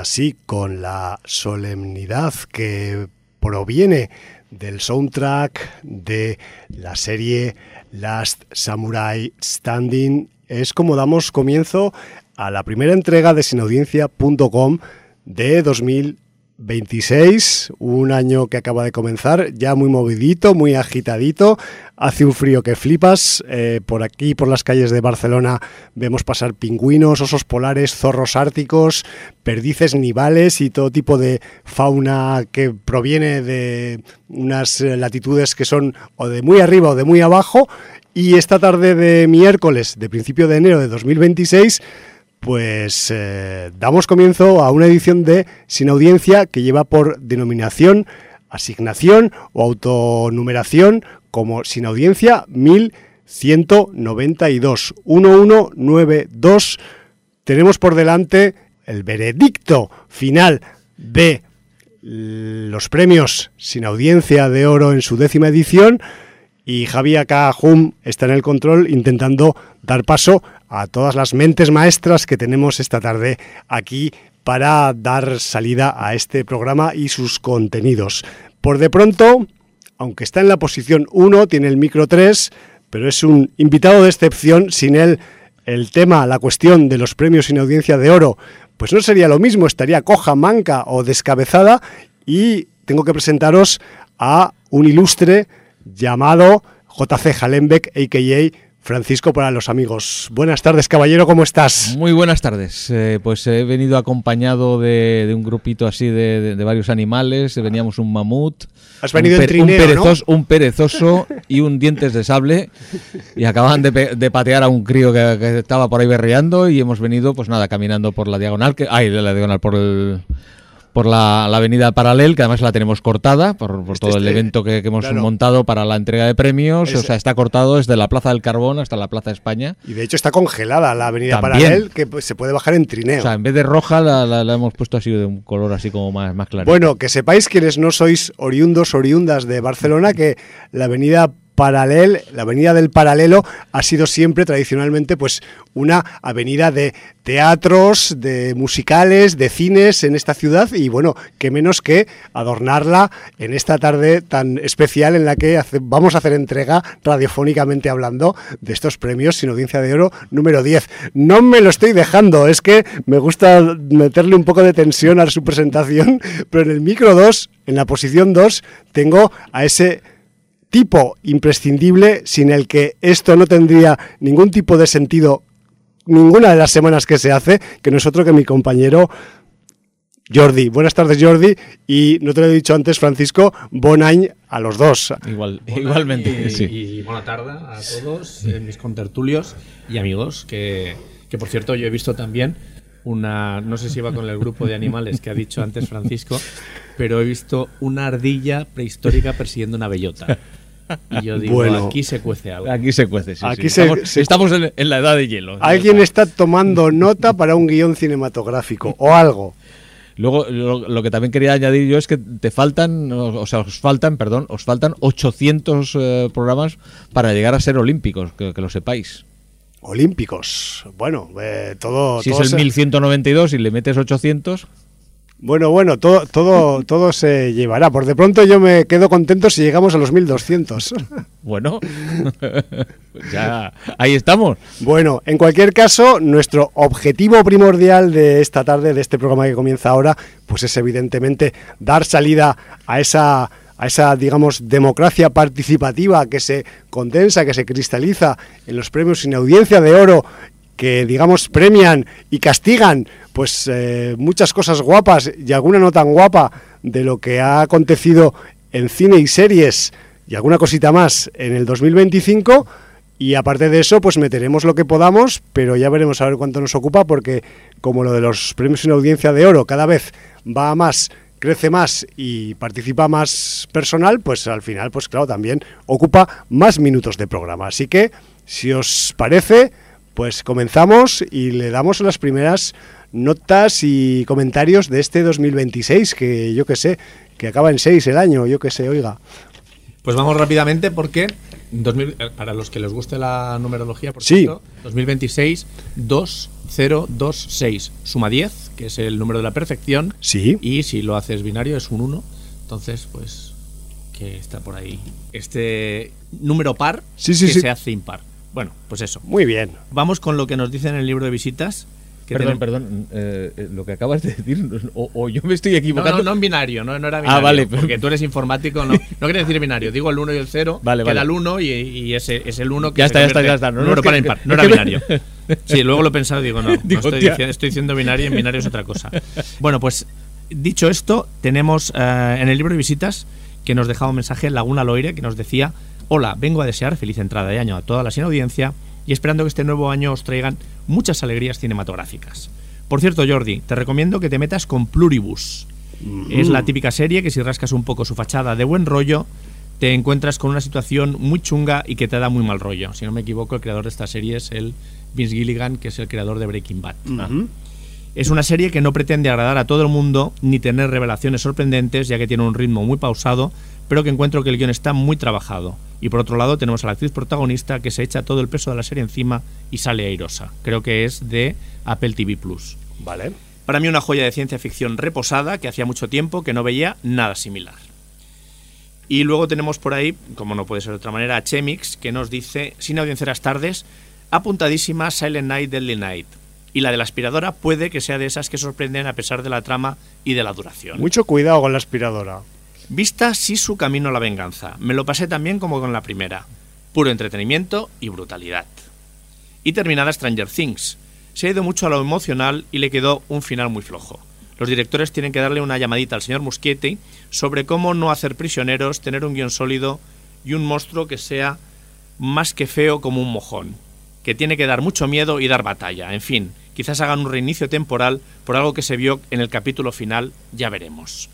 así, con la solemnidad que proviene del soundtrack de la serie Last Samurai Standing, es como damos comienzo a la primera entrega de sinaudiencia.com de 2026, un año que acaba de comenzar, ya muy movidito, muy agitadito, hace un frío que flipas, por aquí, por las calles de Barcelona, vemos pasar pingüinos, osos polares, zorros árticos, perdices nivales y todo tipo de fauna que proviene de unas latitudes que son o de muy arriba o de muy abajo, y esta tarde de miércoles, de principio de enero de 2026, pues damos comienzo a una edición de Sin Audiencia que lleva por denominación, asignación o autonumeración como Sin Audiencia 1192, 1192. Tenemos por delante el veredicto final de los premios Sin Audiencia de Oro en su 10ª edición, y Javi Acajum está en el control intentando dar paso a todas las mentes maestras que tenemos esta tarde aquí para dar salida a este programa y sus contenidos. Por de pronto, aunque está en la posición 1, tiene el micro 3, pero es un invitado de excepción. Sin él, el tema, la cuestión de los premios Sin Audiencia de Oro, pues no sería lo mismo, estaría coja, manca o descabezada, y tengo que presentaros a un ilustre llamado J.C. Hallenbeck, a.k.a. Francisco para los amigos. Buenas tardes, caballero, ¿cómo estás? Muy buenas tardes. Pues he venido acompañado de un grupito así de varios animales. Veníamos un mamut, has venido en trineo, ¿no? Un perezoso y un dientes de sable, y acababan de patear a un crío que estaba por ahí berreando, y hemos venido, pues nada, caminando por la diagonal, por la avenida Paralel, que además la tenemos cortada por todo el evento que hemos montado para la entrega de premios. O sea, está cortado desde la Plaza del Carbón hasta la Plaza de España. Y de hecho está congelada la avenida Paralel, que se puede bajar en trineo. O sea, en vez de roja la hemos puesto así de un color así como más claro. Bueno, que sepáis, quienes no sois oriundas de Barcelona, que la avenida Paralel, la avenida del Paralelo, ha sido siempre tradicionalmente pues una avenida de teatros, de musicales, de cines en esta ciudad, y bueno, qué menos que adornarla en esta tarde tan especial en la que vamos a hacer entrega, radiofónicamente hablando, de estos premios Sin Audiencia de Oro número 10. No me lo estoy dejando, es que me gusta meterle un poco de tensión a su presentación, pero en el micro 2, en la posición 2, tengo a ese tipo imprescindible, sin el que esto no tendría ningún tipo de sentido ninguna de las semanas que se hace, que no es otro que mi compañero Jordi. Buenas tardes, Jordi, y no te lo he dicho antes, Francisco, bon any a los dos. Igualmente. Sí. Y buena tarde a todos, mis contertulios y amigos, que por cierto yo he visto también no sé si iba con el grupo de animales que ha dicho antes Francisco, pero he visto una ardilla prehistórica persiguiendo una bellota. Y yo digo, bueno, aquí se cuece algo. Aquí se cuece, sí. Aquí sí. Estamos en la edad de hielo. Alguien está tomando nota para un guión cinematográfico o algo. Luego, lo que también quería añadir yo es que os faltan 800 programas para llegar a ser olímpicos, que lo sepáis. Olímpicos, bueno, todo... Si es el 1192 y le metes 800... Bueno, todo se llevará. Por de pronto yo me quedo contento si llegamos a los 1200. Bueno, ya ahí estamos. Bueno, en cualquier caso, nuestro objetivo primordial de esta tarde, de este programa que comienza ahora, pues es evidentemente dar salida a esa, digamos, democracia participativa que se condensa, que se cristaliza en los premios Sin Audiencia de Oro, que, digamos, premian y castigan pues muchas cosas guapas y alguna no tan guapa de lo que ha acontecido en cine y series, y alguna cosita más en el 2025. Y aparte de eso, pues meteremos lo que podamos, pero ya veremos a ver cuánto nos ocupa, porque como lo de los premios Sin Audiencia de Oro cada vez va a más, crece más y participa más personal, pues al final, pues claro, también ocupa más minutos de programa. Así que, si os parece, pues comenzamos y le damos las primeras notas y comentarios de este 2026, que yo que sé, que acaba en 6 el año, yo que sé, oiga. Pues vamos rápidamente porque para los que les guste la numerología, por cierto, 2026, 2026, suma 10, que es el número de la perfección. Sí. Y si lo haces binario es un 1. Entonces, pues, que está por ahí. Este número par se hace impar. Bueno, pues eso. Muy bien. Vamos con lo que nos dicen en el libro de visitas. Perdón, lo que acabas de decir, o yo me estoy equivocando. No en binario, no era binario. Vale. Porque tú eres informático, no quiere decir binario. Digo el 1 y el 0, queda el 1 y ese es el 1 que ya está. Número par impar, no era binario. Sí, luego lo he pensado y digo, estoy diciendo binario, y en binario es otra cosa. Bueno, pues dicho esto, tenemos en el libro de visitas que nos dejaba un mensaje Laguna Loire que nos decía: hola, vengo a desear feliz entrada de año a toda la sin audiencia y esperando que este nuevo año os traigan muchas alegrías cinematográficas. Por cierto, Jordi, te recomiendo que te metas con Pluribus. Es la típica serie que si rascas un poco su fachada de buen rollo, te encuentras con una situación muy chunga y que te da muy mal rollo. Si no me equivoco, el creador de esta serie es el Vince Gilligan, que es el creador de Breaking Bad. Es una serie que no pretende agradar a todo el mundo ni tener revelaciones sorprendentes, ya que tiene un ritmo muy pausado, pero que encuentro que el guión está muy trabajado. Y por otro lado tenemos a la actriz protagonista que se echa todo el peso de la serie encima y sale airosa. Creo que es de Apple TV+. Vale. Para mí una joya de ciencia ficción reposada que hacía mucho tiempo que no veía nada similar. Y luego tenemos por ahí, como no puede ser de otra manera, a Chemix, que nos dice: sin audiencias tardes, apuntadísima Silent Night, Deadly Night. Y la de la aspiradora puede que sea de esas que sorprenden a pesar de la trama y de la duración. Mucho cuidado con la aspiradora. Vista sí su camino a la venganza. Me lo pasé tan bien como con la primera. Puro entretenimiento y brutalidad. Y terminada Stranger Things. Se ha ido mucho a lo emocional y le quedó un final muy flojo. Los directores tienen que darle una llamadita al señor Muschietti sobre cómo no hacer prisioneros, tener un guión sólido y un monstruo que sea más que feo como un mojón, que tiene que dar mucho miedo y dar batalla. En fin, quizás hagan un reinicio temporal por algo que se vio en el capítulo final, ya veremos.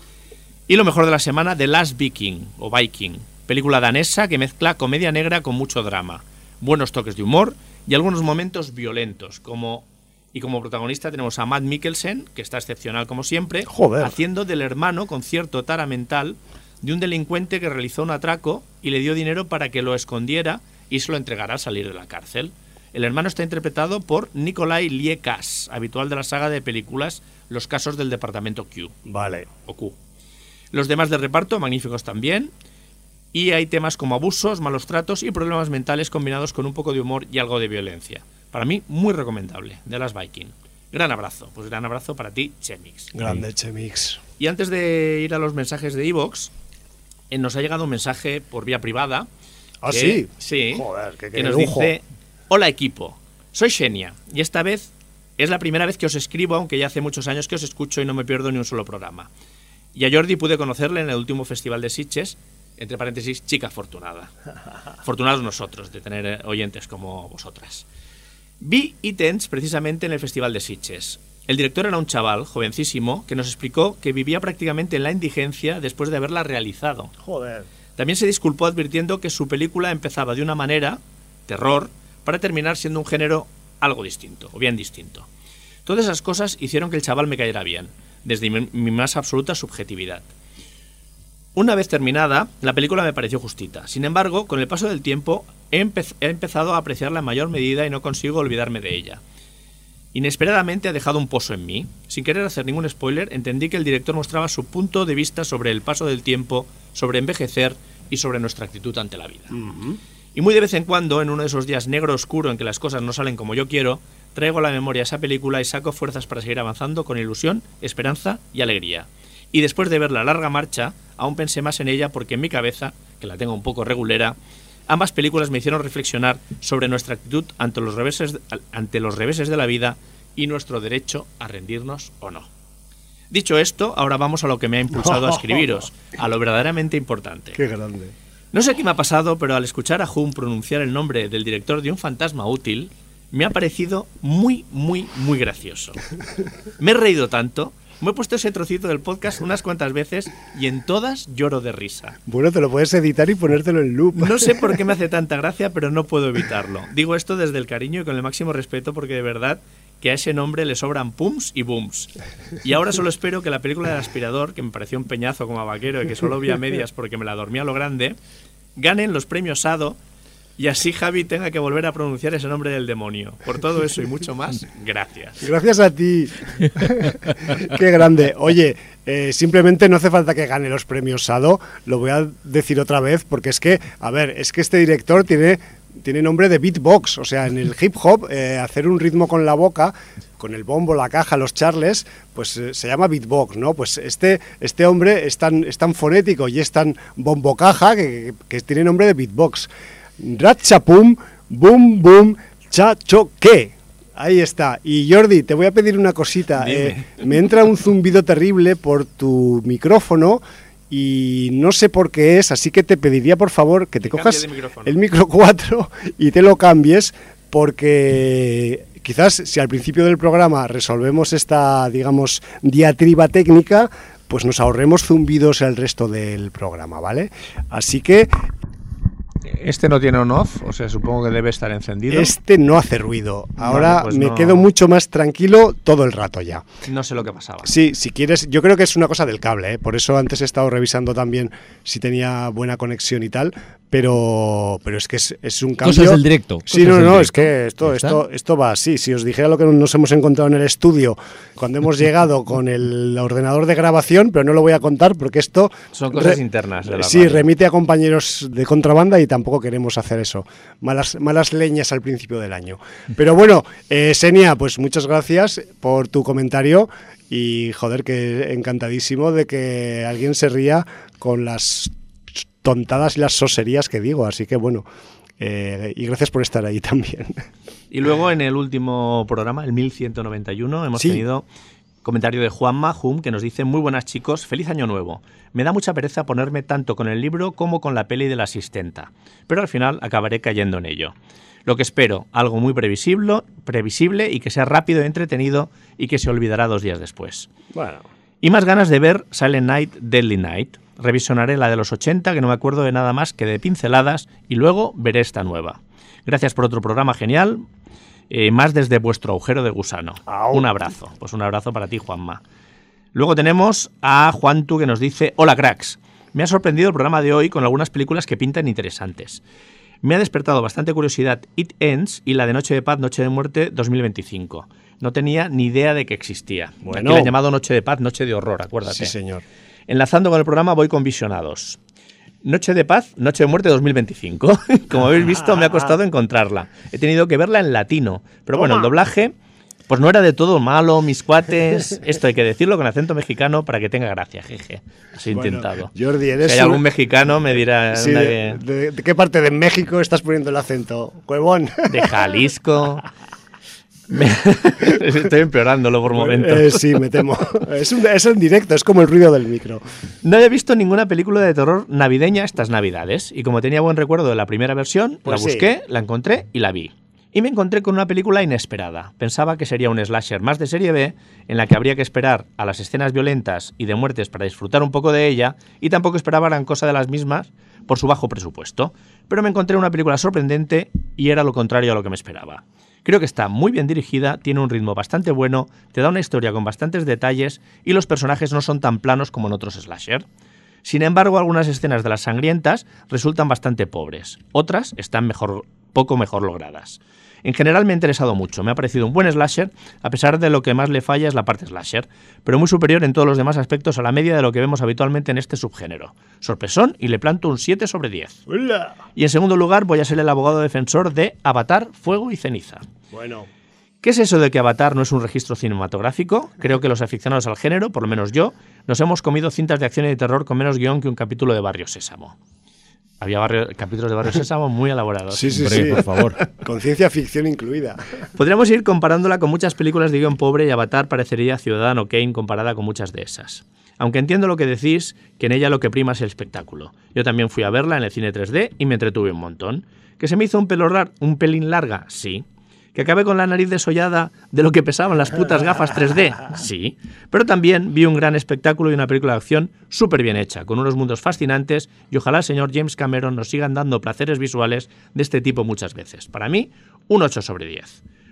Y lo mejor de la semana, The Last Viking, o Viking, película danesa que mezcla comedia negra con mucho drama, buenos toques de humor y algunos momentos violentos, como protagonista tenemos a Matt Mikkelsen, que está excepcional como siempre, haciendo del hermano con cierto tara mental de un delincuente que realizó un atraco y le dio dinero para que lo escondiera y se lo entregara al salir de la cárcel. El hermano está interpretado por Nikolai Liekas, habitual de la saga de películas Los casos del departamento Q. Vale. O Q. Los demás del reparto, magníficos también. Y hay temas como abusos, malos tratos y problemas mentales combinados con un poco de humor y algo de violencia. Para mí, muy recomendable, The Last Viking. Gran abrazo. Pues gran abrazo para ti, Chemix. Grande Chemix. Y antes de ir a los mensajes de iVoox, nos ha llegado un mensaje por vía privada. ¿Ah, sí? Sí. Joder, que nos dice: hola equipo, soy Xenia y esta vez es la primera vez que os escribo, aunque ya hace muchos años que os escucho y no me pierdo ni un solo programa. Y a Jordi pude conocerle en el último festival de Sitges, entre paréntesis, chica afortunada. Afortunados nosotros de tener oyentes como vosotras. Vi Itens precisamente en el festival de Sitges. El director era un chaval, jovencísimo, que nos explicó que vivía prácticamente en la indigencia después de haberla realizado. Joder. También se disculpó advirtiendo que su película empezaba de una manera, terror, para terminar siendo un género algo distinto, o bien distinto. Todas esas cosas hicieron que el chaval me cayera bien, desde mi más absoluta subjetividad. Una vez terminada, la película me pareció justita. Sin embargo, con el paso del tiempo, he empezado a apreciarla en mayor medida y no consigo olvidarme de ella. Inesperadamente ha dejado un pozo en mí. Sin querer hacer ningún spoiler, entendí que el director mostraba su punto de vista sobre el paso del tiempo, sobre envejecer y sobre nuestra actitud ante la vida. Y muy de vez en cuando, en uno de esos días negro oscuro en que las cosas no salen como yo quiero, traigo a la memoria esa película y saco fuerzas para seguir avanzando con ilusión, esperanza y alegría. Y después de ver la larga marcha, aún pensé más en ella porque en mi cabeza, que la tengo un poco regulera, ambas películas me hicieron reflexionar sobre nuestra actitud ante los reveses de la vida y nuestro derecho a rendirnos o no. Dicho esto, ahora vamos a lo que me ha impulsado a escribiros, a lo verdaderamente importante. ¡Qué grande! No sé qué me ha pasado, pero al escuchar a Hume pronunciar el nombre del director de Un fantasma útil, me ha parecido muy, muy, muy gracioso. Me he reído tanto, me he puesto ese trocito del podcast unas cuantas veces y en todas lloro de risa. Bueno, te lo puedes editar y ponértelo en loop. No sé por qué me hace tanta gracia, pero no puedo evitarlo. Digo esto desde el cariño y con el máximo respeto porque de verdad que a ese nombre le sobran pums y booms. Y ahora solo espero que la película del aspirador, que me pareció un peñazo como a vaquero y que solo vi a medias porque me la dormí a lo grande, ganen los premios Sado y así Javi tenga que volver a pronunciar ese nombre del demonio. Por todo eso y mucho más, gracias. Gracias a ti. Qué grande. Oye, simplemente no hace falta que gane los premios Sado, lo voy a decir otra vez, porque es que, a ver, es que este director tiene nombre de beatbox, o sea, en el hip hop, hacer un ritmo con la boca, con el bombo, la caja, los charles, pues se llama beatbox, ¿no? Pues este hombre es tan fonético y es tan bombo caja que tiene nombre de beatbox. Ratchapum, boom, boom, cha-cho-que. Ahí está. Y Jordi, te voy a pedir una cosita. Me entra un zumbido terrible por tu micrófono y no sé por qué es, así que te pediría por favor que te cojas el micro 4 y te lo cambies, porque quizás si al principio del programa resolvemos esta, digamos, diatriba técnica, pues nos ahorremos zumbidos el resto del programa, ¿vale? Así que... Este no tiene on-off, o sea, supongo que debe estar encendido. Este no hace ruido. Ahora vale, pues me quedo mucho más tranquilo todo el rato ya. No sé lo que pasaba. Sí, si quieres, yo creo que es una cosa del cable, ¿eh? Por eso antes he estado revisando también si tenía buena conexión y tal, pero es que es un cambio. Cosas del directo. Sí, es que esto va así. Si os dijera lo que nos hemos encontrado en el estudio cuando hemos llegado con el ordenador de grabación, pero no lo voy a contar porque esto... Son cosas internas de la sí, radio. remite a compañeros de contrabanda y tampoco queremos hacer eso. Malas leñas al principio del año. Pero bueno, Senia, pues muchas gracias por tu comentario y joder, que encantadísimo de que alguien se ría con las tontadas y las soserías que digo, así que bueno, y gracias por estar ahí también. Y luego en el último programa, el 1191, hemos tenido comentario de Juanma Hum, que nos dice: muy buenas chicos, feliz año nuevo. Me da mucha pereza ponerme tanto con el libro como con la peli de la asistenta, pero al final acabaré cayendo en ello. Lo que espero, algo muy previsible y que sea rápido y entretenido y que se olvidará 2 días después. Bueno. Y más ganas de ver Silent Night, Deadly Night. Revisionaré la de los 80, que no me acuerdo de nada más que de pinceladas, y luego veré esta nueva. Gracias por otro programa genial, más desde vuestro agujero de gusano. Un abrazo. Pues un abrazo para ti, Juanma. Luego tenemos a Juantu, que nos dice: hola cracks, me ha sorprendido el programa de hoy con algunas películas que pintan interesantes. Me ha despertado bastante curiosidad It Ends y la de Noche de Paz, Noche de Muerte 2025. No tenía ni idea de que existía. Bueno. Aquí la han llamado Noche de Paz, Noche de Horror, acuérdate. Sí, señor. Enlazando con el programa, voy con Visionados. Noche de Paz, Noche de Muerte 2025. Como habéis visto, me ha costado encontrarla. He tenido que verla en latino. Pero bueno, el doblaje pues no era de todo malo, mis cuates. Esto hay que decirlo con acento mexicano para que tenga gracia, jeje. Así he intentado. Jordi, eres si hay algún mexicano me dirá... Sí, ¿de qué parte de México estás poniendo el acento? Huevón. De Jalisco... Estoy empeorándolo por momentos. Sí, me temo. Es en directo, es como el ruido del micro. No he visto ninguna película de terror navideña estas navidades y como tenía buen recuerdo de la primera versión, pues la busqué, la encontré y la vi. Y me encontré con una película inesperada. Pensaba que sería un slasher más de serie B, en la que habría que esperar a las escenas violentas y de muertes para disfrutar un poco de ella, y tampoco esperaba gran cosa de las mismas por su bajo presupuesto. Pero me encontré una película sorprendente y era lo contrario a lo que me esperaba. Creo que está muy bien dirigida, tiene un ritmo bastante bueno, te da una historia con bastantes detalles y los personajes no son tan planos como en otros slasher. Sin embargo, algunas escenas de las sangrientas resultan bastante pobres, otras están poco mejor logradas. En general me ha interesado mucho, me ha parecido un buen slasher, a pesar de lo que más le falla es la parte slasher, pero muy superior en todos los demás aspectos a la media de lo que vemos habitualmente en este subgénero. Sorpresón, y le planto un 7 sobre 10. ¡Hola! Y en segundo lugar voy a ser el abogado defensor de Avatar, Fuego y Ceniza. Bueno. ¿Qué es eso de que Avatar no es un registro cinematográfico? Creo que los aficionados al género, por lo menos yo, nos hemos comido cintas de acción y de terror con menos guión que un capítulo de Barrio Sésamo. Había capítulos de Barrio Sésamo muy elaborados. Sí, por favor. Con ciencia ficción incluida. Podríamos ir comparándola con muchas películas de guión pobre y Avatar parecería Ciudadano Kane comparada con muchas de esas. Aunque entiendo lo que decís, que en ella lo que prima es el espectáculo. Yo también fui a verla en el cine 3D y me entretuve un montón. ¿Que se me hizo un pelín larga? Sí. ¿Que acabé con la nariz desollada de lo que pesaban las putas gafas 3D? Sí. Pero también vi un gran espectáculo y una película de acción súper bien hecha, con unos mundos fascinantes, y ojalá el señor James Cameron nos sigan dando placeres visuales de este tipo muchas veces. Para mí, un 8 sobre 10.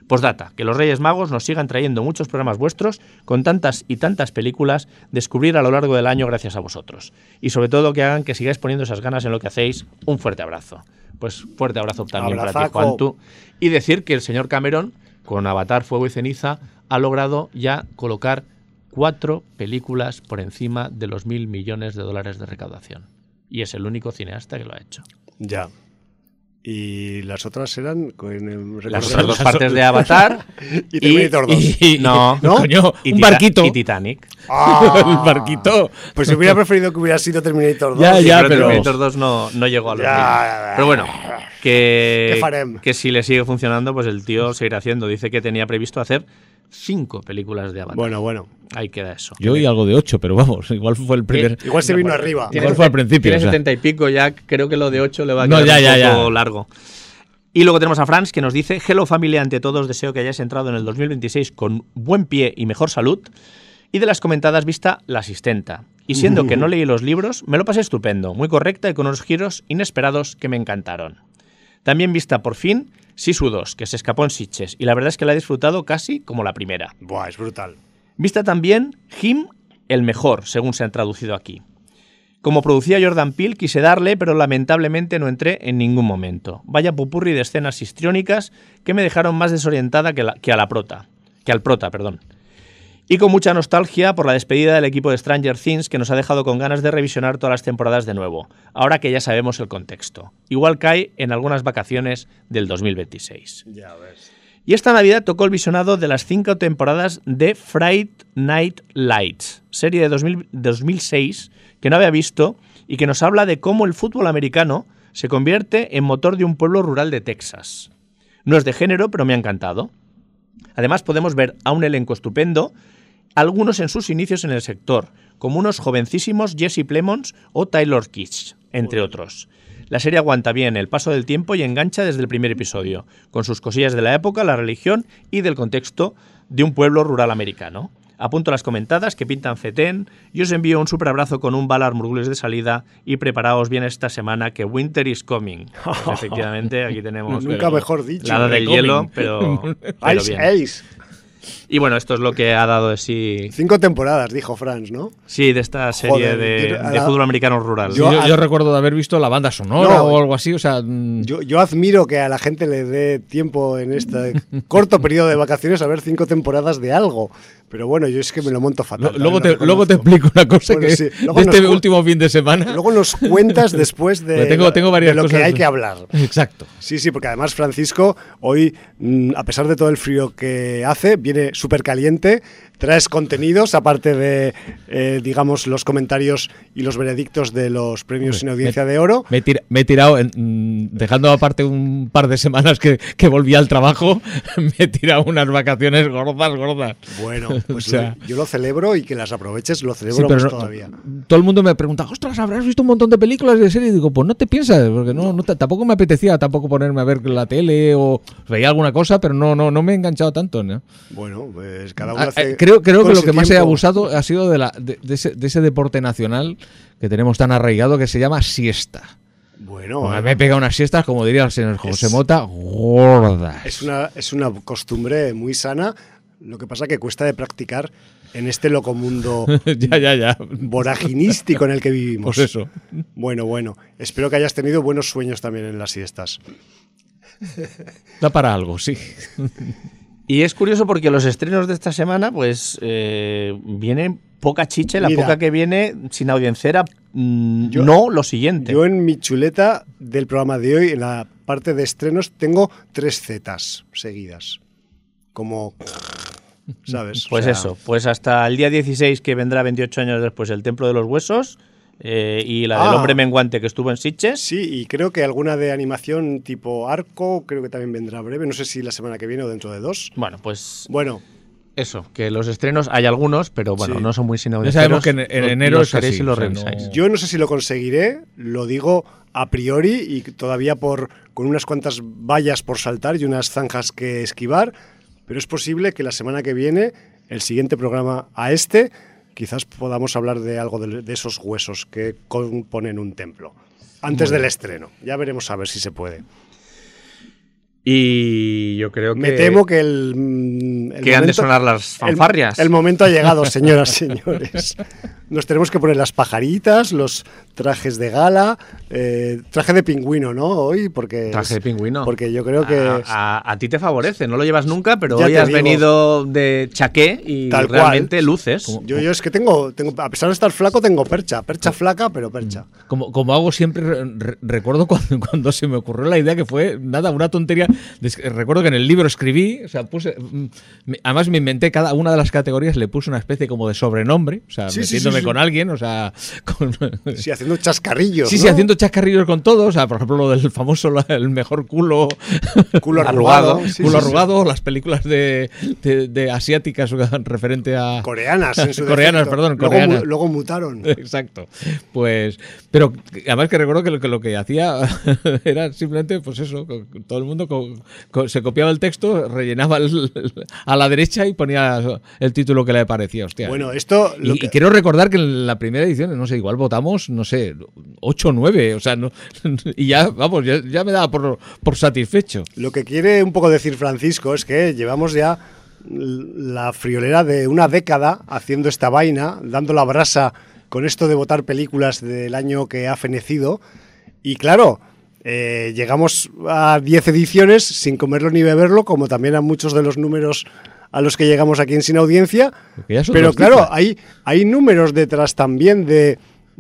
Postdata, que los Reyes Magos nos sigan trayendo muchos programas vuestros con tantas y tantas películas descubrir a lo largo del año gracias a vosotros. Y sobre todo que hagan que sigáis poniendo esas ganas en lo que hacéis. Un fuerte abrazo. Pues fuerte abrazo también para ti, Juantu. Y decir que el señor Cameron, con Avatar, Fuego y Ceniza, ha logrado ya colocar 4 películas por encima de los $1.000 millones de recaudación. Y es el único cineasta que lo ha hecho. Ya. Y las otras eran las otras 2 partes de Avatar y Terminator 2. No, coño, y un barquito. Y Titanic. El barquito. Pues hubiera preferido que hubiera sido Terminator 2. Ya, pero Terminator 2 no llegó a los 1.000. Pero bueno, que si le sigue funcionando, pues el tío seguirá haciendo. Dice que tenía previsto hacer 5 películas de Avatar. Bueno. Ahí queda eso. Yo oí algo de 8, pero vamos, igual fue el primer. Igual se vino arriba. Igual fue al principio. Tiene 70 y pico, ya creo que lo de 8 le va a quedar un poco largo. Y luego tenemos a Franz, que nos dice: Hello familia, ante todos deseo que hayáis entrado en el 2026 con buen pie y mejor salud. Y de las comentadas vista La Asistenta. Y siendo que no leí los libros, me lo pasé estupendo, muy correcta y con unos giros inesperados que me encantaron. También vista por fin Sisu 2, que se escapó en Sitges, y la verdad es que la he disfrutado casi como la primera. Buah, es brutal. Vista también Him, el mejor, según se han traducido aquí. Como producía Jordan Peele, quise darle, pero lamentablemente no entré en ningún momento. Vaya pupurri de escenas histriónicas que me dejaron más desorientada que al prota. Y con mucha nostalgia por la despedida del equipo de Stranger Things, que nos ha dejado con ganas de revisionar todas las temporadas de nuevo, ahora que ya sabemos el contexto. Igual cae en algunas vacaciones del 2026. Ya ves. Y esta Navidad tocó el visionado de las 5 temporadas de Friday Night Lights, serie de 2006 que no había visto y que nos habla de cómo el fútbol americano se convierte en motor de un pueblo rural de Texas. No es de género, pero me ha encantado. Además podemos ver a un elenco estupendo, algunos en sus inicios en el sector, como unos jovencísimos Jesse Plemons o Taylor Kitsch, entre otros. La serie aguanta bien el paso del tiempo y engancha desde el primer episodio, con sus cosillas de la época, la religión y del contexto de un pueblo rural americano. Apunto las comentadas que pintan fetén y os envío un super abrazo con un Valar Morghulis de salida y preparaos bien esta semana que Winter is coming. Pues efectivamente, aquí tenemos Nunca mejor dicho. la del hielo, pero Ice bien. Ace. Y bueno, esto es lo que ha dado de sí. 5 temporadas, dijo Franz, ¿no? Sí, de esta serie de fútbol americano rural. Yo recuerdo de haber visto la banda sonora o algo así, o sea... Yo admiro que a la gente le dé tiempo en este corto periodo de vacaciones a ver 5 temporadas de algo. Pero bueno, yo es que me lo monto fatal. Luego te explico una cosa bueno, sí. De este último fin de semana. Luego nos cuentas después de, tengo varias de lo cosas que hay que hablar. Exacto. Sí, porque además Francisco hoy, a pesar de todo el frío que hace, viene súper caliente. Traes contenidos, aparte de, digamos, los comentarios y los veredictos de los premios sin audiencia de oro. Me he tirado, dejando aparte un par de semanas que volví al trabajo, me he tirado unas vacaciones gordas. Bueno, pues o sea, yo lo celebro y que las aproveches, lo celebro más todavía. Todo el mundo me pregunta, ostras, ¿habrás visto un montón de películas de serie? Y digo, pues no te piensas, porque tampoco me apetecía ponerme a ver la tele o veía alguna cosa, pero no me he enganchado tanto, ¿no? Bueno, pues cada uno hace... Creo que lo que más he abusado ha sido de ese deporte nacional que tenemos tan arraigado que se llama siesta. Bueno, me he pegado unas siestas, como diría el señor José Mota, gordas. Es una costumbre muy sana, lo que pasa que cuesta de practicar en este locomundo ya. voraginístico en el que vivimos. Pues eso. Bueno, espero que hayas tenido buenos sueños también en las siestas. Da para algo, sí. Y es curioso porque los estrenos de esta semana, pues viene poca chicha y la poca que viene sin audiencera, no lo siguiente. Yo en mi chuleta del programa de hoy, en la parte de estrenos, tengo 3 zetas seguidas. Como, ¿sabes? Pues eso, pues hasta el día 16, que vendrá 28 años después, El Templo de los Huesos. Y la del hombre menguante que estuvo en Sitges. Sí, y creo que alguna de animación tipo Arco, creo que también vendrá breve, no sé si la semana que viene o dentro de 2. Bueno, pues... Bueno. Eso, que los estrenos hay algunos, pero bueno, sí. No son muy sin audiencia. Ya sabemos que en enero es así, y lo revisáis. Yo no sé si lo conseguiré, lo digo a priori y todavía con unas cuantas vallas por saltar y unas zanjas que esquivar, pero es posible que la semana que viene, el siguiente programa a quizás podamos hablar de algo de esos huesos que componen un templo. Antes del estreno. Ya veremos a ver si se puede. Y yo creo que... Me temo que que han de sonar las fanfarrias. El momento ha llegado, señoras y señores. Nos tenemos que poner las pajaritas, los trajes de gala, traje de pingüino, ¿no? Hoy, porque... Traje de pingüino. Porque yo creo que... A ti te favorece, no lo llevas nunca, pero Ya hoy te has digo. venido de chaqué y Tal realmente cual. luces. Yo es que tengo, a pesar de estar flaco, tengo percha flaca, pero percha. Como hago siempre, recuerdo cuando se me ocurrió la idea que fue, nada, una tontería. Recuerdo que en el libro escribí, o sea, además me inventé cada una de las categorías, le puse una especie como de sobrenombre, o sea, Sí, metiéndome sí. con alguien, o sea, Sí, haciendo chascarrillos, Sí, ¿no? sí, haciendo chascarrillos con todo, o sea, por ejemplo, lo del famoso, el mejor culo Culo arrugado. arrugado. Sí, culo sí, sí. arrugado, las películas de asiáticas referente a... Coreanas, en su Coreanas, defecto. perdón, Luego coreanas. luego mutaron. Exacto. Pues, pero además que recuerdo que lo que hacía era simplemente, pues eso, todo el mundo se copiaba el texto, rellenaba a la derecha y ponía el título que le parecía, hostia. Bueno, esto... Y quiero recordar que en la primera edición, no sé, igual votamos, no sé, 8 o 9, o sea, no, y ya, vamos, ya me daba por satisfecho. Lo que quiere un poco decir Francisco es que llevamos ya la friolera de una década haciendo esta vaina, dando la brasa con esto de votar películas del año que ha fenecido. Y claro, llegamos a 10 ediciones sin comerlo ni beberlo, como también a muchos de los números a los que llegamos aquí en Sin Audiencia. Pero claro, hay números detrás también de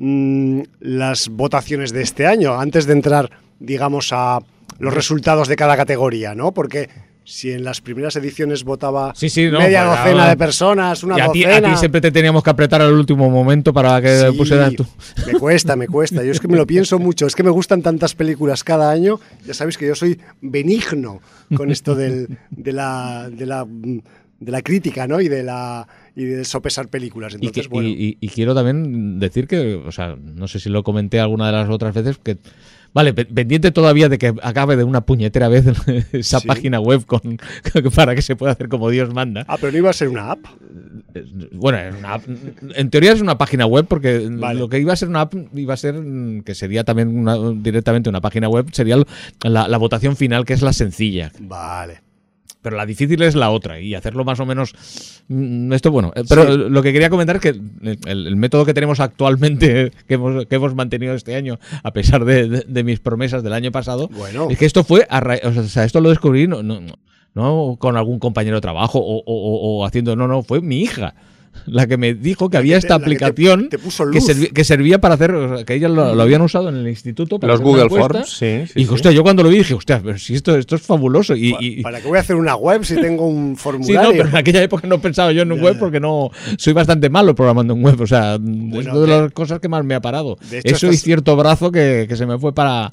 las votaciones de este año, antes de entrar, digamos, a los resultados de cada categoría, ¿no? Porque si en las primeras ediciones votaba media docena de personas, una docena... A ti siempre te teníamos que apretar al último momento para que pusieran tú. Me cuesta. Yo es que me lo pienso mucho. Es que me gustan tantas películas cada año. Ya sabéis que yo soy benigno con esto de la crítica, ¿no? Y de sopesar películas. Entonces, y quiero también decir que, o sea, no sé si lo comenté alguna de las otras veces, que vale, pendiente todavía de que acabe de una puñetera vez esa página web para que se pueda hacer como Dios manda. Ah, pero no iba a ser una app. Bueno, en teoría es una página web, porque Vale. lo que iba a ser una app iba a ser, que sería también directamente una página web, sería la votación final, que es la sencilla. Vale. Pero la difícil es la otra, y hacerlo más o menos... Esto, bueno, pero lo que quería comentar es que el método que tenemos actualmente, que hemos mantenido este año, a pesar de mis promesas del año pasado, es que esto fue... o sea, esto lo descubrí no con algún compañero de trabajo o haciendo... No, fue mi hija la que me dijo que había esta aplicación te puso luz. que servía para hacer, o sea, que ellas lo habían usado en el instituto para Los hacer una Google encuesta. Forms, sí. Y hostia, yo cuando lo vi dije, hostia, pero si esto es fabuloso. ¿Para qué voy a hacer una web si tengo un Sí, formulario? no, pero en aquella época no pensaba yo en un web porque no soy bastante malo programando en web. O sea, es una de las cosas que más me ha parado. De hecho, eso y cierto brazo que se me fue para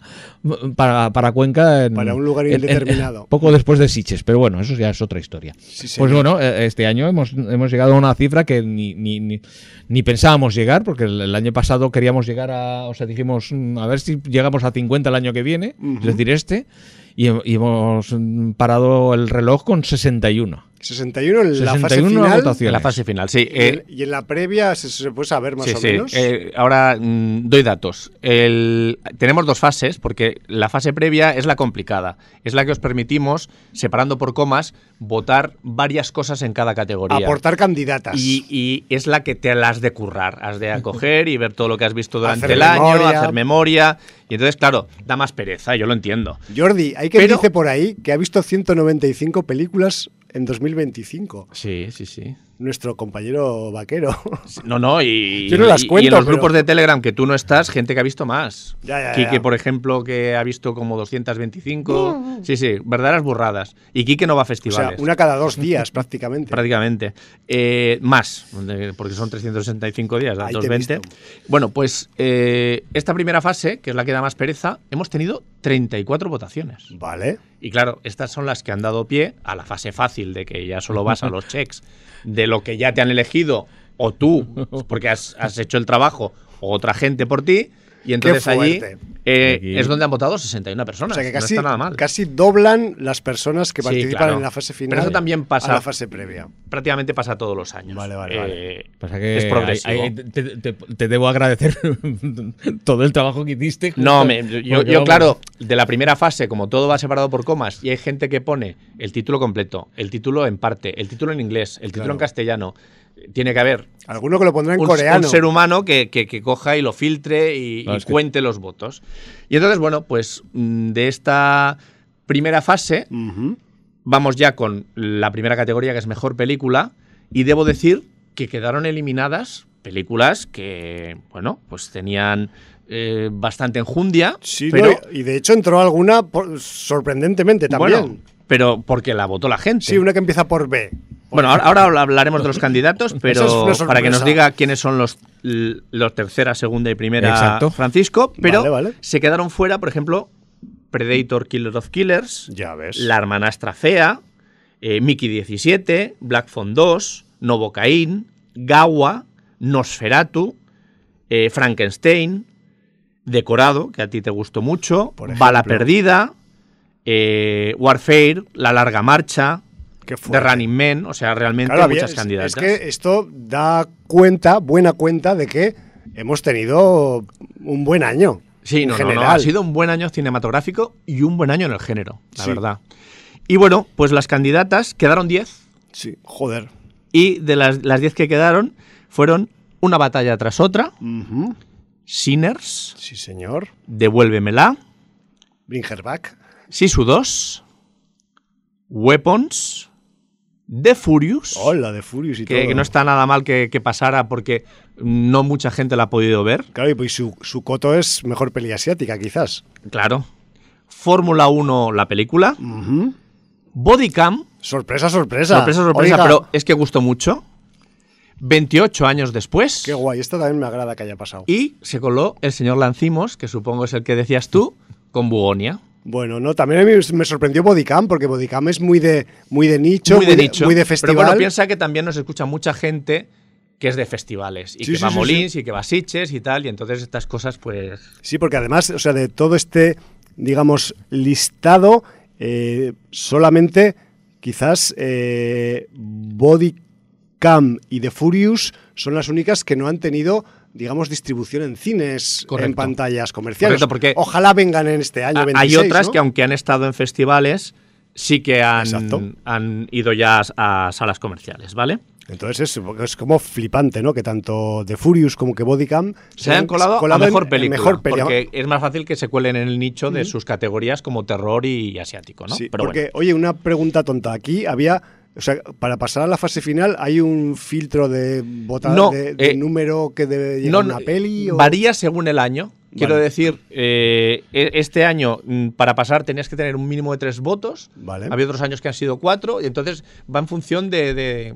Cuenca. Para un lugar indeterminado. Poco después de Sitges, pero bueno, eso ya es otra historia. Sí, pues bueno, este año hemos llegado a una cifra que ni pensábamos llegar, porque el año pasado queríamos llegar o sea, dijimos, a ver si llegamos a 50 el año que viene, es decir, y hemos parado el reloj con 61. 61 en la 61 fase final. votaciones. En la fase final, sí. Y en la previa se puede saber más o menos. Ahora doy datos. Tenemos dos fases, porque la fase previa es la complicada. Es la que os permitimos, separando por comas, votar varias cosas en cada categoría. Aportar candidatas. Y es la que te las has de currar. Has de acoger y ver todo lo que has visto durante Hacer el año, memoria. hacer memoria. Y entonces, claro, da más pereza, yo lo entiendo. Jordi, hay quien Pero- dice por ahí que ha visto 195 películas en 2025. Sí. Nuestro compañero vaquero. No, y, Yo no las y cuento, en los pero- grupos de Telegram que tú no estás, gente que ha visto más. Ya. Quique, por ejemplo, que ha visto como 225. Sí, verdaderas burradas. Y Quique no va a O sea, festivales. una cada 2 días prácticamente. Prácticamente. Más, porque son 365 días, Ahí te he 220. visto. Bueno, pues esta primera fase, que es la que da más pereza, hemos tenido 34 votaciones. Vale. Y claro, estas son las que han dado pie a la fase fácil, de que ya solo vas a los checks de lo que ya te han elegido, o tú, porque has hecho el trabajo, o otra gente por ti. Y entonces allí fuerte. Aquí. Es donde han votado 61 O personas. sea que no está nada mal. casi doblan las personas que Sí, participan claro. en la fase final Pero eso también pasa. a la fase previa. Prácticamente pasa todos los años. Vale. Pasa que Es progresivo. te debo agradecer todo el trabajo que hiciste. No, porque yo vamos, claro, de la primera fase, como todo va separado por comas, y hay gente que pone el título completo, el título en parte, el título en inglés, el título Claro. en castellano, tiene que haber Alguno que lo pondrá en un coreano. ser humano que coja y lo filtre y Claro, es que- cuente los votos. Y entonces, bueno, pues de esta primera fase Ujú. vamos ya con la primera categoría, que es mejor película, y debo decir que quedaron eliminadas películas que, bueno, pues tenían bastante enjundia, Sí, pero, no, y de hecho entró alguna sorprendentemente también. bueno, pero porque la votó la gente. Sí, una que empieza por B. Bueno, ahora hablaremos de los candidatos, Esa es pero una sorpresa. para que nos diga quiénes son los tercera, segunda y primera, Exacto. Francisco, pero Vale. se quedaron fuera, por ejemplo, Predator Killer of Killers, Ya ves. La hermanastra fea, Mickey 17, Black Phone 2, Novocaine, Gawa, Nosferatu, Frankenstein, Decorado, que a ti te gustó mucho, Por Bala ejemplo. Perdida, Warfare, La larga marcha, Qué The fuerte. Running Man, o sea, realmente Claro, muchas es candidatas. que esto da buena cuenta de que hemos tenido un buen año. Sí, en no, general. ha sido un buen año cinematográfico y un buen año en el género, la Sí. verdad. Y bueno, pues las candidatas quedaron 10 Sí, joder. y de las 10 que quedaron fueron Una batalla tras otra, Ujú. Sinners, Sí, señor. Devuélvemela, Bring her back. Sisu 2, Weapons, The Furious, Hola, de Furious y todo. que no está nada mal que pasara porque no mucha gente la ha podido ver, Claro, y pues su coto es mejor peli asiática, quizás. claro. Fórmula 1, la película, Ujú. Bodycam, Sorpresa. sorpresa, Oiga, pero es que gustó mucho. 28 años después. Qué guay, esta también me agrada que haya pasado. Y se coló el señor Lancimos, que supongo es el que decías tú, con Bugonia. Bueno, no, también a mí me sorprendió Bodycam, porque Bodycam es muy de nicho, Muy de nicho. muy de Pero festival. bueno, piensa que también nos escucha mucha gente que es de festivales. Y Sí, que sí, va a sí, Molins y que va a Sitges y tal. Y entonces estas cosas, pues. Sí, porque además, o sea, de todo este, digamos, listado, solamente quizás Bodycam y The Furious son las únicas que no han tenido, digamos, distribución en cines, Correcto. en pantallas comerciales. Correcto, porque ojalá vengan en este año 26, hay otras ¿no? que, aunque han estado en festivales, sí que Exacto. han ido ya a salas comerciales, ¿vale? Entonces es como flipante, ¿no? Que tanto The Furious como que Bodycam Se han colado a en- mejor película. mejor peli. Porque es más fácil que se cuelen en el nicho de sus categorías como terror y asiático, ¿no? Sí, Pero porque, bueno. oye, una pregunta tonta. Aquí había, o sea, para pasar a la fase final, ¿hay un filtro de No, de número que debe llegar a una peli? O... Varía según el año. Quiero Vale. decir, este año para pasar tenías que tener un mínimo de 3 votos. Vale. Había otros años que han sido 4 y entonces va en función de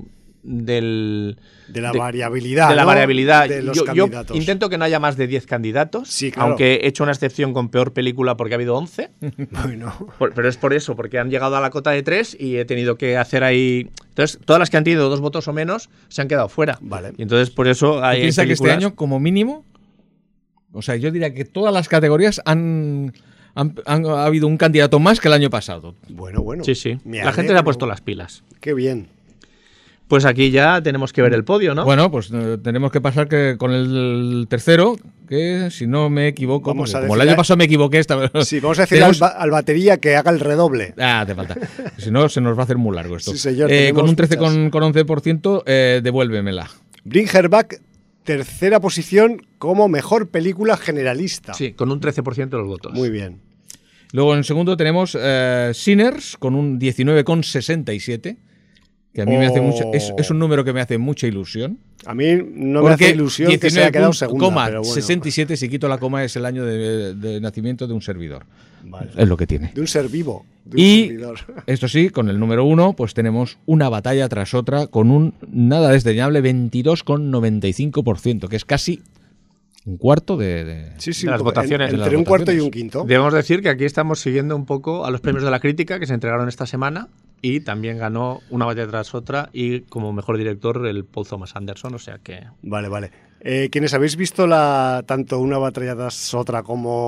la variabilidad. de la ¿no? variabilidad. de los yo candidatos. intento que no haya más de 10 candidatos, Sí, claro. aunque he hecho una excepción con peor película porque ha habido 11. Bueno, Pero es por eso, porque han llegado a la cota de 3 y he tenido que hacer ahí. Entonces, todas las que han tenido 2 votos o menos se han quedado fuera. Vale. Y entonces, por eso hay. Piensa que este películas- año, como mínimo, o sea, yo diría que todas las categorías ha habido un candidato más que el año pasado. bueno. Sí, sí. Me La gente alegro. se ha puesto las pilas. Qué bien. Pues aquí ya tenemos que ver el podio, ¿no? Bueno, pues tenemos que pasar con el tercero, que si no me equivoco, Vamos porque a como el decir- año pasado me equivoqué esta vez. Sí, vamos a decirle tenemos- al batería que haga el redoble. Ah, te falta. Si no, se nos va a hacer muy largo esto. Sí, señor, tenemos con un muchas. 13,11%, devuélvemela. Bring Her Back, tercera posición como mejor película generalista. Sí, con un 13% de los votos. Muy bien. Luego en segundo tenemos Sinners con un 19,67%, que a mí me hace mucho, es un número que me hace mucha ilusión. A mí no me hace ilusión que se haya quedado segunda, pero bueno. 67, si quito la coma, es el año de nacimiento de un servidor. Vale. Es lo que tiene. De un ser vivo, de un Y servidor. esto sí, con el número 1, pues tenemos una batalla tras otra con un nada desdeñable 22,95%, que es casi un cuarto de Sí, sí, de las un poco. votaciones. Entre De las un cuarto y votaciones. un quinto. Debemos decir que aquí estamos siguiendo un poco a los premios de la crítica que se entregaron esta semana y también ganó una batalla tras otra y como mejor director el Paul Thomas Anderson, o sea que... Vale. Quienes habéis visto tanto una batalla tras otra como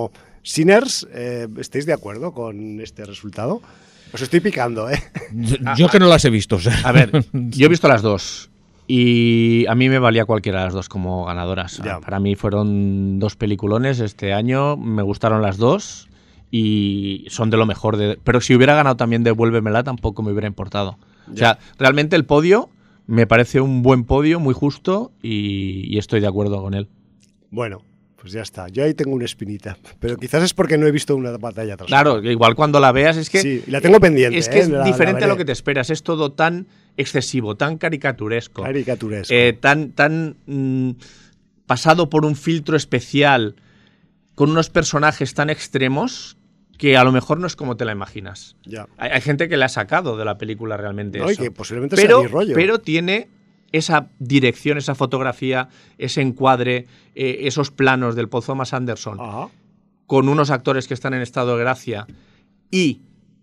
Sinners, ¿estáis de acuerdo con este resultado? Os estoy picando, ¿eh? Yo que no las he visto. O sea. A ver, yo he visto las dos. Y a mí me valía cualquiera de las dos como ganadoras. Ya. Para mí fueron dos peliculones este año, me gustaron las dos y son de lo mejor. Pero si hubiera ganado también Devuélvemela tampoco me hubiera importado. O sea, realmente el podio me parece un buen podio, muy justo y estoy de acuerdo con él. Bueno, pues ya está. Yo ahí tengo una espinita. Pero quizás es porque no he visto una batalla tras Claro, igual cuando la veas es que... Sí, la tengo pendiente. Es que es la diferente a lo veré. que te esperas. Es todo tan excesivo, tan caricaturesco. Caricaturesco. Tan pasado por un filtro especial, con unos personajes tan extremos que a lo mejor no es como te la imaginas. Ya. Hay gente que le ha sacado de la película realmente No, y eso. que posiblemente sea mi rollo. Pero tiene esa dirección, esa fotografía, ese encuadre, esos planos del Paul Thomas Anderson, Ajá. con unos actores que están en estado de gracia y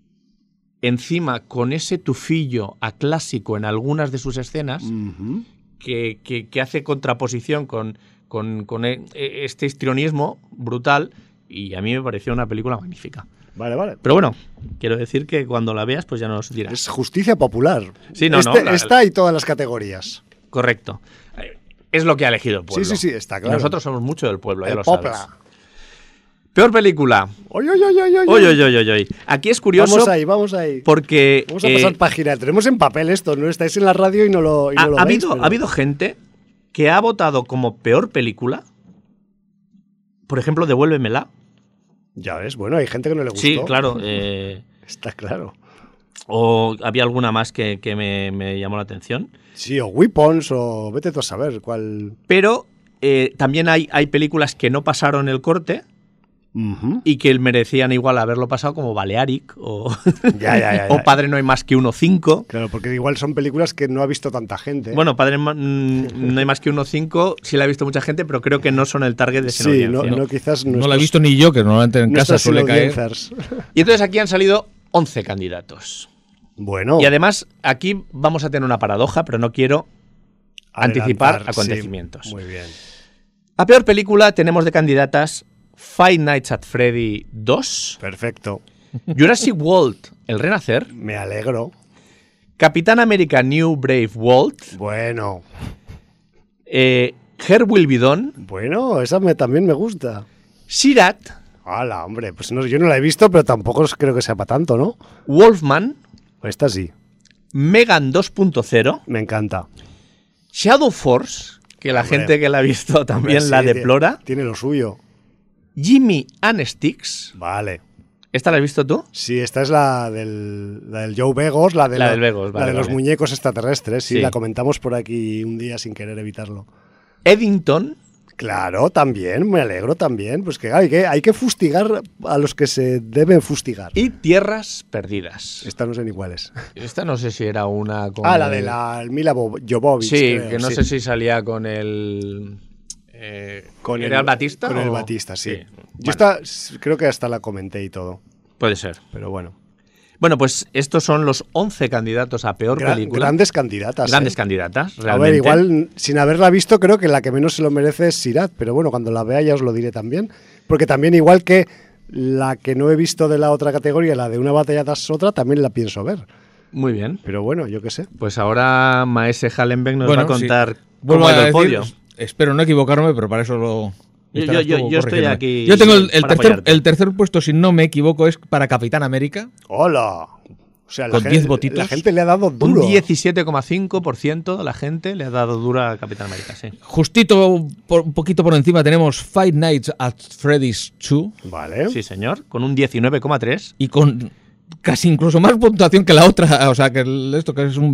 encima con ese tufillo a clásico en algunas de sus escenas Ujú. que hace contraposición con este histrionismo brutal y a mí me pareció una película magnífica. Vale, vale. Pero bueno, quiero decir que cuando la veas pues ya nos dirás. Es justicia popular. Sí, no, Esta y todas las categorías. Correcto. Es lo que ha elegido el pueblo. Sí, está Y claro. nosotros somos mucho del pueblo, ya El lo popla. sabes. Peor película. Oy, oy, oy, oy, oy. Oy, oy, oy, oy, oy. Aquí es curioso Vamos ahí. porque Vamos a pasar página. Tenemos en papel esto, ¿no? Estáis en la radio y no lo ha veis, habido, pero- ha habido gente que ha votado como peor película, por ejemplo, Devuélvemela. Ya ves, bueno, hay gente que no le gustó. Sí, claro. Está claro. O había alguna más que me llamó la atención. Sí, o Weapons, o vete tú a saber cuál. Pero también hay películas que no pasaron el corte Ujú. y que merecían igual haberlo pasado, como Balearic o, Ya. o Padre no hay más que uno 5. Claro, porque igual son películas que no ha visto tanta gente. Bueno, Padre no hay más que uno 5, sí la ha visto mucha gente, pero creo que no son el target de esa sí, audiencia. no, quizás No la he visto ni yo, que normalmente en casa nuestras suele caer. audiencias. Y entonces aquí han salido 11 candidatos. Bueno, Y además aquí vamos a tener una paradoja, pero no quiero anticipar adelantar, acontecimientos. sí, muy bien. A peor película tenemos de candidatas Five Nights at Freddy 2, Perfecto. Jurassic World, El Renacer, Me alegro. Capitán América New Brave World, Bueno, Her Will Be Done, bueno, esa también me gusta. Sirat, Hala, hombre, pues no, yo no la he visto, pero tampoco creo que sea para tanto, ¿no? Wolfman, Esta sí, Megan 2.0, me encanta. Shadow Force, que la Hombre. gente que la ha visto también Hombre, la sí, deplora, Tiene lo suyo. Jimmy and Sticks. Vale. ¿Esta la has visto tú? Sí, esta es la del Joe Begos, la de, La del Begos, la vale, de los vale. muñecos extraterrestres. Sí, Sí. la comentamos por aquí un día sin querer evitarlo. Eddington, Claro, también, me alegro también. Pues que hay que fustigar a los que se deben fustigar. y Tierras Perdidas. Estas no sé ni cuáles. Esta no sé si era una con La el- de la Mila Jovovich. Sí, creo, que no sí. sé si salía con el... Con ¿Era el Batista? Con el o- Batista, sí. Yo Bueno, esta creo que hasta la comenté y todo. puede ser. Pero bueno. Bueno, pues estos son los 11 candidatos a peor película. Grandes candidatas. Grandes ¿eh? candidatas, A realmente. ver, igual sin haberla visto, creo que la que menos se lo merece es Sirat. Pero bueno, cuando la vea ya os lo diré también. Porque también, igual que la que no he visto de la otra categoría, la de Una batalla tras otra, también la pienso ver. Muy bien. Pero bueno, yo qué sé. Pues ahora Maese Hallenbeck nos Bueno, va a contar sí. Vuelvo cómo ha a ido el decir, podio. espero no equivocarme, pero para eso lo... Yo estarás tú estoy corrigiéndome. aquí Yo tengo el para tercer, apoyarte. el tercer puesto, si no me equivoco, es para Capitán América. ¡Hola! O sea, Con 10 votitos. La gente le ha dado Un duro. 17,5% de la gente le ha dado dura a Capitán América, sí. Justito, un poquito por encima, tenemos Five Nights at Freddy's 2. Vale. Sí, señor. Con un 19,3%. Y con casi incluso más puntuación que la otra, o sea, que esto que es un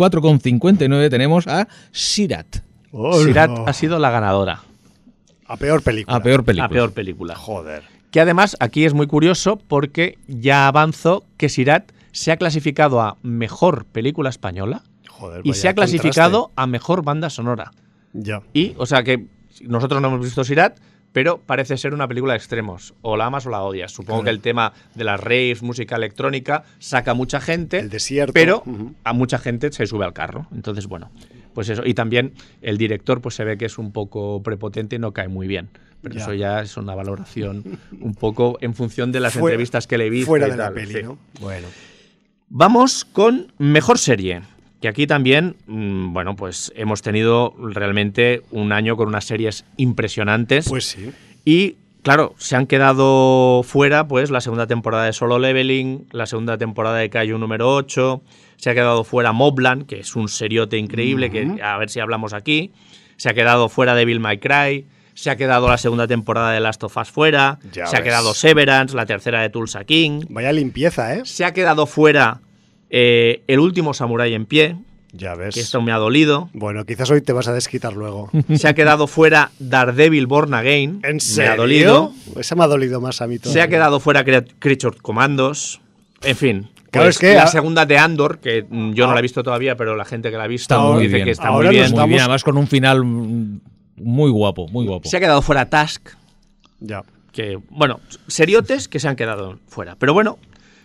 24,59, tenemos a Sirat, Hola. Sirat ha sido la ganadora. A peor película. a peor película. A peor película. Joder. Que además aquí es muy curioso porque ya avanzo que Sirat se ha clasificado a mejor película española Joder, y vaya se ha clasificado a mejor banda sonora. contraste. Ya. Y, o sea que nosotros no hemos visto Sirat, pero parece ser una película de extremos. O la amas o la odias. Supongo que el tema de las raves, música electrónica, saca a mucha gente. El desierto. Pero Ujú. a mucha gente se sube al carro. Entonces, bueno. pues eso. Y también el director pues se ve que es un poco prepotente y no cae muy bien. Pero eso ya es una valoración un poco en función de las entrevistas que le he visto. Fuera y de la tal, peli, sí. ¿no? Bueno. Vamos con mejor serie. Que aquí también, bueno, pues hemos tenido realmente un año con unas series impresionantes. Pues sí. Y, claro, se han quedado fuera pues la segunda temporada de Solo Leveling, la segunda temporada de Kaiju número 8, se ha quedado fuera Mobland, que es un seriote increíble, que a ver si hablamos aquí, se ha quedado fuera Devil May Cry, se ha quedado la segunda temporada de Last of Us fuera, ha quedado Severance, la tercera de Tulsa King. Vaya limpieza, ¿eh? Se ha quedado fuera El último samurái en pie. Ya ves. Que esto me ha dolido. Bueno, quizás hoy te vas a desquitar luego. Se ha quedado fuera Daredevil Born Again. ¿En serio? Me ha dolido. Esa me ha dolido más a mí todo. Se ha quedado fuera Creature Commandos. En fin. Claro, pues es que la segunda de Andor, que yo no la he visto todavía, pero la gente que la ha visto Está muy dice bien. que está Ahora muy bien. nos Muy estamos- bien, además con un final muy guapo, muy guapo. Se ha quedado fuera Task. Ya. Que, bueno, seriotes que se han quedado fuera. Pero bueno,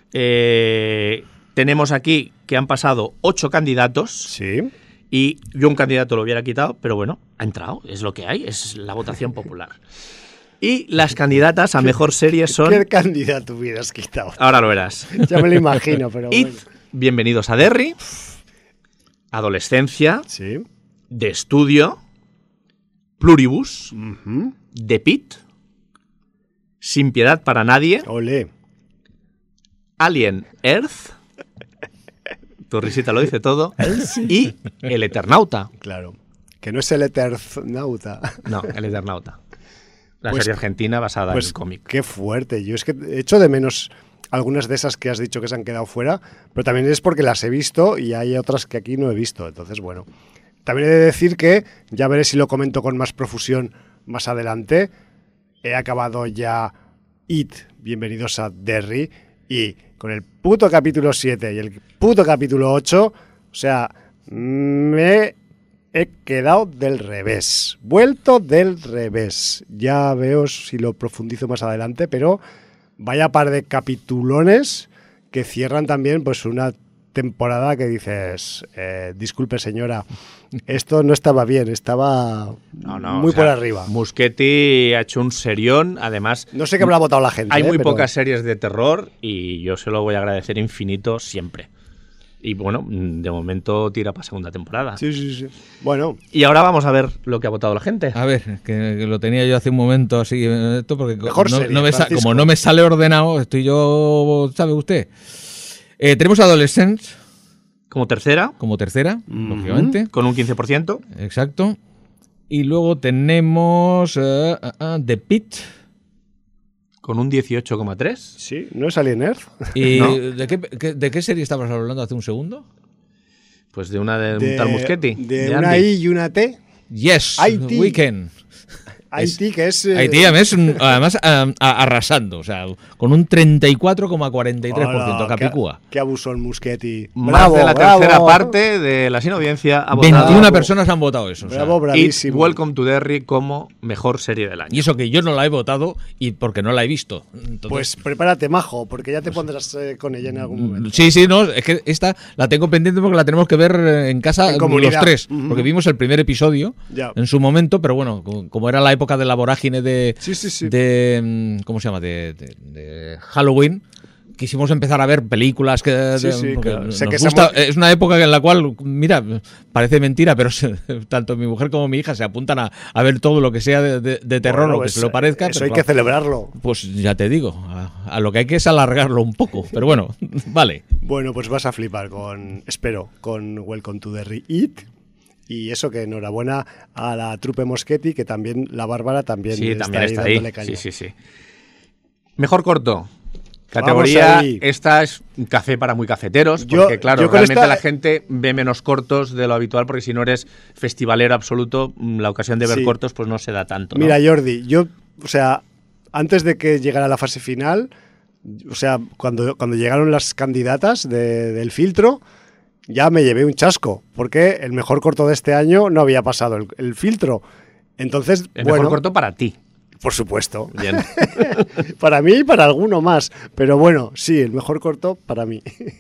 tenemos aquí que han pasado 8 candidatos. Sí. Y yo un candidato lo hubiera quitado, pero bueno, ha entrado, es lo que hay, es la votación popular. Y las candidatas a mejor serie son... ¿Qué candidato hubieras quitado? Ahora lo verás. Ya me lo imagino, pero It, bueno. Bienvenidos a Derry, Adolescencia, Sí. De Estudio, Pluribus, Ujú. The Pit, Sin Piedad para Nadie, Ole. Alien Earth, tu risita lo dice todo, y El Eternauta. Claro. Que no es el Eternauta. No, El Eternauta. La Pues- serie argentina basada en Pues el cómic. qué fuerte. Yo es que echo de menos algunas de esas que has dicho que se han quedado fuera, pero también es porque las he visto y hay otras que aquí no he visto. Entonces, bueno. También he de decir que, ya veré si lo comento con más profusión más adelante, he acabado ya It, bienvenidos a Derry, y con el puto capítulo 7 y el puto capítulo 8, o sea, me he quedado del revés, vuelto del revés. Ya veo si lo profundizo más adelante, pero vaya par de capitulones que cierran también pues una temporada que dices, disculpe señora, esto no estaba bien, estaba muy o sea, por arriba. Muschietti ha hecho un serión, además... No sé qué habrá votado la gente. Hay muy pero pocas series de terror y yo se lo voy a agradecer infinito siempre. Y bueno, de momento tira para segunda temporada. Sí, sí, sí. Bueno, Y ahora vamos a ver lo que ha votado la gente. A ver, que lo tenía yo hace un momento así, esto porque Mejor serie, Francisco. como no me sale ordenado, estoy yo, ¿sabe usted? Tenemos Adolescents Como tercera, como tercera, lógicamente. con un 15%. Exacto. Y luego tenemos The Pit. Con un 18,3%. sí, ¿no es Alien Earth? ¿Y No. de qué serie estabas hablando hace un segundo? Pues de una de un tal Muschietti. De una Andy. I y una T. Yes, IT. Weekend. IT, que es... Haití además arrasando, o sea, con un 34,43% Hola, Capicúa. Qué abuso el Muschietti. Más Bravo, de la bravo. tercera parte de la sin audiencia ha votado 21 Bravo. personas han votado eso. o sea, Bravo, It, bravísimo. Welcome to Derry como mejor serie del año. y eso que yo no la he votado y porque no la he visto. Entonces, Pues prepárate, majo, porque ya te pondrás con ella en algún momento. sí, sí, no, es que esta la tengo pendiente porque la tenemos que ver en casa En los comunidad. tres, Ujú. porque vimos el primer episodio Ya. en su momento, pero bueno, como era la época de la vorágine de, Sí, sí, sí. ¿cómo se llama? De Halloween. Quisimos empezar a ver películas que Sí, sí, porque claro. nos Sé que gusta. Es una época en la cual, mira, parece mentira, pero tanto mi mujer como mi hija se apuntan a ver todo lo que sea de terror Bueno, o que pues, se lo parezca. Eso pero hay claro, que celebrarlo. pues ya te digo, a lo que hay que es alargarlo un poco. Pero bueno, vale. Bueno, pues vas a flipar con Welcome to Derry It. Y eso que enhorabuena a la trupe Moschetti, que también la Bárbara también, Sí, también está ahí. dándole caña. Sí, sí, sí. Mejor corto. Categoría, Vamos ahí. esta es un café para muy cafeteros, Yo- porque claro, yo con realmente esta- la gente ve menos cortos de lo habitual, porque si no eres festivalero absoluto, la ocasión de ver Sí. cortos pues no se da tanto. ¿no? Mira, Jordi, yo, o sea, antes de que llegara la fase final, o sea, cuando llegaron las candidatas del filtro, ya me llevé un chasco, porque el mejor corto de este año no había pasado el filtro. Entonces, El bueno, mejor corto para ti. por supuesto, Bien. para mí y para alguno más, pero bueno, sí, el mejor corto para mí.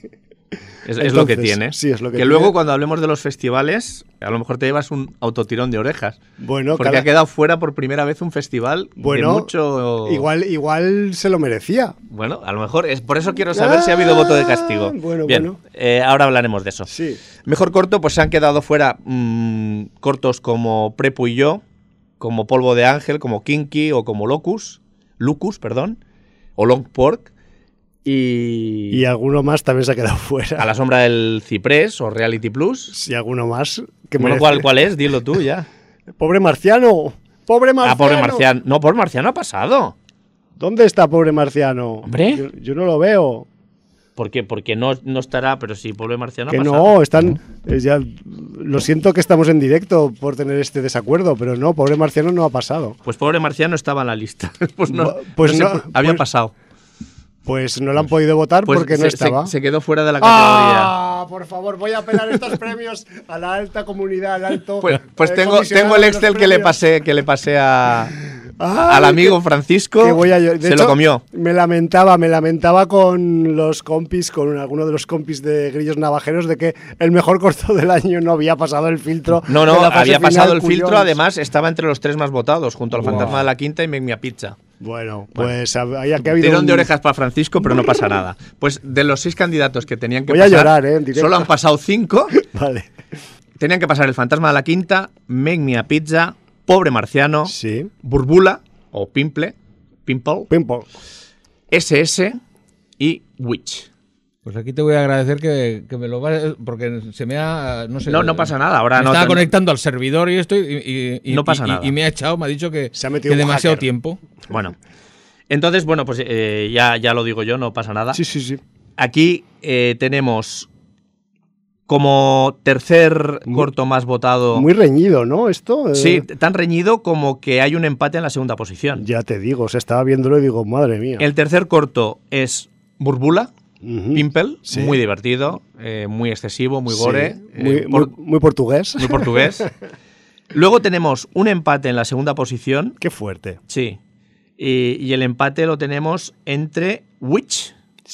Es lo que tiene. Sí, es lo que que tiene. luego cuando hablemos de los festivales, a lo mejor te llevas un autotirón de orejas. Bueno, porque ha quedado fuera por primera vez un festival de mucho... Igual se lo merecía. Bueno, a lo mejor es por eso quiero saber si ha habido voto de castigo. Bien, ahora hablaremos de eso. Sí. Mejor corto, pues se han quedado fuera cortos como Prepu y yo, como Polvo de Ángel, como Kinky o como Lucus, o Long Pork. Y alguno más también se ha quedado fuera. A la sombra del ciprés o Reality Plus. Sí, alguno más. Que bueno, ¿cuál es? Dilo tú ya. ¡Pobre marciano! ¡Pobre marciano! Ah, Pobre Marciano. No, Pobre Marciano ha pasado. ¿Dónde está Pobre Marciano? Hombre. Yo no lo veo. ¿Por qué? Porque no estará, pero sí, Pobre Marciano ha que pasado. No, están... ya, lo siento que estamos en directo por tener este desacuerdo, pero no, Pobre Marciano no ha pasado. Pues Pobre Marciano estaba en la lista. Había pasado. Pues no lo han podido votar porque no estaba. Se quedó fuera de la categoría. ¡Ah! Por favor, voy a apelar estos premios a la alta comunidad, al alto. Pues tengo el Excel que le pasé al amigo Francisco. Se lo comió. Me lamentaba con los compis, con alguno de los compis de Grillos Navajeros, de que el mejor corto del año no había pasado el filtro. No, había pasado el filtro. Además, estaba entre los 3 más votados, junto al Fantasma de la Quinta y Make Me a Pizza. Bueno, pues había que habido tirón de orejas para Francisco, pero no pasa nada. Pues de los 6 candidatos que tenían que pasar, voy a llorar, en directo. Solo han pasado 5. Vale. Tenían que pasar el Fantasma de la Quinta, Make Me a Pizza, Pobre Marciano, sí. Burbula o Pimple, SS y Witch. Pues aquí te voy a agradecer que me lo vas, porque se me ha... No sé. No pasa nada. Ahora me estaba conectando al servidor y esto y no pasa nada. Y me ha echado, me ha dicho que se ha metido demasiado hacker. Tiempo. Bueno. Entonces, bueno, pues ya lo digo yo, no pasa nada. Sí. Aquí tenemos como tercer corto más votado... Muy reñido, ¿no? Esto. Sí, tan reñido como que hay un empate en la segunda posición. Ya te digo, estaba viéndolo y digo, madre mía. El tercer corto es Burbula. Pimple, sí. Muy divertido, muy excesivo, muy gore. Muy portugués. Muy portugués. Luego tenemos un empate en la segunda posición. Qué fuerte. Sí. Y el empate lo tenemos entre Witch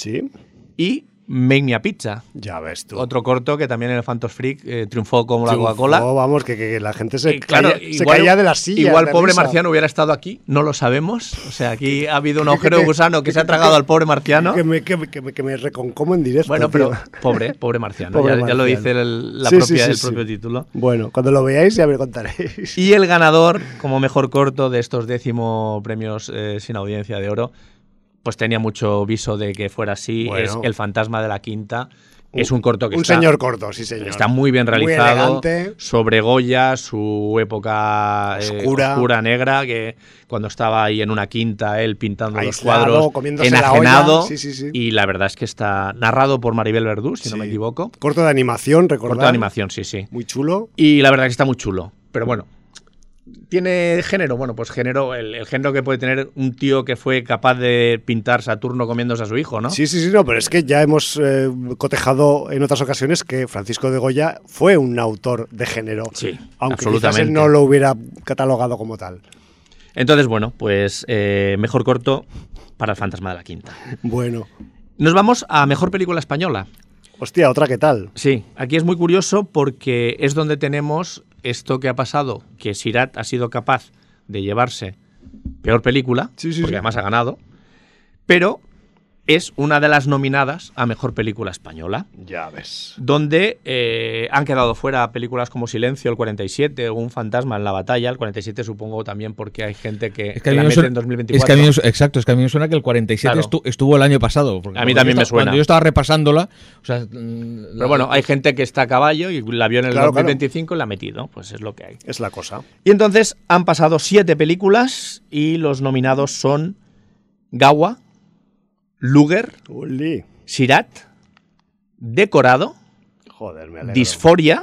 y Make Me a Pizza. Ya ves tú. Otro corto que también en el Phantom Freak triunfó como la Coca-Cola. Vamos, que la gente se se caía de la silla. Igual Pobre Marciano hubiera estado aquí, no lo sabemos. O sea, aquí ha habido un agujero de gusano que se ha tragado al Pobre Marciano. Que me reconcomo en directo. Bueno, pero Pobre Marciano. Ya lo dice el propio título. Bueno, cuando lo veáis ya me contaréis. Y el ganador, como mejor corto de estos 10º premios sin audiencia de oro, pues tenía mucho viso de que fuera así. Bueno. Es El Fantasma de la Quinta. Es un corto que señor corto, sí señor. Está muy bien realizado. Muy elegante. Sobre Goya, su época oscura, negra, que cuando estaba ahí en una quinta, él pintando aislado, los cuadros, enajenado. Sí. Y la verdad es que está narrado por Maribel Verdú, si no me equivoco. Corto de animación, recordad. Corto de animación, sí. Muy chulo. Y la verdad es que está muy chulo. Pero bueno. ¿Tiene género? Bueno, pues género, el género que puede tener un tío que fue capaz de pintar Saturno comiéndose a su hijo, ¿no? Sí, no, pero es que ya hemos cotejado en otras ocasiones que Francisco de Goya fue un autor de género. Sí, aunque absolutamente. quizás él no lo hubiera catalogado como tal. Entonces, bueno, pues mejor corto para El Fantasma de la Quinta. Bueno. Nos vamos a mejor película española. Hostia, ¿otra qué tal? Sí, aquí es muy curioso porque es donde tenemos esto que ha pasado, que Sirat ha sido capaz de llevarse peor película, porque además ha ganado, pero es una de las nominadas a mejor película española. Ya ves. Donde han quedado fuera películas como Silencio, el 47, o Un fantasma en la batalla. El 47 supongo también porque hay gente que la mete en 2024. Es que a mí me suena que el 47 claro. estuvo el año pasado. A mí también me suena. Cuando yo estaba repasándola... Pero bueno, hay gente que está a caballo y la vio en el 2025 y la ha metido. Pues es lo que hay. Es la cosa. Y entonces han pasado 7 películas y los nominados son Gawa, Luger, Sirat, Decorado, Disforia,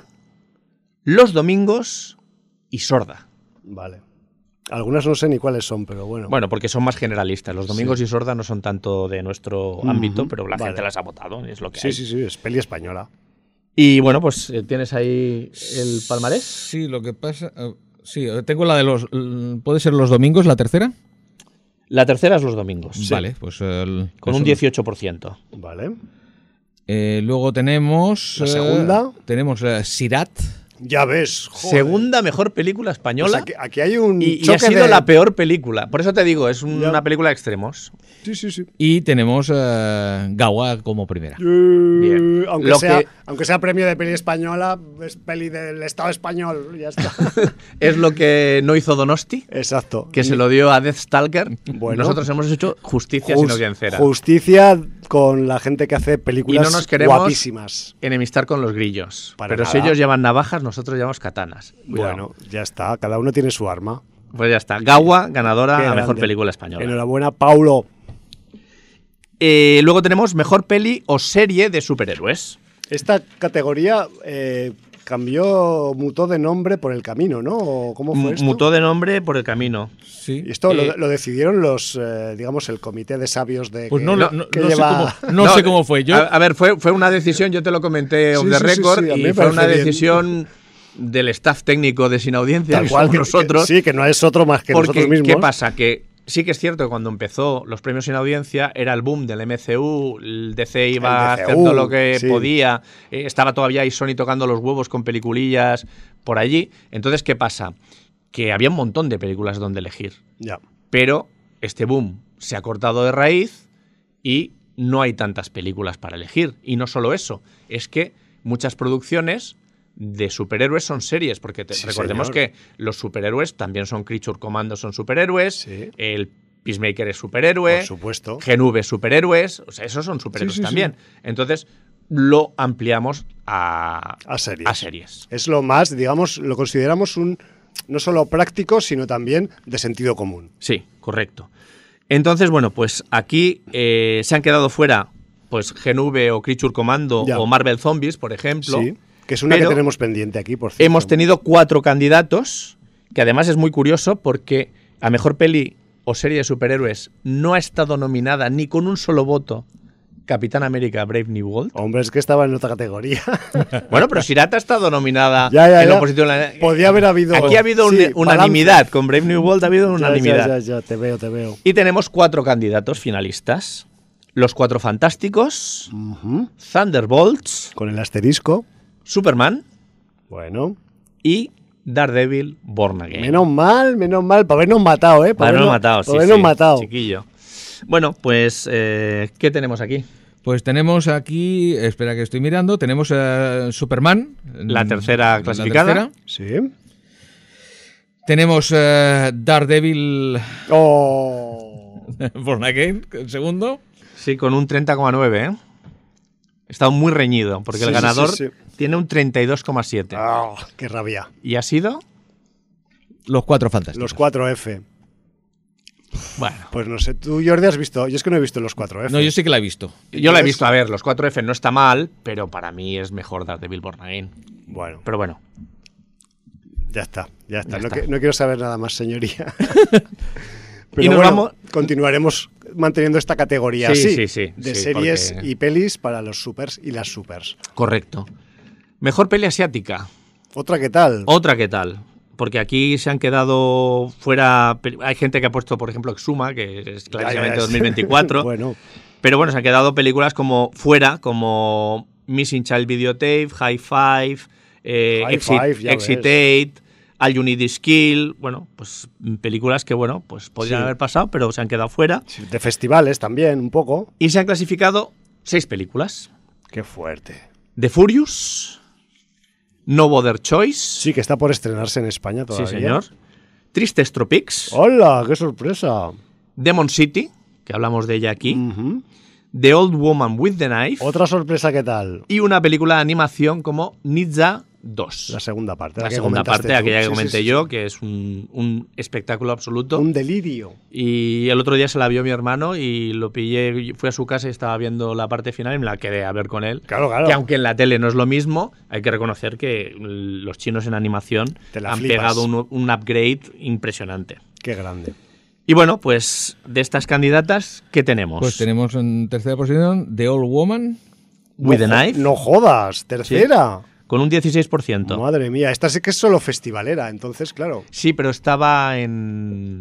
Los Domingos y Sorda. Vale. Algunas no sé ni cuáles son, pero bueno. Bueno, porque son más generalistas. Los Domingos y Sorda no son tanto de nuestro ámbito, pero la gente las ha votado, es lo que hay. Sí, es peli española. Y bueno, pues ¿tienes ahí el palmarés? Sí, lo que pasa... sí, tengo la de los... ¿Puede ser Los Domingos, la tercera? La tercera es Los Domingos. Vale, pues... con un 18%. Vale. Luego tenemos... La segunda. Tenemos Sirat. Ya ves, joder. Segunda mejor película española. Pues aquí hay un y ha choque sido de... la peor película. Por eso te digo, es una Ya. película de extremos. Sí. Y tenemos Gawa como primera. Bien. Lo que- Aunque sea premio de peli española, es peli del Estado español, ya está. Es lo que no hizo Donosti, Exacto. que se lo dio a Deathstalker. Bueno. Nosotros hemos hecho justicia sin audiencera. Justicia con la gente que hace películas Y no nos queremos guapísimas. Enemistar con los grillos. Para Pero nada. si ellos llevan navajas, nosotros llevamos katanas. Cuidado. Bueno, ya está. Cada uno tiene su arma. Pues ya está. Gawa, ganadora Qué a mejor grande. película española. Enhorabuena, Paulo. Luego tenemos mejor peli o serie de superhéroes. Esta categoría mutó de nombre por el camino, ¿no? ¿O ¿Cómo fue esto? Mutó de nombre por el camino. Sí. Y esto lo decidieron los, digamos, el comité de sabios de Pues que, no, que no sé lleva... cómo, no sé cómo fue. Yo, A ver, fue una decisión, yo te lo comenté off Sí, the sí, record, sí, a mí y me fue una parece bien. decisión del staff técnico de Sin Audiencia, Tal que cual, somos nosotros. sí, que no es otro más que Porque, nosotros mismos. ¿qué pasa? Que sí que es cierto que cuando empezó los premios Sin Audiencia era el boom del MCU, el DC iba El DCU, haciendo lo que sí. podía, estaba todavía ahí Sony tocando los huevos con peliculillas por allí. Entonces, ¿qué pasa? Que había un montón de películas donde elegir. Ya. Pero este boom se ha cortado de raíz y no hay tantas películas para elegir. Y no solo eso, es que muchas producciones de superhéroes son series, porque Sí, recordemos señor. que los superhéroes también son Creature Commando, son superhéroes, Sí. el Peacemaker es superhéroe, Por supuesto. Gen V es superhéroes, o sea, esos son superhéroes Sí, sí, también. Entonces lo ampliamos a series. Es lo más, digamos, lo consideramos un no solo práctico, sino también de sentido común. Sí, correcto. Entonces, bueno, pues aquí se han quedado fuera pues Gen V o Creature Commando Ya. o Marvel Zombies, por ejemplo. Sí, que es una Pero que tenemos pendiente aquí, por cierto. hemos tenido 4 candidatos, que además es muy curioso porque a mejor peli o serie de superhéroes no ha estado nominada ni con un solo voto Capitán América Brave New World. Hombre, es que estaba en otra categoría. Bueno, pero Sirata ha estado nominada Ya. en oposición. Podía haber habido... Aquí ha habido sí, unanimidad. Con Brave New World ha habido balance. unanimidad. Ya, te veo. Y tenemos 4 candidatos finalistas. Los 4 Fantásticos, Ujú. Thunderbolts, Con el asterisco. Superman Bueno, y Daredevil Born Again. menos mal, para habernos matado, ¿eh? Para habernos matado, sí, Para habernos sí, matado. chiquillo. Bueno, pues, ¿qué tenemos aquí? pues tenemos aquí, espera que estoy mirando, tenemos Superman. La tercera clasificada. Sí. Tenemos Daredevil Oh. Born Again, el segundo. Sí, con un 30,9, ¿eh? Está muy reñido, porque Sí, el sí, ganador sí. tiene un 32,7. Ah, qué rabia. ¿Y ha sido? Los 4 fantásticos. Los 4F. Bueno. Pues no sé, tú, Jordi, has visto. Yo es que no he visto los 4F. No, yo sí que la he visto. Yo la he visto, a ver, los 4F no está mal, pero para mí es mejor Daredevil Born Again. Bueno, Pero bueno, ya está. Ya no, está. no quiero saber nada más, señoría. Pero Y nos bueno, vamos- continuaremos manteniendo esta categoría Sí, así, sí, de sí, series porque- y pelis para los supers y las supers. correcto. Mejor peli asiática. ¿Otra qué tal? Otra, ¿qué tal? Porque aquí se han quedado fuera. Hay gente que ha puesto, por ejemplo, Exuma, que es clarísimamente Ya. 2024. Bueno, Pero bueno, se han quedado películas como fuera, como Missing Child Videotape, High Five, High Five, ya Excitate, All You Need Is Kill. Bueno, pues películas que, bueno, pues podrían Sí. haber pasado, pero se han quedado fuera. de festivales también, un poco. Y se han clasificado 6 películas: Qué fuerte. The Furious, No Other Choice. Sí, que está por estrenarse en España todavía. Sí, señor. Tristes Tropics, ¡Hola! ¡Qué sorpresa! Demon City, que hablamos de ella aquí, Ujú. The Old Woman with the Knife Otra sorpresa, ¿qué tal? y una película de animación como Ninja 2. La segunda parte. La que segunda comentaste parte, tú. aquella que Sí, sí, comenté sí, yo, sí. que es un espectáculo absoluto. Un delirio. Y el otro día se la vio mi hermano y lo pillé, fui a su casa y estaba viendo la parte final y me la quedé a ver con él. Claro. Que aunque en la tele no es lo mismo, hay que reconocer que los chinos en animación Te la han flipas. pegado un upgrade impresionante. Qué grande. Y bueno, pues de estas candidatas, ¿qué tenemos? Pues tenemos en tercera posición The Old Woman. With the No Knife, No jodas, tercera. con un 16%. Madre mía, esta sí que es solo festivalera, entonces, claro. Sí, pero estaba en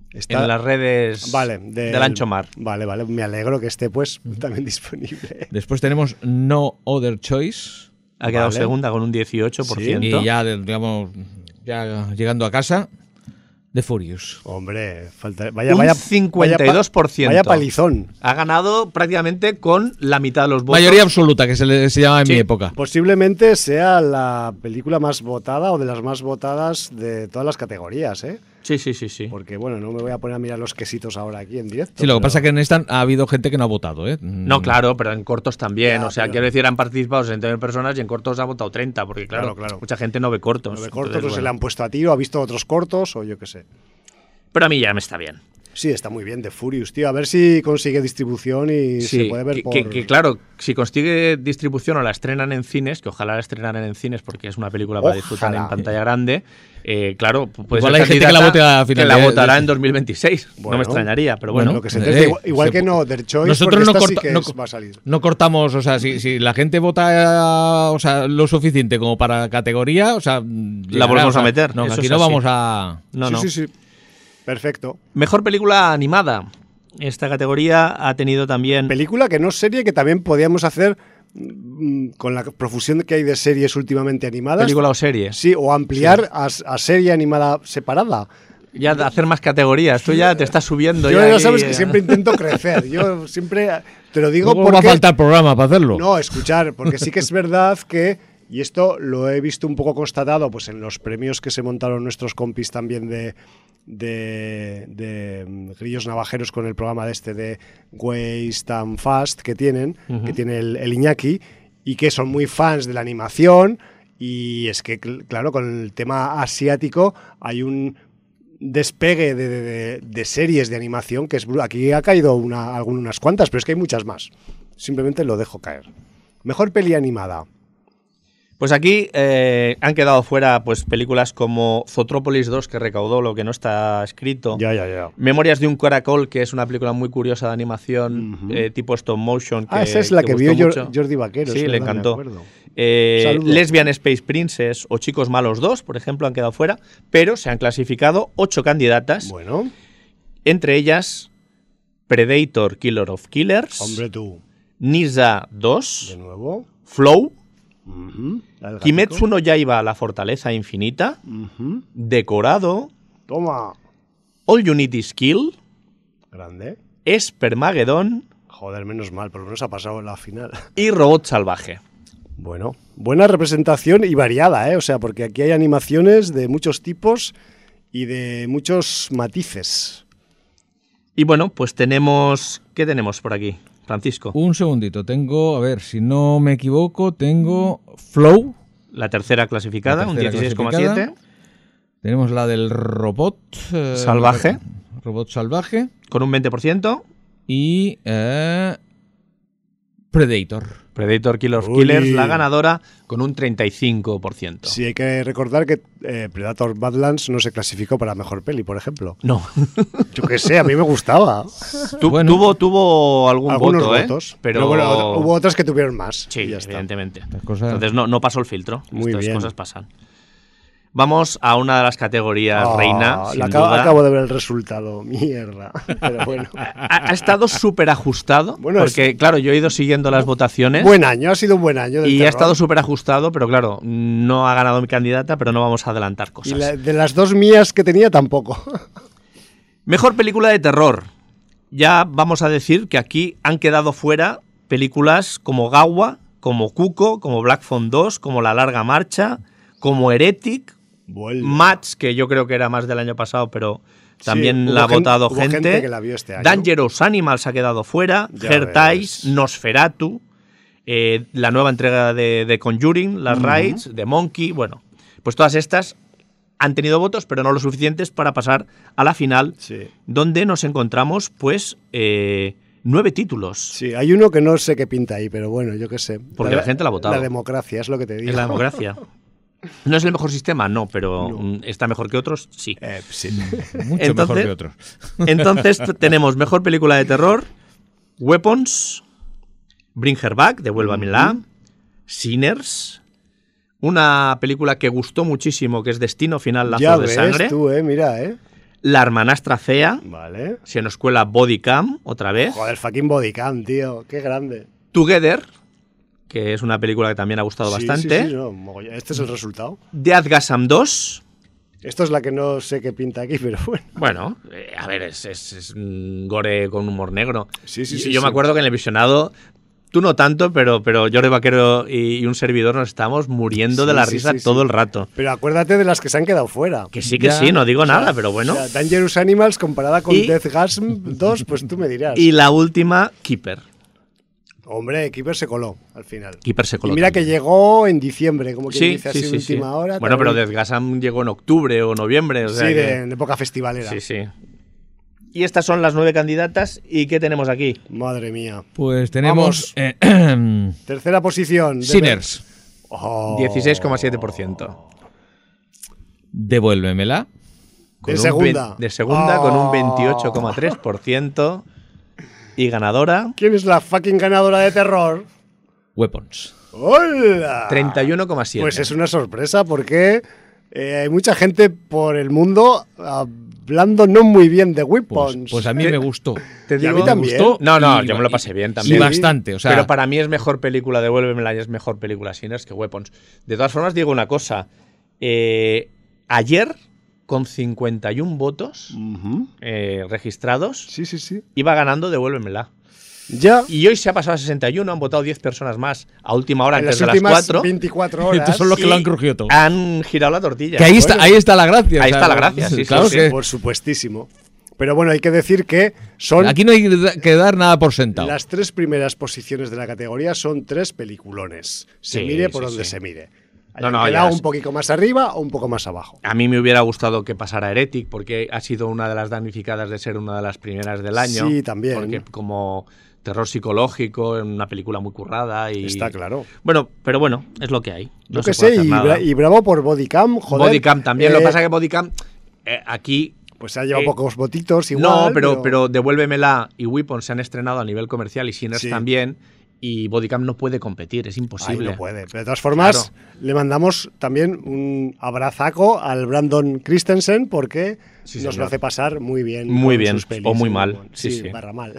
en las redes del ancho mar. Vale, me alegro que esté pues también disponible. Después tenemos No Other Choice. Ha quedado segunda con un 18%. Sí. Y ya, digamos, ya llegando a casa, The Furious. Hombre, falta... un 52%. Vaya palizón. Ha ganado prácticamente con la mitad de los votos. Mayoría absoluta, que se llamaba en mi época. Posiblemente sea la película más votada o de las más votadas de todas las categorías, ¿eh? Sí. Porque, bueno, no me voy a poner a mirar los quesitos ahora aquí en directo. Sí, lo que pasa es que en esta ha habido gente que no ha votado, ¿eh? No, claro, pero en cortos también. Ya, o sea, pero... quiero decir, han participado 60.000 personas y en cortos ha votado 30, porque claro. Mucha gente no ve cortos. No ve cortos, entonces, se le han puesto a tiro, ha visto otros cortos o yo qué sé. Pero a mí ya me está bien. Sí, está muy bien, The Furious, tío. A ver si consigue distribución y se puede ver que claro, si consigue distribución o la estrenan en cines, que ojalá la estrenaran en cines porque es una película para disfrutar en pantalla grande, claro, puede igual ser hay gente que la vote a final que la votará en 2026. Bueno, no me extrañaría, pero bueno. Lo que se igual que no Other Choice, nosotros va a salir. No cortamos, o sea, si la gente vota lo suficiente como para categoría, o sea, la volvemos a meter. No, aquí no vamos a... Sí. Perfecto. Mejor película animada. Esta categoría ha tenido también... Película que no serie, que también podíamos hacer con la profusión que hay de series últimamente animadas. Película o serie. Sí, o ampliar a serie animada separada. Ya hacer más categorías. Tú ya te estás subiendo. Yo ya sabes que siempre intento crecer. Yo siempre te lo digo porque... va a faltar programa para hacerlo. No, escuchar, porque sí que es verdad que... Y esto lo he visto un poco constatado pues en los premios que se montaron nuestros compis también de Grillos Navajeros con el programa de Waste and Fast que tienen, que tiene el Iñaki, y que son muy fans de la animación, y es que, claro, con el tema asiático hay un despegue de series de animación que es aquí ha caído unas cuantas, pero es que hay muchas más. Simplemente lo dejo caer. Mejor peli animada. Pues aquí han quedado fuera pues películas como Zootropolis 2, que recaudó lo que no está escrito. Ya. Memorias de un caracol, que es una película muy curiosa de animación, tipo stop motion. Esa es la que vio Jordi Vaquero. Sí, le encantó. Lesbian Space Princess o Chicos Malos 2, por ejemplo, han quedado fuera, pero se han clasificado 8 candidatas. Bueno. Entre ellas, Predator Killer of Killers. Hombre, tú. Nisa 2. De nuevo. Flow. Kimetsu no Yaiba, la fortaleza infinita. Decorado. Toma. All You Need Is Kill. Grande. Espermagedón. Joder, menos mal, por lo menos ha pasado en la final. Y Robot Salvaje. Bueno, buena representación y variada, ¿eh? O sea, porque aquí hay animaciones de muchos tipos y de muchos matices. Y bueno, pues tenemos... ¿Qué tenemos por aquí, Francisco? Un segundito, tengo, a ver, si no me equivoco, tengo Flow. La tercera clasificada, un 16,7. Tenemos la del robot salvaje. Robot salvaje. Con un 20%. Y Predator. Predator Killer of Killers, la ganadora, con un 35%. Sí, hay que recordar que Predator Badlands no se clasificó para mejor peli, por ejemplo. No. Yo qué sé, a mí me gustaba. Tuvo algunos votos, pero bueno, hubo otras que tuvieron más. Sí, ya evidentemente. Cosas... Entonces no pasó el filtro. Muy Estas bien. cosas pasan. Vamos a una de las categorías reina, sin duda. Acabo de ver el resultado, mierda. Pero bueno. Ha estado súper ajustado, bueno, porque claro, yo he ido siguiendo las votaciones. Buen año, ha sido un buen año. Y ha estado súper ajustado, pero claro, no ha ganado mi candidata, pero no vamos a adelantar cosas. Y de las dos mías que tenía, tampoco. Mejor película de terror. Ya vamos a decir que aquí han quedado fuera películas como Gawa, como Cuco, como Black Phone 2, como La Larga Marcha, como Heretic, Match, que yo creo que era más del año pasado, pero también la ha votado gente. Que la vio este año. Dangerous Animals ha quedado fuera. Heart Eyes, Nosferatu, la nueva entrega de Conjuring, las Rides, de Monkey. Bueno, pues todas estas han tenido votos, pero no lo suficientes para pasar a la final, donde nos encontramos, pues, 9 títulos. Sí, hay uno que no sé qué pinta ahí, pero bueno, yo qué sé. Porque la gente la ha votado. La democracia, es lo que te digo. Es la democracia. ¿No es el mejor sistema? No, pero ¿está mejor que otros? Sí. Sí. Mucho mejor que otros. Entonces tenemos mejor película de terror, Weapons, Bring Her Back, Devuélvamela, Sinners, una película que gustó muchísimo, que es Destino Final, Lazos de Sangre. Tú, mira, La hermanastra fea. Vale. Se nos cuela Body Cam, otra vez. Joder, fucking Bodycam, tío. Qué grande. Together, que es una película que también ha gustado bastante. Sí, no, mogollón. Este es el resultado. Death Gasm 2. Esto es la que no sé qué pinta aquí, pero bueno. Bueno, a ver, es un gore con humor negro. Sí, Yo me acuerdo que en el visionado, tú no tanto, pero Jordi Vaquero y un servidor nos estábamos muriendo de la risa todo el rato. Pero acuérdate de las que se han quedado fuera. Que sí, no digo nada, pero bueno. O sea, Dangerous Animals comparada con Death Gasm 2, pues tú me dirás. Y la última, Keeper. Hombre, Keeper se coló al final. Keeper se coló. Y mira también. que llegó en diciembre, como quien dice así, sí. última hora. Bueno, pero también. Death Gasm llegó en octubre o noviembre. O sea Sí, que... en época festivalera. Sí. Y estas son las 9 candidatas. ¿Y qué tenemos aquí? Madre mía. Pues tenemos Tercera posición. Sinners. Oh. 16,7%. Devuélvemela. De segunda. De segunda con un 28,3%. Y ganadora, ¿Quién es la fucking ganadora de terror? Weapons. ¡Hola! 31,7%. Pues es una sorpresa porque hay mucha gente por el mundo hablando no muy bien de Weapons. Pues a mí me gustó. Te Y a digo, mí también. Me gustó No, y- yo me lo pasé bien Y también. bastante, o sea, Pero para mí es mejor película Devuélvemela y es mejor película Sinners que Weapons. De todas formas, digo una cosa. Ayer, con 51 votos Ujú. registrados, Sí. iba ganando Devuélvemela. Ya. Y hoy se ha pasado a 61, han votado 10 personas más a última hora, En antes las de las últimas 4. 24 horas. Estos son los que lo han Y crujido todo. Han girado la tortilla. Que ahí está la gracia. Ahí o sea, está la gracia, sí, claro sí, que Por supuestísimo. Pero bueno, hay que decir que son aquí no hay que dar nada por sentado. las 3 primeras posiciones de la categoría son 3 peliculones. Se Sí, mire por sí, donde sí. se mire. No, Hayan ya quedado es- un poquito más arriba o un poco más abajo. A mí me hubiera gustado que pasara Heretic, porque ha sido una de las damnificadas de ser una de las primeras del año. Sí, también. Porque como terror psicológico, en una película muy currada. Y... Está claro. Bueno, pero bueno, es lo que hay. No Yo se qué puede sé, hacer nada. y bravo por Bodycam, joder. Bodycam también. Lo que pasa es que Bodycam aquí... Pues se ha llevado eh, pocos votitos igual. no, pero Devuélvemela y Weapons se han estrenado a nivel comercial y Sinners Sí. también. Y Bodycam no puede competir, es Ahí imposible. no puede. Pero de todas formas, le mandamos también un abrazaco al Brandon Christensen porque Sí, nos señor. lo hace pasar muy bien. Muy con bien, sus pelis. o muy mal. Sí, Sí, sí. barra mal.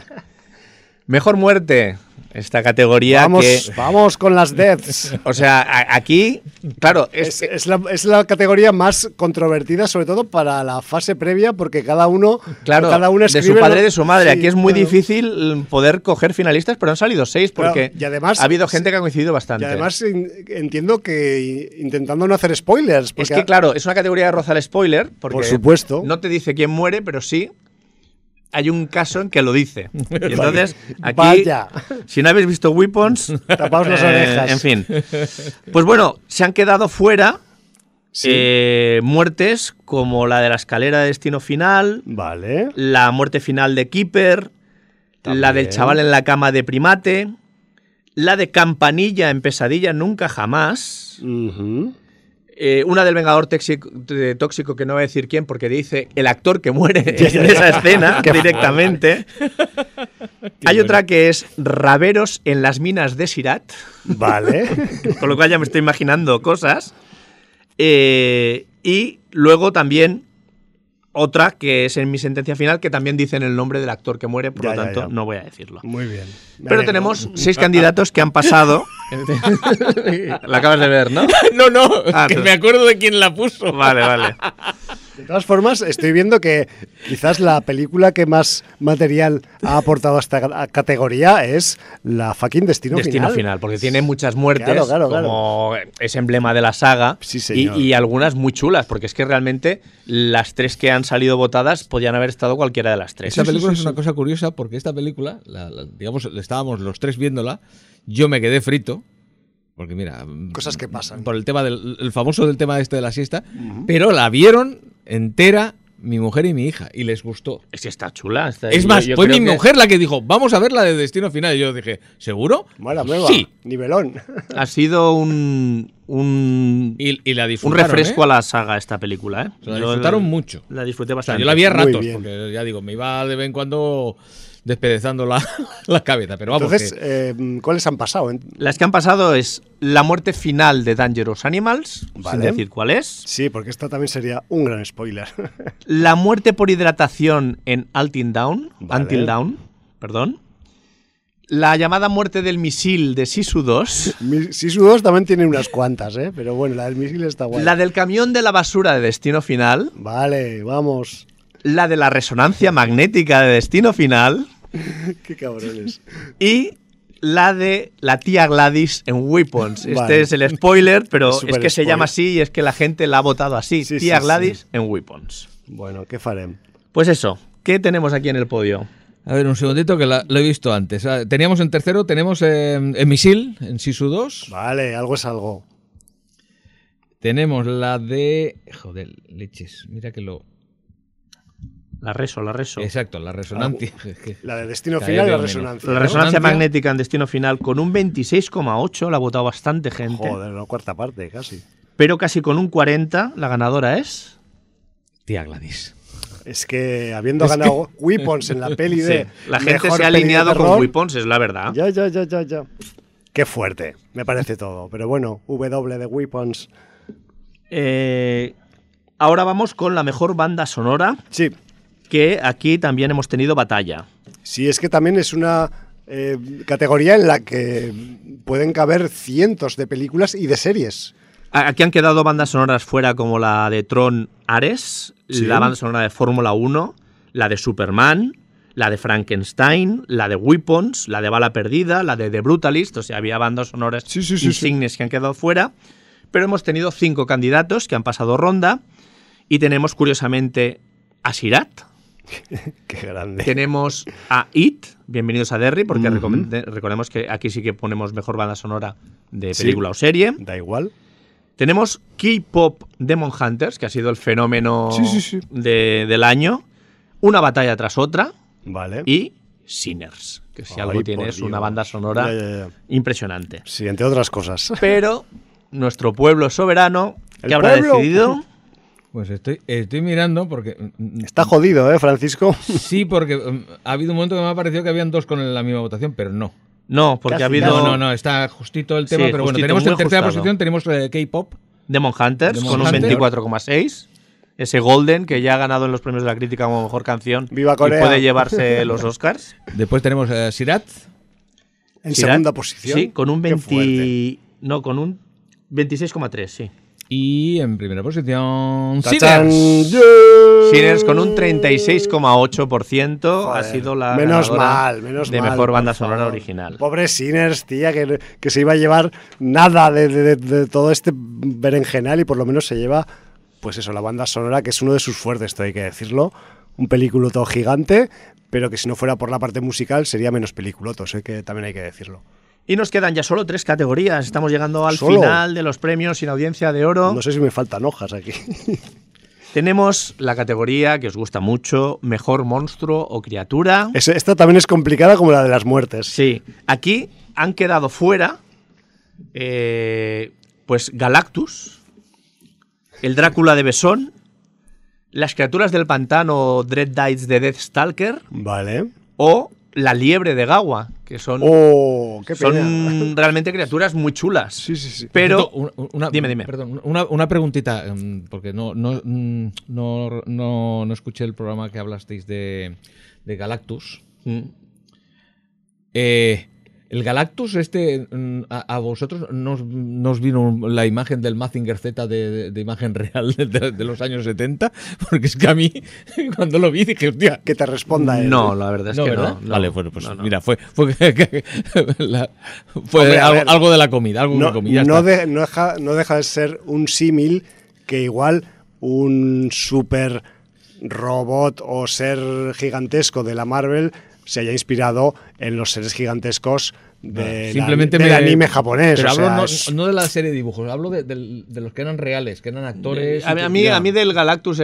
Mejor muerte. Esta categoría Vamos, que... vamos con las deaths. O sea, aquí, claro, Es la categoría más controvertida, sobre todo para la fase previa, porque cada uno de su escribe padre y lo- de su madre. Sí, Aquí es muy claro. difícil poder coger finalistas, pero han salido 6 Claro, porque y además- ha habido gente que ha coincidido Y bastante. además entiendo que intentando no hacer spoilers. es porque que, claro, es una categoría de rozar spoiler, porque Por supuesto. no te dice quién muere, pero sí hay un caso en que lo dice. Y entonces, aquí, Vaya. si no habéis visto Weapons, Tapaos las orejas. en fin. Pues bueno, se han quedado fuera Sí. muertes como la de la escalera de Destino Final, Vale. la muerte final de Keeper, la del También. chaval en la cama de Primate, la de Campanilla en Pesadilla Nunca Jamás, Ujú. una del Vengador tóxico que no voy a decir quién porque dice el actor que muere en esa escena directamente. Hay otra que es Raveros en las minas de Sirat, Vale. con lo cual ya me estoy imaginando cosas. Y luego también otra que es en mi sentencia final que también dicen el nombre del actor que muere, por Ya, lo ya, tanto ya. no voy a decirlo. Muy bien. Me Pero alegro. tenemos 6 candidatos que han pasado. La acabas de ver, ¿no? No, Ah, que tú- me acuerdo de quién la puso. Vale, vale. De todas formas, estoy viendo que quizás la película que más material ha aportado a esta categoría es la fucking Destino Final, porque tiene muchas muertes, Claro, como es emblema de la saga, Sí, señor. y algunas muy chulas, porque es que realmente las 3 que han salido votadas podían haber estado cualquiera de las 3. Esta película es una cosa curiosa porque esta película, digamos, estábamos los 3 viéndola, yo me quedé frito, porque mira, Cosas que pasan. por el tema el famoso del tema este de la siesta, pero la vieron entera mi mujer y mi hija y les gustó. Es que está chula. Es más, fue mi mujer la que dijo, vamos a ver la de Destino Final. Y yo dije, ¿seguro? Mala nueva. Sí. Nivelón. Ha sido un Y la disfrutaron, refresco ¿eh? a la saga esta película, ¿eh? Se la Yo disfratos mucho. La disfruté O sea, bastante. yo la vi a Muy ratos, bien. porque ya digo, me iba de vez en cuando despedezando la cabeza. Pero vamos. Entonces, ¿cuáles han pasado? Las que han pasado es la muerte final de Dangerous Animals, Vale. sin decir cuál es. Sí, porque esta también sería un gran spoiler. La muerte por hidratación en Until Dawn. Vale. Until Dawn, perdón. La llamada muerte del misil de Sisu 2. Sisu 2 también tiene unas cuantas, pero bueno, la del misil está guay. La del camión de la basura de Destino Final. Vale, vamos. La de la resonancia magnética de Destino Final. Qué cabrones. Y la de la tía Gladys en Weapons. Este Vale. es el spoiler, pero Es es que se spoiler. llama así y es que la gente la ha votado así. Sí, tía sí, Gladys sí. en Weapons. Bueno, ¿qué farem? Pues eso, ¿qué tenemos aquí en el podio? A ver, un segundito que lo he visto antes. Teníamos en tercero, tenemos el misil en Sisu 2. Vale, algo es algo. Tenemos la de... Joder, leches. Mira que lo... La reso. Exacto, la resonancia. La de Destino Cada Final, vez la veo menos. resonancia. La ¿no? resonancia magnética en Destino Final con un 26,8, la ha votado bastante gente. Joder, una cuarta parte, casi. Pero casi con un 40, la ganadora es... Tía Gladys. Es que habiendo ganado Weapons en la peli de... Sí, la gente mejor se ha peli de alineado con terror, Weapons, es la verdad. Ya. Qué fuerte, me parece todo. Pero bueno, W de Weapons. Ahora vamos con la mejor banda sonora, Sí, que aquí también hemos tenido batalla. sí, es que también es una categoría en la que pueden caber cientos de películas y de series. Aquí han quedado bandas sonoras fuera como la de Tron Ares, Sí. la banda sonora de Fórmula 1, la de Superman, la de Frankenstein, la de Weapons, la de Bala Perdida, la de The Brutalist, o sea, había bandas sonoras Sí, sí, sí, insignes que han quedado fuera, pero hemos tenido 5 candidatos que han pasado ronda y tenemos curiosamente a Sirat, Qué grande. tenemos a It, bienvenidos a Derry, porque recordemos que aquí sí que ponemos mejor banda sonora de Sí. película o serie. Da igual. Tenemos K-Pop Demon Hunters, que ha sido el fenómeno Sí. del año. Una batalla tras otra. Vale. Y Sinners, que si Ay, algo por tiene es una Dios. banda sonora Ya. impresionante. Sí, entre otras cosas. Pero nuestro pueblo soberano, ¿El ¿qué habrá pueblo? decidido? Pues estoy mirando porque... Está jodido, Francisco? Sí, porque ha habido un momento que me ha parecido que habían dos con la misma votación, pero no. No, porque Casi ha habido No, está justito el tema, Sí, pero bueno, justito, tenemos muy en tercera ajustado. posición, tenemos K-Pop. Demon Hunters Demon con un Hunters. 24,6. Ese Golden que ya ha ganado en los premios de la crítica como mejor canción. ¡Viva y Corea! puede llevarse los Oscars. Después tenemos Sirat. En Sirat, segunda posición. Sí, con un Qué fuerte. 20. No, con un 26,3, sí. Y en primera posición, ¡Tachán! Sinners. ¡Yeah! Sinners con un 36,8% ha Joder, sido la menos ganadora menos de mal, mejor por banda favor. sonora original. Pobre Sinners, tía, que se iba a llevar nada de todo este berenjenal y por lo menos se lleva, pues eso, la banda sonora, que es uno de sus fuertes, esto hay que decirlo. Un peliculoto gigante, pero que si no fuera por la parte musical sería menos peliculotos, que también hay que decirlo. Y nos quedan ya solo 3 categorías. Estamos llegando al ¿Solo? final de los premios sin audiencia de oro. No sé si me faltan hojas aquí. Tenemos la categoría que os gusta mucho, mejor monstruo o criatura. Esta también es complicada como la de las muertes. Sí, aquí han quedado fuera pues Galactus, el Drácula de Besón, las criaturas del pantano Dreaddites de Deathstalker Vale. o la liebre de Gawa, que son, ¡Oh, qué pena! son realmente criaturas muy chulas. Sí, sí, sí. Pero Dime. Dime. Perdón, una preguntita, porque no escuché el programa que hablasteis de Galactus. El Galactus, a vosotros nos vino la imagen del Mazinger Z de imagen real de los años 70, porque es que a mí, cuando lo vi, dije, hostia. Que te responda él. no, la verdad es que ¿verdad? no. Vale, bueno, pues No. mira, fue Hombre, a ver, algo de la comida, algo de la comida. No deja de ser un símil que igual un super robot o ser gigantesco de la Marvel se haya inspirado en los seres gigantescos Simplemente del anime japonés. Pero o sea, hablo es- no de la serie de dibujos, hablo de los que eran reales, que eran actores. A mí del Galactus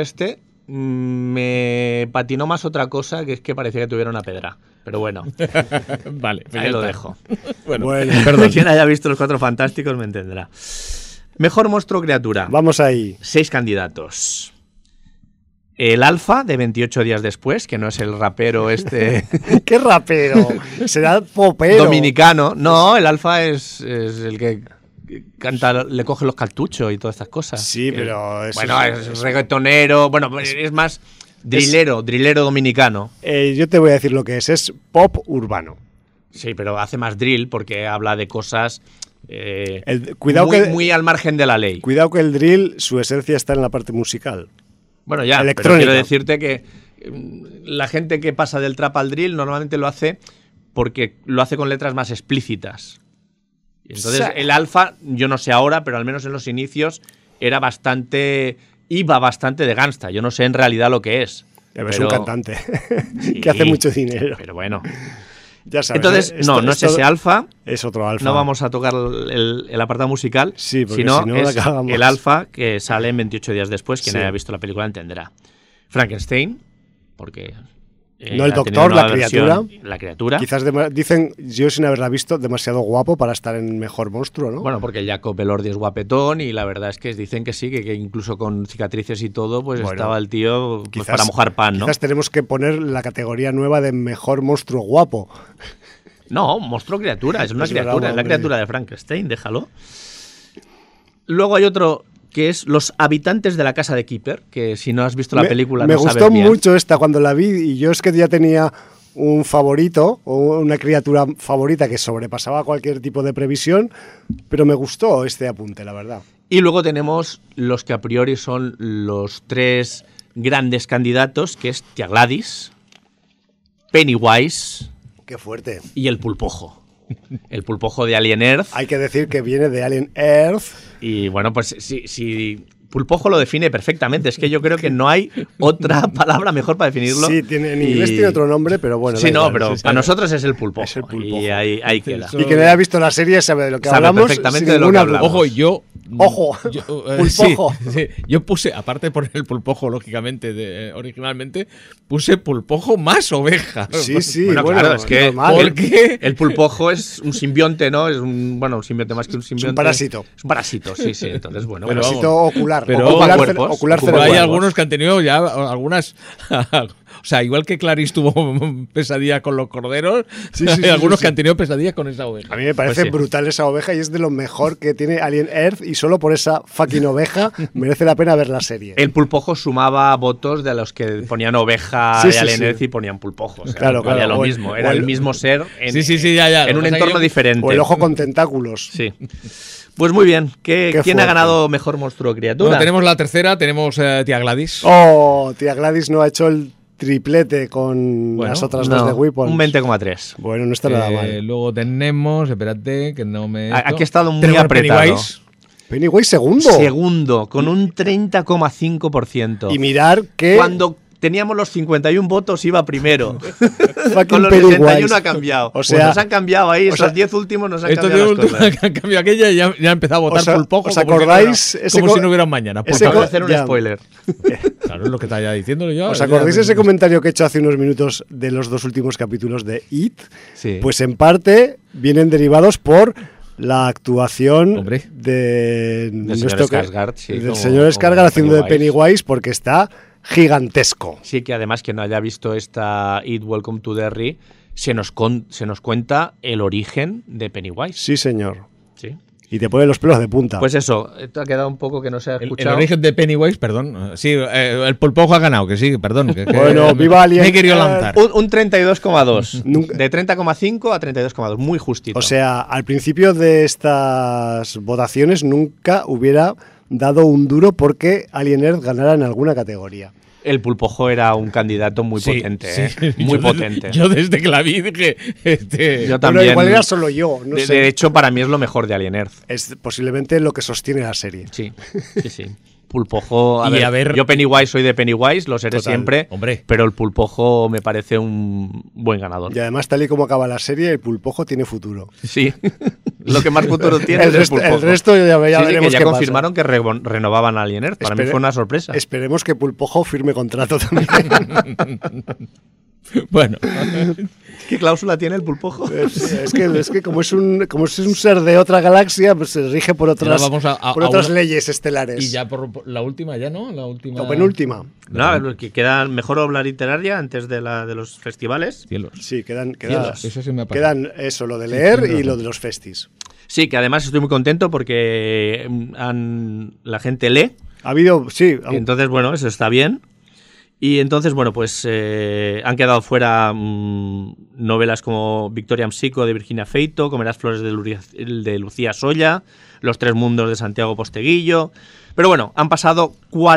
me patinó más otra cosa, que es que parecía que tuviera una pedra. Pero bueno, Vale, pues ahí ya lo está. dejo. Bueno, Bueno, perdón. Quien haya visto Los Cuatro Fantásticos me entenderá. Mejor monstruo o criatura. vamos ahí. 6 candidatos. El Alfa, de 28 días después, que no es el rapero este ¿Qué rapero? Será popero. dominicano. No, el Alfa es el que canta, le coge los cartuchos y todas estas cosas. Sí, pero... eso Bueno, es reggaetonero, bueno, es más drillero dominicano. Yo te voy a decir lo que es pop urbano. Sí, pero hace más drill porque habla de cosas Cuidado muy al margen de la ley. Cuidado que el drill, su esencia está en la parte musical. Bueno, ya, pero Electrónica. quiero decirte que la gente que pasa del trap al drill normalmente lo hace porque lo hace con letras más explícitas. Y entonces O sea, el Alfa, yo no sé ahora, pero al menos en los inicios iba bastante de gangsta. Yo no sé en realidad lo que es. Es un cantante Sí, que hace mucho dinero. Pero bueno. Ya sabes, Entonces, no es ese Alfa. Es otro Alfa. No vamos a tocar el apartado musical, Sí, porque sino si no, es la cagamos. el Alfa que sale 28 días después. Quien Sí. haya visto la película entenderá. Frankenstein, porque... No el ha tenido doctor, una la criatura. La criatura. Quizás dicen, yo sin haberla visto, demasiado guapo para estar en Mejor Monstruo, ¿no? Bueno, porque Jacob Elordi es guapetón y la verdad es que dicen que sí, que incluso con cicatrices y todo, pues Bueno, estaba el tío pues, quizás- para mojar pan, ¿no? Quizás tenemos que poner la categoría nueva de Mejor Monstruo Guapo. No, monstruo criatura, es una Es verdad, criatura, es la hombre. criatura de Frankenstein, déjalo. Luego hay otro que es Los habitantes de la casa de Keeper, que si no has visto la película me no gustó sabes bien. mucho esta cuando la vi y yo es que ya tenía un favorito o una criatura favorita que sobrepasaba cualquier tipo de previsión, pero me gustó este apunte, la verdad. Y luego tenemos los que a priori son los tres grandes candidatos, que es Tia Gladys, Pennywise Qué fuerte. y el Pulpojo. El Pulpojo de Alien Earth. Hay que decir que viene de Alien Earth. Y bueno, pues si Pulpojo lo define perfectamente. Es que yo creo que no hay otra palabra mejor para definirlo. Sí, en inglés tiene otro nombre, pero bueno. Sí, da no, igual, pero sí, sí. para nosotros es el Pulpojo. Es el Pulpojo. Y ahí queda. Eso- Y quien haya visto la serie sabe de lo que Sabe hablamos. perfectamente sin de lo que ninguna hablamos. duda. Ojo, yo. Ojo, pulpojo. Sí, yo puse, aparte de poner el pulpojo, lógicamente, originalmente, puse pulpojo más oveja. Sí, sí, Bueno, bueno, claro, es que normal. ¿Por qué? El Pulpojo es un simbionte, ¿no? Es un simbionte más que un simbionte. parásito. Es un parásito, sí, sí. Entonces, bueno, Pero bueno, Parásito ocular. pero- ocular, Ocupacuerpos. ocular Pero hay cerebral. algunos que han tenido ya algunas. O sea, igual que Clarice tuvo pesadilla con los corderos, Sí, sí, hay sí, algunos sí, que sí. han tenido pesadillas con esa oveja. A mí me parece Pues sí. brutal esa oveja y es de lo mejor que tiene Alien Earth y solo por esa fucking oveja merece la pena ver la serie. El Pulpojo sumaba votos de los que ponían oveja Sí, de sí, Alien sí. Earth y ponían Pulpojo. O sea, Claro, valía claro. lo O el- mismo. o Era el- el mismo ser en, Sí, ya. en Lo un que pasa es que entorno yo- diferente. O el ojo con tentáculos. Sí. Pues muy bien. Qué ¿Quién ha fuerte. ganado mejor monstruo o criatura? Bueno, tenemos la tercera, tenemos Tía Gladys. Oh, tía Gladys no ha hecho el triplete con Bueno, las otras No, dos de Weapons. un 20,3. Bueno, no está nada mal. Luego tenemos, espérate, que no me. Aquí ha estado muy Tenemos apretado. Pennywise. Pennywise segundo. Segundo, con un 30,5%. Y mirar que Cuando teníamos los 51 votos iba primero. fucking Con los Pennywise. 61 ha cambiado. O sea, Pues nos han cambiado ahí, o sea, esos 10 últimos nos han Estos cambiado las últimos cosas. que han cambiado aquella y ya han empezado a votar ¿Os a- pulpojo. os como si no acordáis hubiera- ese como co- si no hubiera un mañana. ese Pulpojo. Acabo de co- hacer un ya. spoiler. Claro, es lo que estaba ya diciendo yo. ¿Os acordáis ese comentario que he hecho hace unos minutos de los dos últimos capítulos de It? Sí. Pues en parte vienen derivados por la actuación Hombre. de Del señor nuestro Skarsgård, sí, del como- señor Skarsgård como haciendo de Pennywise. Pennywise porque está gigantesco. Sí, que además quien no haya visto esta It Welcome to Derry, se nos cuenta el origen de Pennywise. Sí, señor. Sí. Y te pone los pelos de punta. Pues eso, esto ha quedado un poco que no se ha El escuchado. origen de Pennywise, perdón. Sí, el pulpojo ha ganado, que sí, perdón. que Bueno, viva Alien. Me he querido lanzar. Un 32,2. Nunca- De 30,5 a 32,2. Muy justito. O sea, al principio de estas votaciones nunca hubiera dado un duro porque Alien Earth ganara en alguna categoría. el Pulpojo era un candidato muy Sí, potente. sí. ¿eh? Muy Yo potente. Yo desde que la vi dije. Yo Bueno, también. igual era solo yo, no sé. De hecho, para mí es lo mejor de Alien Earth. Es posiblemente lo que sostiene la serie. Sí, sí, sí. Pulpojo. Y a ver- yo Pennywise soy de Pennywise, lo seré Total. siempre. Hombre. Pero el Pulpojo me parece un buen ganador. Y además, tal y como acaba la serie, el pulpojo tiene futuro. Sí. Lo que más futuro tiene El es resto- el Pulpojo. el resto ya Sí, sí, veremos que ya qué pasa. confirmaron que renovaban a Alien Earth. Para mí Espere- fue una sorpresa. Esperemos que Pulpojo firme contrato también. Bueno, ¿Qué cláusula tiene el pulpojo? Es que como es un ser de otra galaxia, pues se rige por otras, vamos por otras una- leyes estelares. y ya por la última, ya no, la última. La penúltima. No, que queda mejor obra literaria antes de los festivales. Cielos. Sí, quedan Cielos. Eso sí me ha pasado. quedan eso, lo de leer tienes y razón. lo de los festis. Sí, que además estoy muy contento porque la gente lee. Ha habido, sí, Y entonces, bueno, eso está bien. Y entonces, bueno, pues han quedado fuera novelas como Victoriam Psico de Virginia Feito, Comerás flores de Lucía Solla, Los tres mundos de Santiago Posteguillo. Pero bueno, han pasado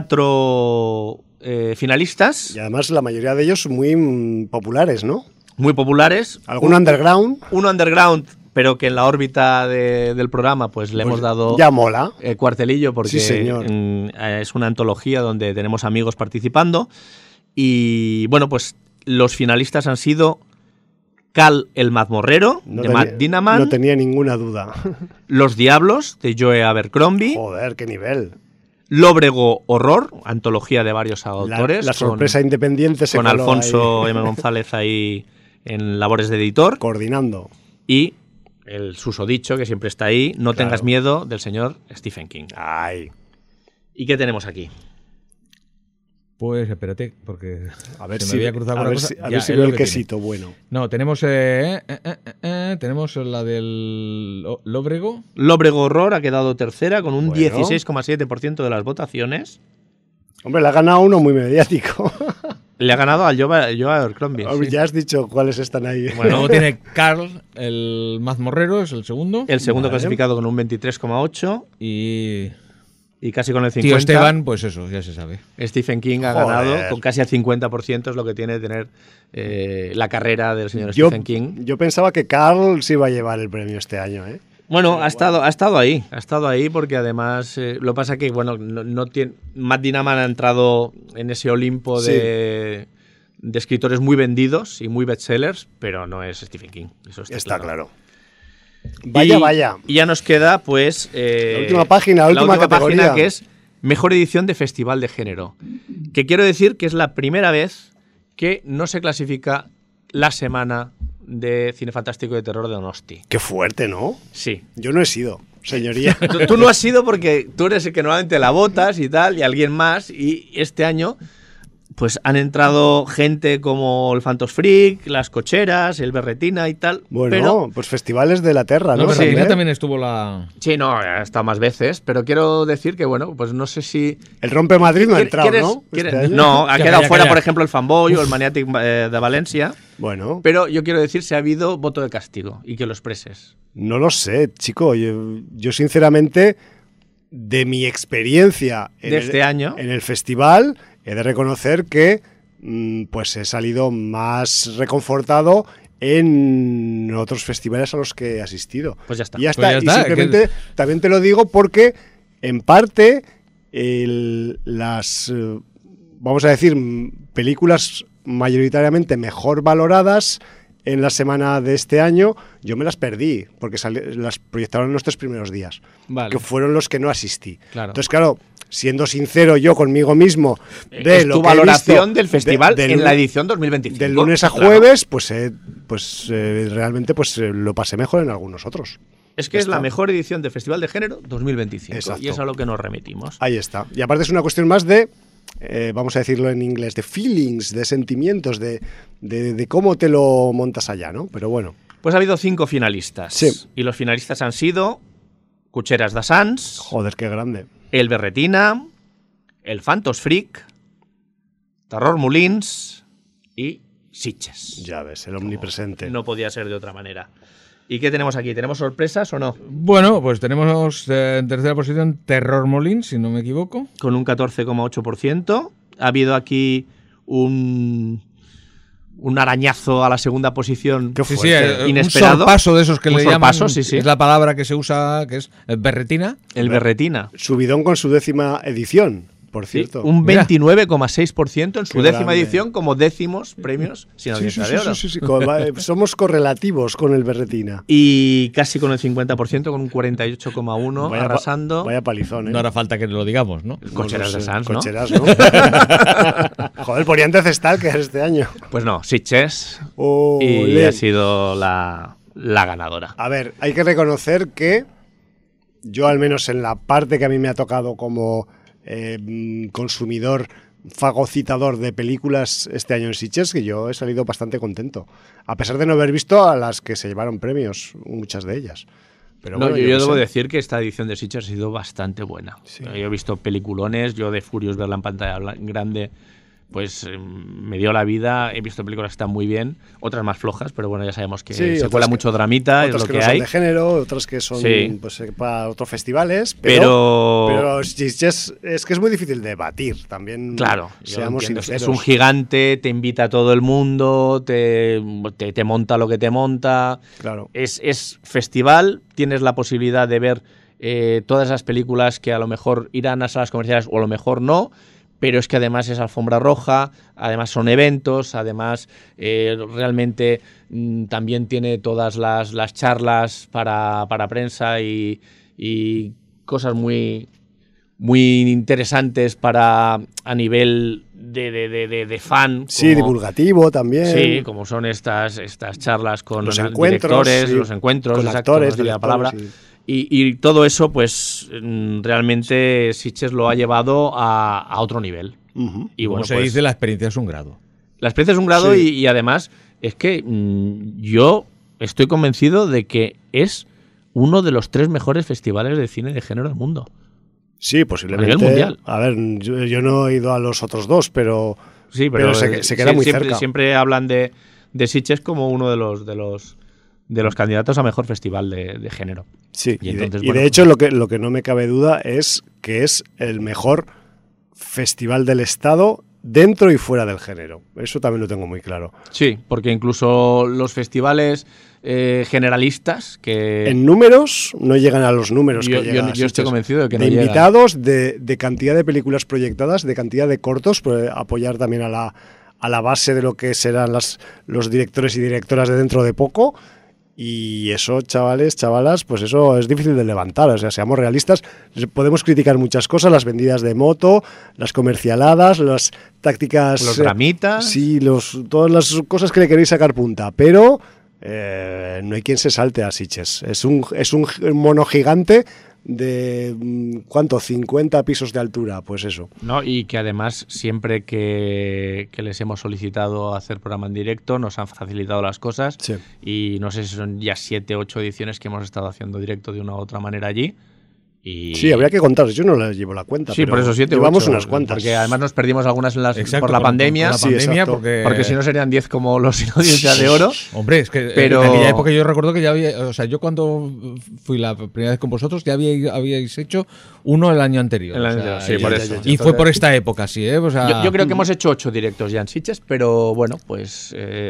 4 finalistas y además la mayoría de ellos muy populares, ¿no? muy populares. Algún underground Uno underground, pero que en la órbita del programa pues le hemos dado ya mola. cuartelillo porque Sí, señor. Es una antología donde tenemos amigos participando. Y bueno, pues los finalistas han sido Cal el mazmorrero, de Matt Dinaman, No tenía ninguna duda. Los diablos, de Joe Abercrombie, Joder, qué nivel. Lóbrego horror, antología de varios autores. La sorpresa independiente se con coló Alfonso ahí, M. González ahí en labores de editor. coordinando. Y el susodicho, que siempre está ahí, No Claro. tengas miedo, del señor Stephen King. Ay, ¿Y qué tenemos aquí? Pues espérate, porque a ver se me si había cruzado a una ver cosa. si, a Ya, ver si es veo lo el que quesito bueno. tiene. No, tenemos tenemos la del Lóbrego. Lóbrego horror ha quedado tercera con un Bueno. 16,7% de las votaciones. Hombre, le ha ganado uno muy mediático. Le ha ganado al Joe Abercrombie. sí. Ya has dicho cuáles están ahí. Luego tiene Carl, el mazmorrero, es el segundo. El segundo Vale. clasificado con un 23,8 Y y casi con el 50%. Tío Esteban, pues eso, ya se sabe. Stephen King ha Joder. ganado con casi el 50%, es lo que tiene de tener la carrera del señor yo, Stephen King. yo pensaba que Carl se iba a llevar el premio este año, ¿eh? Bueno, ha estado ahí porque además lo pasa que bueno, no tiene, Matt Dinaman ha entrado en ese Olimpo de escritores muy vendidos y muy bestsellers, pero no es Stephen King. Eso Está claro. Vaya, Y- vaya. Y ya nos queda, pues. La última página, la última categoría. página, que es Mejor edición de Festival de Género. Que quiero decir que es la primera vez que no se clasifica la semana de Cine Fantástico de Terror de Donosti. Qué fuerte, ¿no? Sí. Yo no he sido, señoría. Tú no has sido porque tú eres el que normalmente la votas y tal, y alguien más, y este año. Pues han entrado gente como el Phantos Freak, las Cocheras, el Berretina y tal. Bueno, pero pues festivales de la Terra, ¿no? No, pero sí, aquí también estuvo la. sí, no, ha estado más veces, pero quiero decir que, bueno, pues no sé si... El Rompe Madrid no ha entrado, ¿Quieres- ¿no? quieres- Este año. No, ha Calla, quedado calla, fuera, calla. por ejemplo, el Fanboy o el Maniatic de Valencia, Bueno, pero yo quiero decir si ha habido voto de castigo y que lo expreses. no lo sé, chico. Yo sinceramente, de mi experiencia De este año. en el festival, he de reconocer que pues he salido más reconfortado en otros festivales a los que he asistido. Pues ya está. Y ya Pues está. ya Y está, simplemente también te lo digo porque, en parte, vamos a decir, películas mayoritariamente mejor valoradas en la semana de este año, yo me las perdí, porque las proyectaron en los 3 primeros días, Vale. que fueron los que no asistí. Claro. Entonces, claro, siendo sincero yo conmigo mismo de Es lo tu que he valoración visto del festival del en la edición 2025. del lunes a Claro. jueves, pues realmente lo pasé mejor en algunos otros. Es que Ya es la está. mejor edición de Festival de Género 2025. Exacto. Y es a lo que nos remitimos. Ahí está. Y aparte es una cuestión más de, vamos a decirlo en inglés, de feelings, de sentimientos, de cómo te lo montas allá, ¿no? Pero bueno. Pues ha habido 5 finalistas. Sí. Y los finalistas han sido Cucheras da Sans, Joder, qué grande. el Berretina, el Phantos Freak, Terror Molins y Sitges. Ya ves, el omnipresente. No podía ser de otra manera. ¿Y qué tenemos aquí? ¿Tenemos sorpresas o no? Bueno, pues tenemos en tercera posición Terror Molins, si no me equivoco. Con un 14,8%. Ha habido aquí un arañazo a la segunda posición. Qué Sí, fuerte. un Inesperado. sorpaso de esos que Un le sorpaso, llaman. sí, sí. Es la palabra que se usa, que es berretina. El Berretina. Subidón con su 10ª edición. por cierto. Sí, un 29,6% en su Qué 10ª grande. edición como décimos premios sin audiencia de oro. Sí. Somos correlativos con el Berretina. Y casi con el 50%, con un 48,1%, Vaya arrasando. Vaya palizón, ¿eh? No hará falta que lo digamos, ¿no? Cocheras No de sé, Sans, ¿no? Cocheras, ¿no? Joder, ponía antes Stalker este año. Pues no, Sitges. Oh, Y le- ha sido la ganadora. A ver, hay que reconocer que yo, al menos en la parte que a mí me ha tocado como consumidor fagocitador de películas este año en Sitges, que yo he salido bastante contento. A pesar de no haber visto a las que se llevaron premios, muchas de ellas. Pero No, bueno, yo qué debo sé. decir que esta edición de Sitges ha sido bastante buena. Sí. Yo he visto peliculones, yo de Furious verla en pantalla grande, pues me dio la vida. He visto películas que están muy bien, otras más flojas, pero bueno, ya sabemos que Sí, se otras cuela que- mucho dramita, es Otras lo que que no son hay. de género, otras que son Sí. pues, para otros festivales, Pero pero Sitges es que es muy difícil de batir también. claro, yo seamos entiendo, sinceros. es un gigante, te invita a todo el mundo, te monta lo que te monta. Claro. Es festival, tienes la posibilidad de ver todas esas películas que a lo mejor irán a salas comerciales o a lo mejor no, pero es que además es alfombra roja, además son eventos, además realmente también tiene todas las charlas para prensa y cosas muy interesantes a nivel de fan. Sí, como- divulgativo también. Sí, como son estas charlas con Los encuentros, directores, sí, los encuentros, con exacto, actores, no sé la directores, palabra. sí. Y todo eso, pues realmente Sitges lo ha llevado a otro nivel. Ujú. Y Como bueno, se pues, dice, la experiencia es un grado. la experiencia es un grado Sí. y además es que yo estoy convencido de que es uno de los 3 mejores festivales de cine de género del mundo. Sí, posiblemente. A nivel mundial. A ver, yo no he ido a los otros dos, pero Sí, Pero se queda muy siempre, cerca. siempre hablan de Sitges como uno de los candidatos a mejor festival de género. sí. Y Y, entonces, de bueno, hecho, lo que no me cabe duda es que es el mejor festival del Estado dentro y fuera del género. Eso también lo tengo muy claro. Sí, porque incluso los festivales generalistas que... En números no llegan a los números Yo- que llegan yo a estoy Sitges. convencido de que no de llegan. invitados, de cantidad de películas proyectadas, de cantidad de cortos, pues, apoyar también a la base de lo que serán los directores y directoras de dentro de poco. Y eso, chavales, chavalas, pues eso es difícil de levantar. O sea, seamos realistas, podemos criticar muchas cosas, las vendidas de moto, las comercialadas, las tácticas... Los dramitas. Sí, todas las cosas que le queréis sacar punta, pero no hay quien se salte a Sitges. Es un mono gigante de, ¿cuánto? 50 pisos de altura, pues eso. ¿No? Y que además siempre que les hemos solicitado hacer programa en directo nos han facilitado las cosas. Sí. Y no sé si son ya 7 o 8 ediciones que hemos estado haciendo directo de una u otra manera allí. Y... Sí, habría que contar, yo no les llevo la cuenta. Sí, pero por eso 7 llevamos unas cuantas. Porque además nos perdimos algunas Exacto, por la pandemia. Por la Sí, pandemia, exacto. Porque si no serían 10 como los sin audiencia de oro. Hombre, es que Pero- en aquella época yo recuerdo que ya había, o sea, yo cuando fui la primera vez con vosotros ya habíais hecho uno el año anterior. El año o sea, anterior, sí, por eso. Y fue por esta época, sí, ¿eh? O sea, Yo creo que hemos hecho 8 directos ya en Sitges, pero bueno, pues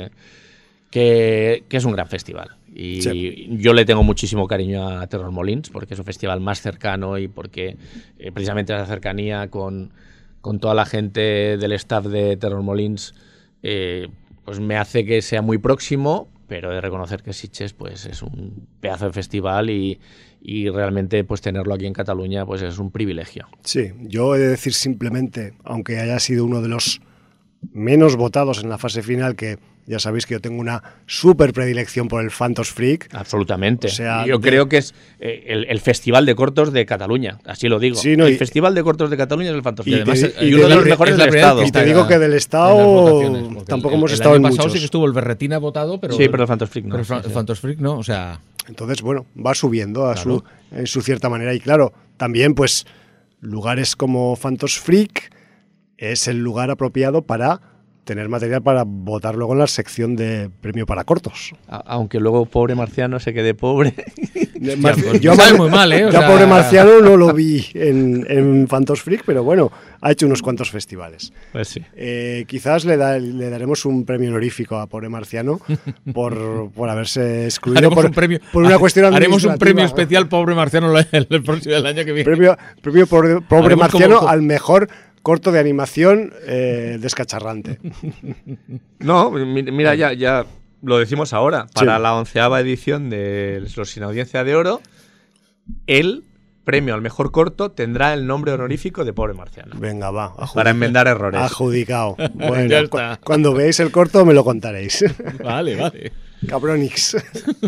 que es un gran festival. Y Sí. yo le tengo muchísimo cariño a Terror Molins porque es un festival más cercano y porque precisamente esa cercanía con toda la gente del staff de Terror Molins pues me hace que sea muy próximo, pero he de reconocer que Sitges pues es un pedazo de festival y realmente pues tenerlo aquí en Cataluña pues es un privilegio. Sí, yo he de decir simplemente, aunque haya sido uno de los menos votados en la fase final, que ya sabéis que yo tengo una súper predilección por el Phantos Freak. Absolutamente. O sea, yo creo que es el festival de cortos de Cataluña, así lo digo. Sí, no, el y- festival de cortos de Cataluña es el Phantom y Freak. además, Y uno de los mejores es la del primera Estado. que Y te está digo que del en las Estado votaciones, porque tampoco el hemos año estado en pasado muchos. sí que estuvo el Berretina votado, pero Sí, pero el Phantom Freak no. pero el Sí, sí. Phantom Freak no, o sea, Entonces, bueno, va subiendo Claro. en su cierta manera. Y claro, también pues lugares como Phantos Freak es el lugar apropiado para tener material para votar luego en la sección de premio para cortos. Aunque luego pobre Marciano se quede pobre. Yo sabe muy mal, ¿eh? O yo sea, a pobre Marciano no lo vi en Phantos Freak, pero bueno, ha hecho unos cuantos festivales. Pues sí. Quizás le daremos un premio honorífico a pobre Marciano por haberse excluido haremos un premio, por una cuestión haremos un administrativa. premio especial pobre Marciano el año que viene. Premio pobre Haremos Marciano como- al mejor corto de animación descacharrante. No, mira, ya lo decimos ahora. Para Sí. la 11ª edición de los Sin Audiencia de Oro, el premio al mejor corto tendrá el nombre honorífico de pobre Marciano. Venga, va. Para enmendar errores. Adjudicado. Bueno, Ya está. cuando veáis el corto me lo contaréis. Vale. Cabronix.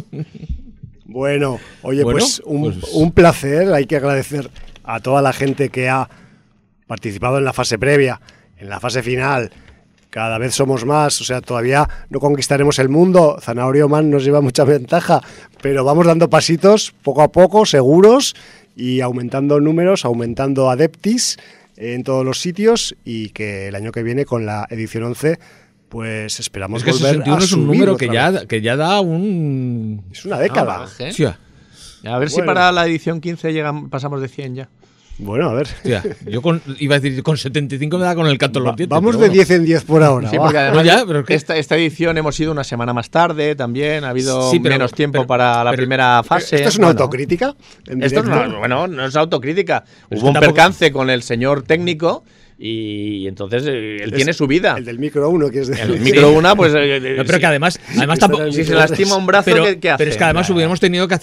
Bueno, oye, Bueno, pues pues- un placer. Hay que agradecer a toda la gente que ha participado en la fase previa, en la fase final. Cada vez somos más, o sea, todavía no conquistaremos el mundo. Zanahorio Man nos lleva mucha ventaja, pero vamos dando pasitos poco a poco, seguros, y aumentando números, aumentando adeptis en todos los sitios, y que el año que viene con la edición 11 pues esperamos Es que volver 61 a es un subir número otra vez. que ya da un... Es una década. Baje. Hostia, A ver si Bueno. para la edición 15 pasamos de 100 ya. Bueno, a ver. hostia. Yo iba a decir, con 75 me da con el canto en los dientes. Vamos pero de bueno. 10 en 10 por ahora. Sí, va. porque además No, ya, pero es que- esta edición hemos ido una semana más tarde también. Ha habido Sí, pero- menos tiempo pero- para la pero- primera fase. ¿Esto es una Bueno, autocrítica? ¿En Esto directo? no es autocrítica. Es Hubo que un tampoco- percance con el señor técnico y entonces él tiene su vida. El del micro 1, que es de... El micro una, pues. No, pero que además tampoco... el si se micro lastima un brazo, Pero, ¿qué hace? pero es que además hubiéramos tenido que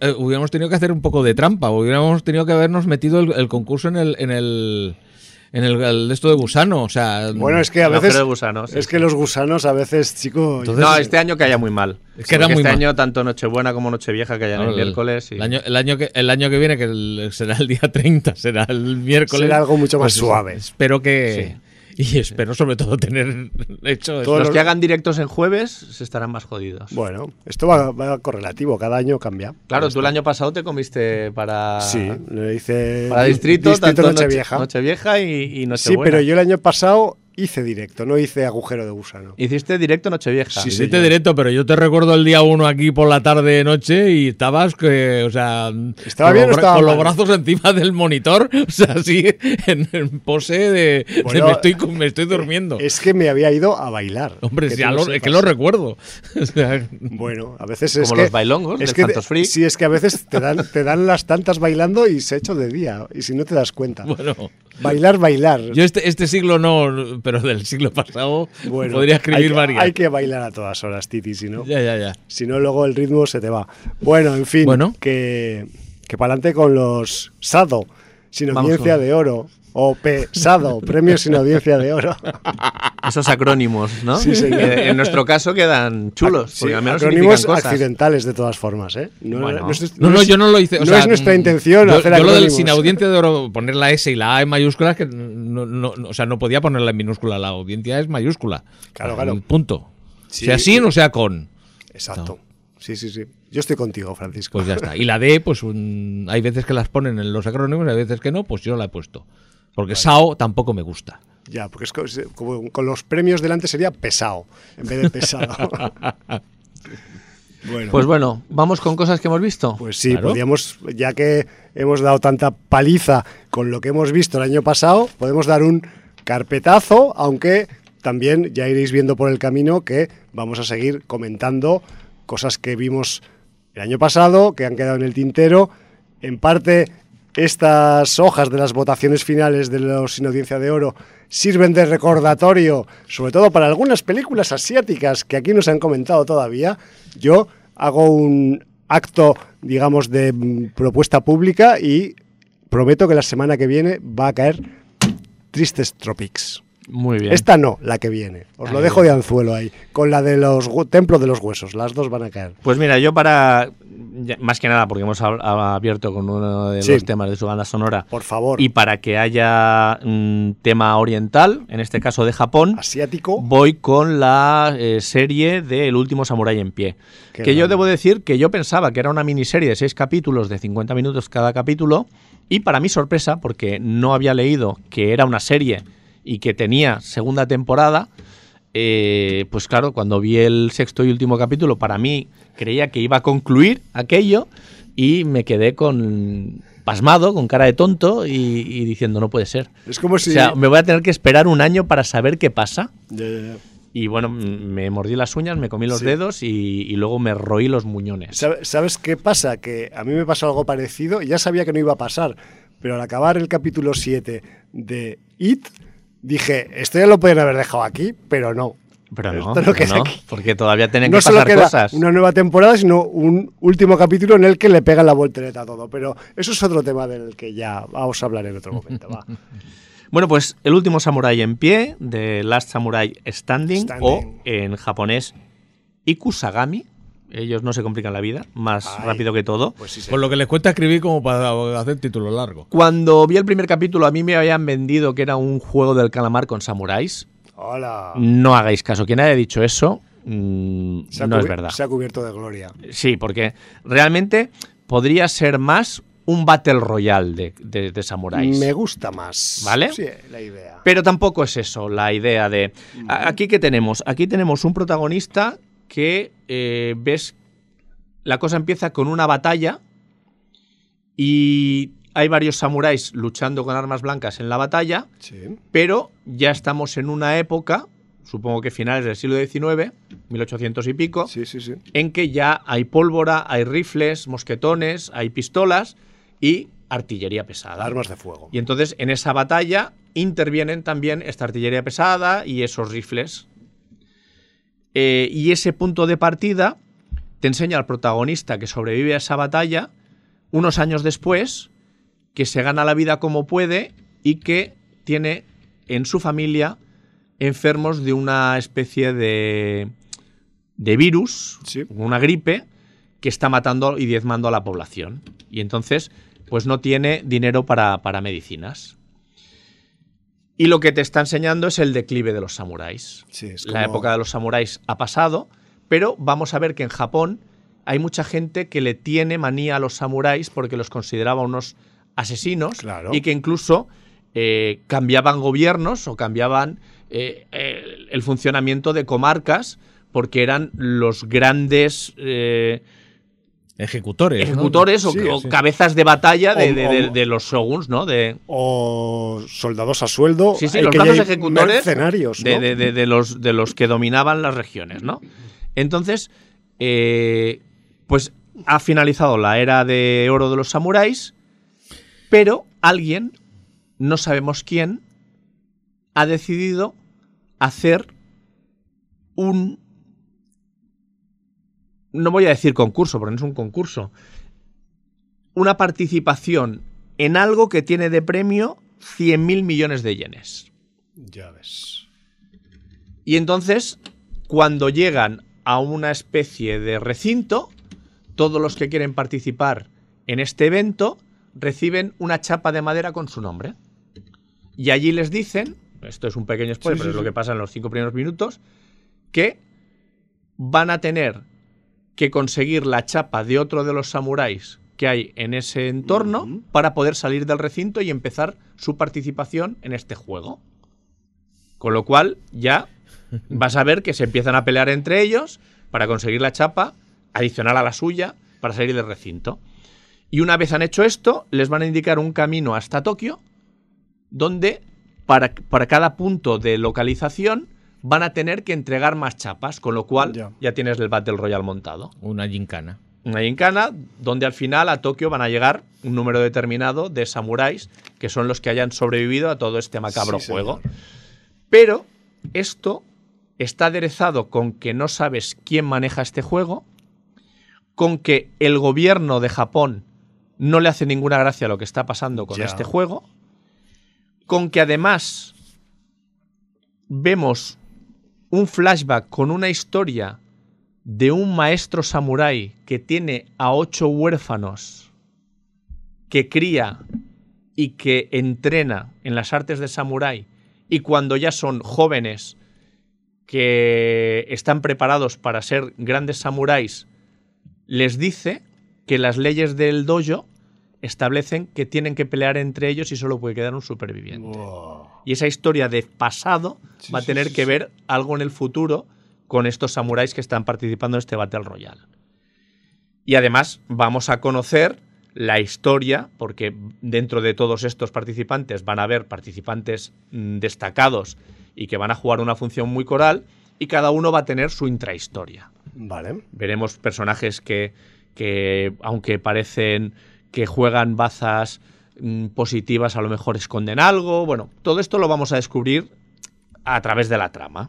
hacer un poco de trampa. Hubiéramos tenido que habernos metido el concurso en el esto de gusano. O sea, Bueno, es que a El veces... agujero de gusano, sí, es sí. que los gusanos a veces, chico... No, este año caía muy mal. Es que era Porque muy este mal. año, tanto Nochebuena como Nochevieja caían el miércoles. Y... el año que viene, que será el día 30, será el miércoles. Será algo mucho más pues suave. Espero que... Y espero sobre todo tener hecho Todo Los lo- que hagan directos en jueves se estarán más jodidos. Bueno, esto va correlativo, cada año cambia. Claro, tú el año pasado te comiste para. Sí, le hice... Para distrito, tanto Nochevieja. Nochevieja y Sí, Nochebuena. pero yo el año pasado hice directo, no hice agujero de gusano. Hiciste directo Nochevieja. Sí, Sí, señor. directo, pero yo te recuerdo el día 1 aquí por la tarde noche y estabas o sea, ¿Estaba con bien los o estaba con los mal? brazos encima del monitor, o sea, así en pose de Bueno, me estoy durmiendo. Es que me había ido a bailar. Hombre, que ya tú es sepas. que lo recuerdo. O sea, Bueno, a veces es Como que... los bailongos es del que Phantos Freak. Sí, es que a veces te dan las tantas bailando y se ha hecho de día, y si no te das cuenta. bueno, Bailar. yo este siglo no, pero del siglo pasado Bueno, podría escribir hay que, varias. Hay que bailar a todas horas, Titi, si no, Ya. si no luego el ritmo se te va. Bueno, en fin, Bueno. que para adelante con los SADO, sin Vamos audiencia con- de oro, o PSADO, premios sin audiencia de oro. Esos acrónimos, ¿no? Sí, señor. Que en nuestro caso quedan chulos, Sí, porque al menos acrónimos significan cosas. accidentales de todas formas, ¿eh? Bueno. No, yo no lo hice. O no sea, es nuestra intención yo, hacer yo lo del acrónimos. sin audiencia de oro, poner la S y la A en mayúsculas, que o sea, no podía ponerla en minúscula. La audiencia es mayúscula. Claro, O sea, claro. el punto. Sí. Sea sin o sea con. Exacto. Sí. Yo estoy contigo, Francisco. Pues ya está. Y la D, pues hay veces que las ponen en los acrónimos, hay veces que no, pues yo la he puesto. Porque SAO tampoco me gusta. Ya, porque es como con los premios delante sería pesado, en vez de pesado. Bueno, Pues bueno, vamos con cosas que hemos visto. pues sí, claro. podríamos, ya que hemos dado tanta paliza con lo que hemos visto el año pasado, podemos dar un carpetazo, aunque también ya iréis viendo por el camino que vamos a seguir comentando cosas que vimos el año pasado, que han quedado en el tintero. En parte, estas hojas de las votaciones finales de los Sin Audiencia de Oro sirven de recordatorio, sobre todo para algunas películas asiáticas que aquí no se han comentado todavía. Yo hago un acto, digamos, de propuesta pública y prometo que la semana que viene va a caer Tristes Tropics. Muy bien. Esta no, la que viene. Os lo Ahí dejo bien. de anzuelo ahí. Con la de los Templos de los Huesos. Las dos van a caer. Pues mira, yo más que nada, porque hemos abierto con uno de Sí. los temas de su banda sonora, Por favor. y para que haya un tema oriental, en este caso de Japón, Asiático. voy con la serie de El último samurái en pie. Qué Que yo grande. debo decir que yo pensaba que era una miniserie de 6 capítulos de 50 minutos cada capítulo, y para mi sorpresa, porque no había leído que era una serie y que tenía segunda temporada, pues claro, cuando vi el sexto y último capítulo, para mí creía que iba a concluir aquello y me quedé pasmado, con cara de tonto y diciendo, no puede ser. Es como si... O sea, me voy a tener que esperar un año para saber qué pasa. Ya. Y bueno, me mordí las uñas, me comí los dedos y luego me roí los muñones. ¿Sabes qué pasa? Que a mí me pasó algo parecido y ya sabía que no iba a pasar, pero al acabar el capítulo 7 de It, dije, esto ya lo podrían haber dejado aquí, pero no. Pero no, Esto no queda aquí. porque todavía tienen No que solo pasar queda cosas. una nueva temporada, sino un último capítulo en el que le pegan la voltereta a todo. Pero eso es otro tema del que ya vamos a hablar en otro momento. Va. Bueno, pues el último samurái en pie, de Last Samurai Standing, o en japonés Ikusagami. Ellos no se complican la vida, más rápido que todo. Pues sí, Por lo que les cuesta escribir como para hacer título largo. Cuando vi el primer capítulo, a mí me habían vendido que era un juego del calamar con samuráis. Hola. No hagáis caso. Quien haya dicho eso, no es verdad. Se ha cubierto de gloria. Sí, porque realmente podría ser más un Battle Royale de samuráis. Me gusta más. ¿Vale? Sí, la idea. Pero tampoco es eso, la idea de... ¿Aquí qué tenemos? Aquí tenemos un protagonista que, ves, la cosa empieza con una batalla y hay varios samuráis luchando con armas blancas en la batalla, Sí. pero ya estamos en una época, supongo que finales del siglo XIX, 1800 y pico, Sí. en que ya hay pólvora, hay rifles, mosquetones, hay pistolas y artillería pesada. Armas de fuego. Y entonces en esa batalla intervienen también esta artillería pesada y esos rifles. Y ese punto de partida te enseña al protagonista que sobrevive a esa batalla unos años después, que se gana la vida como puede y que tiene en su familia enfermos de una especie de virus, Sí. una gripe, que está matando y diezmando a la población. Y entonces, pues no tiene dinero para medicinas. Y lo que te está enseñando es el declive de los samuráis. Sí, es La como- época de los samuráis ha pasado, pero vamos a ver que en Japón hay mucha gente que le tiene manía a los samuráis porque los consideraba unos asesinos, Claro. y que incluso cambiaban gobiernos o cambiaban el funcionamiento de comarcas porque eran los grandes Ejecutores. ¿no? ejecutores Sí, o sí. cabezas de batalla O- de los shoguns, ¿no? O soldados a sueldo. Sí, hay los que brazos ya hay ejecutores mercenarios, ¿no? de los que dominaban las regiones, ¿no? Entonces, pues ha finalizado la era de oro de los samuráis, pero alguien, no sabemos quién, ha decidido hacer un... No voy a decir concurso, porque no es un concurso. Una participación en algo que tiene de premio 100.000 millones de yenes. Ya ves. Y entonces, cuando llegan a una especie de recinto, todos los que quieren participar en este evento reciben una chapa de madera con su nombre. Y allí les dicen, esto es un pequeño spoiler, Sí, pero sí, es lo sí. que pasa en los 5 primeros minutos, que van a tener que conseguir la chapa de otro de los samuráis que hay en ese entorno para poder salir del recinto y empezar su participación en este juego. Con lo cual ya vas a ver que se empiezan a pelear entre ellos para conseguir la chapa adicional a la suya para salir del recinto. Y una vez han hecho esto, les van a indicar un camino hasta Tokio, donde para cada punto de localización van a tener que entregar más chapas, con lo cual ya tienes el Battle Royale montado. Una gincana. Una gincana donde al final a Tokio van a llegar un número determinado de samuráis que son los que hayan sobrevivido a todo este macabro Sí, juego. señor. Pero esto está aderezado con que no sabes quién maneja este juego, con que el gobierno de Japón no le hace ninguna gracia lo que está pasando con Ya. este juego, con que además vemos un flashback con una historia de un maestro samurái que tiene a 8 huérfanos que cría y que entrena en las artes de samurái, y cuando ya son jóvenes que están preparados para ser grandes samuráis, les dice que las leyes del dojo establecen que tienen que pelear entre ellos y solo puede quedar un superviviente. Wow. Y esa historia de pasado va a tener que ver algo en el futuro con estos samuráis que están participando en este Battle Royale. Y además vamos a conocer la historia, porque dentro de todos estos participantes van a haber participantes destacados y que van a jugar una función muy coral, y cada uno va a tener su intrahistoria. Vale. Veremos personajes que aunque parecen que juegan bazas positivas, a lo mejor esconden algo. Bueno, todo esto lo vamos a descubrir a través de la trama.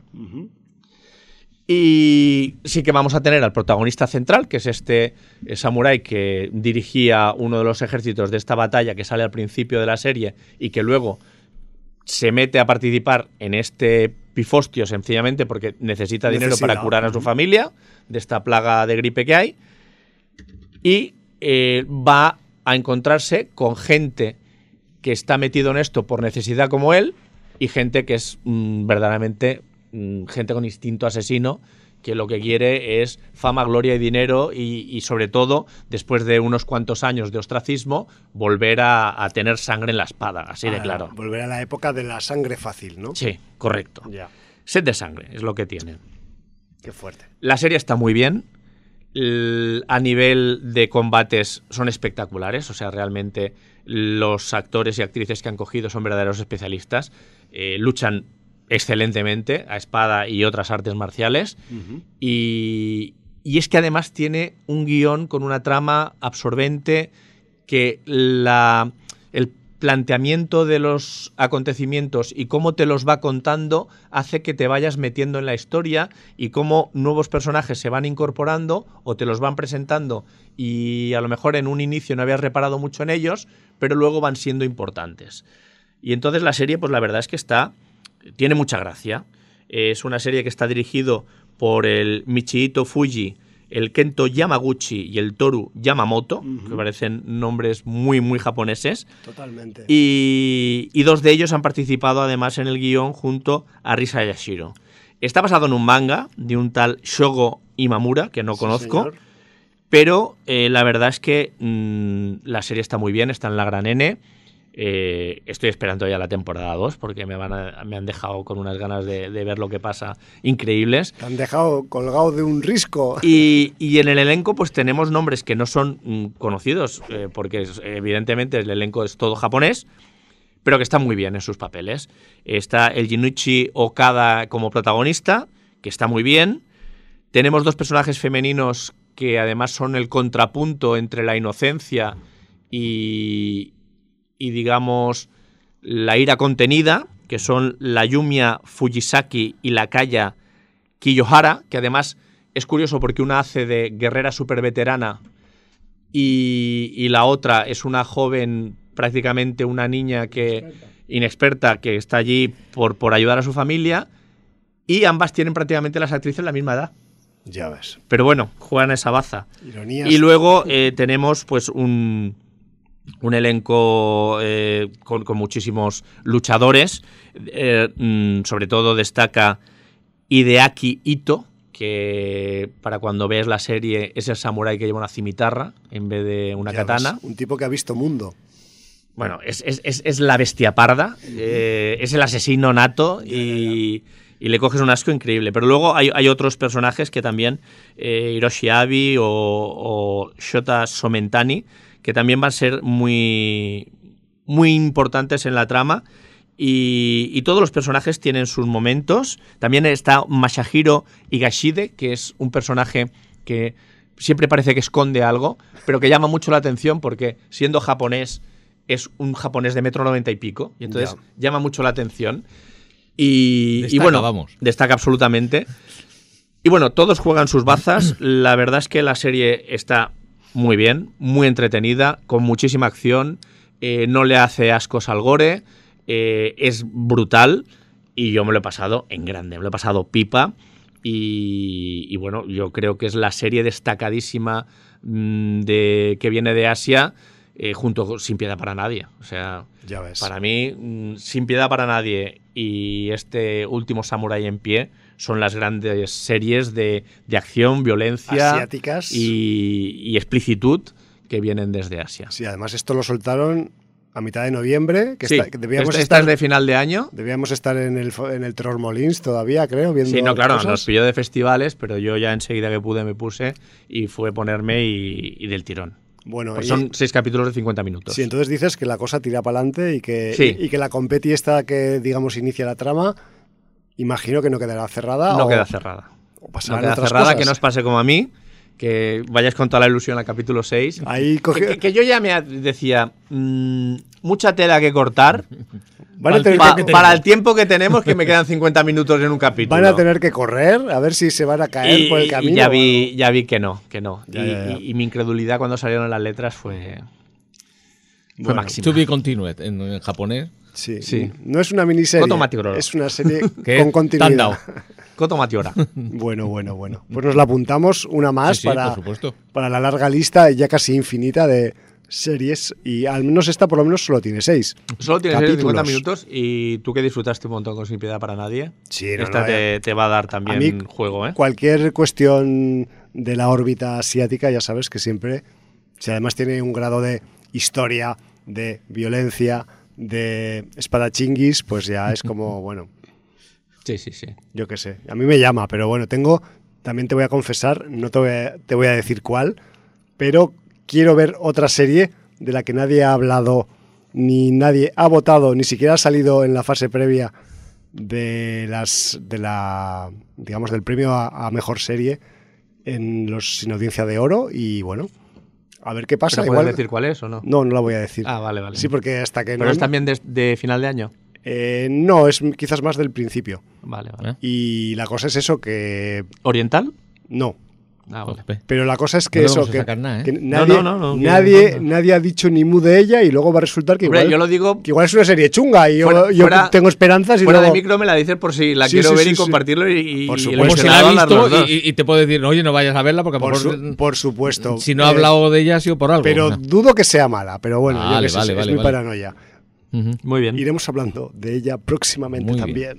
Y sí que vamos a tener al protagonista central, que es este samurái que dirigía uno de los ejércitos de esta batalla, que sale al principio de la serie y que luego se mete a participar en este pifostio sencillamente porque necesita dinero para curar a su familia de esta plaga de gripe que hay. Y va a encontrarse con gente que está metido en esto por necesidad como él y gente que es verdaderamente gente con instinto asesino, que lo que quiere es fama, gloria y dinero y sobre todo, después de unos cuantos años de ostracismo, volver a tener sangre en la espada, así de claro. Volver a la época de la sangre fácil, ¿no? Sí, correcto. Ya. Sed de sangre es lo que tiene. Qué fuerte. La serie está muy bien. A nivel de combates son espectaculares, o sea, realmente los actores y actrices que han cogido son verdaderos especialistas, luchan excelentemente a espada y otras artes marciales, y es que además tiene un guión con una trama absorbente que el planteamiento de los acontecimientos y cómo te los va contando hace que te vayas metiendo en la historia y cómo nuevos personajes se van incorporando o te los van presentando y a lo mejor en un inicio no habías reparado mucho en ellos, pero luego van siendo importantes. Y entonces la serie, pues la verdad es que tiene mucha gracia. Es una serie que está dirigido por el Michihito Fuji, el Kento Yamaguchi y el Toru Yamamoto, que parecen nombres muy, muy japoneses. Totalmente. Y dos de ellos han participado además en el guión junto a Risa Yashiro. Está basado en un manga de un tal Shogo Imamura, que no conozco, señor. pero la verdad es que la serie está muy bien, está en la gran N. Estoy esperando ya la temporada 2 porque me han dejado con unas ganas de ver lo que pasa increíbles. Te han dejado colgado de un risco. Y en el elenco pues tenemos nombres que no son conocidos porque evidentemente el elenco es todo japonés, pero que están muy bien en sus papeles. Está el Junichi Okada como protagonista, que está muy bien. Tenemos dos personajes femeninos que además son el contrapunto entre la inocencia y digamos la ira contenida, que son la Yumiya Fujisaki y la Kaya Kiyohara, que además es curioso porque una hace de guerrera súper veterana y la otra es una joven, prácticamente una niña inexperta que está allí por ayudar a su familia, y ambas tienen prácticamente las actrices la misma edad. Ya ves. Pero bueno, juegan esa baza. Ironías. Y luego tenemos pues un elenco con muchísimos luchadores. Sobre todo destaca Hideaki Ito, que para cuando ves la serie es el samurái que lleva una cimitarra en vez de una katana. Ves, un tipo que ha visto mundo. Bueno, es la bestia parda, es el asesino nato y le coges un asco increíble. Pero luego hay otros personajes que también, Hiroshi Abe o Shota Somentani, que también van a ser muy, muy importantes en la trama. Y todos los personajes tienen sus momentos. También está Masahiro Higashide, que es un personaje que siempre parece que esconde algo, pero que llama mucho la atención porque siendo japonés es un japonés de 1,90 m y pico, y entonces llama mucho la atención. Y bueno, destaca absolutamente. Y bueno, todos juegan sus bazas. La verdad es que la serie está muy bien, muy entretenida, con muchísima acción, no le hace ascos al gore, es brutal y yo me lo he pasado en grande, me lo he pasado pipa y bueno, yo creo que es la serie destacadísima que viene de Asia, junto con Sin Piedad para Nadie. O sea, ya ves. Para mí, Sin Piedad para Nadie y este Último Samurái en Pie son las grandes series de acción, violencia asiáticas y explicitud que vienen desde Asia. Sí, además esto lo soltaron a mitad de noviembre, que, Sí, que debíamos esta estar es de final de año. Debíamos estar en el Terror Molins todavía, creo, viendo Sí, no, claro, cosas. nos pilló de festivales, pero yo ya enseguida que pude me puse y fue ponerme y del tirón. Bueno, Pues y- son 6 capítulos de 50 minutos. sí, entonces dices que la cosa tira para adelante y que, Sí. y que la competi esta que, digamos, inicia la trama, imagino que no quedará cerrada. No o, queda cerrada. o No pasarán queda otras cerrada, cosas. que no os pase como a mí, que vayáis con toda la ilusión al capítulo 6. Ahí cogió- Que yo ya me decía, mucha tela que cortar van, a tener para el tiempo que tenemos, que me quedan 50 minutos en un capítulo. van a tener que correr, a ver si se van a caer por el camino. Y ya o vi que no. Ya, ya, ya. Y mi incredulidad cuando salieron las letras fue Bueno, máxima. To be continued en japonés. algo. Sí. Sí. No es una miniserie, Koto Matiororo. es una serie ¿Qué? con continuidad. Tandao. Koto Matiora. Bueno. Pues nos la apuntamos una más Sí, sí, para, por supuesto. para la larga lista ya casi infinita de series. Y al menos esta por lo menos solo tiene 6. Solo tienes Capítulos. 50 minutos y tú que disfrutaste un montón con Sin Piedad para Nadie. Sí, no, esta no, te va a dar A también mí, juego, ¿eh? cualquier cuestión de la órbita asiática, ya sabes que siempre, si además tiene un grado de historia, de violencia, de espadachinguis, pues ya es como, bueno, Sí, sí, sí. yo qué sé. A mí me llama, pero bueno, también te voy a confesar, no te voy a decir cuál, pero quiero ver otra serie de la que nadie ha hablado, ni nadie ha votado, ni siquiera ha salido en la fase previa digamos, del premio a mejor serie en los sin audiencia de oro. Y bueno, a ver qué pasa. ¿Pero puedes decir cuál es o no? No la voy a decir. Ah, vale, vale. Sí, porque hasta que ¿Pero no. es también de final de año? No, es quizás más del principio. Vale, vale. ¿Eh? Y la cosa es eso, que ¿Oriental? no. Ah, vale. Jope. Pero la cosa es que No le eso, vamos a que, sacar nada, ¿eh? que No, nadie, no, nadie ha dicho ni mu de ella y luego va a resultar que Hombre, igual, yo lo digo que igual es una serie chunga y yo fuera- tengo esperanzas y fuera luego... de micro me la dices por si la Sí, quiero sí, ver sí, y sí. compartirlo y Por y supuesto. Como el si la ha senador hablar los visto dos. y te puedo decir, oye, no vayas a verla porque a lo mejor, por supuesto. si no ha hablado de ella ha sido por algo. Pero ¿no? dudo que sea mala, pero bueno, yo Vale, qué sé, vale, es vale, mi vale. paranoia. Ujú. Muy bien. Iremos hablando de ella próximamente Muy también.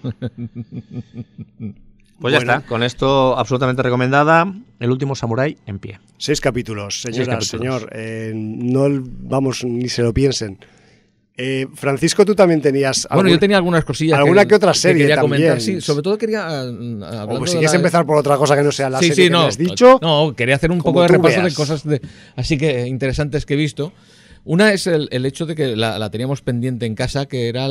Pues ya Bueno. está. Con esto absolutamente recomendada. El último samurái en pie. 6 capítulos, señora, 6 señor. capítulos. No, vamos, ni se lo piensen. Francisco, tú también tenías... Bueno, yo tenía algunas cosillas. alguna que otra serie quería también. comentar. Sí, sobre todo quería. O pues si quieres empezar por otra cosa que no sea la serie que me no. has dicho. No, quería hacer un como poco de tú repaso veas. de cosas así que interesantes que he visto. Una es el hecho de que la teníamos pendiente en casa, que era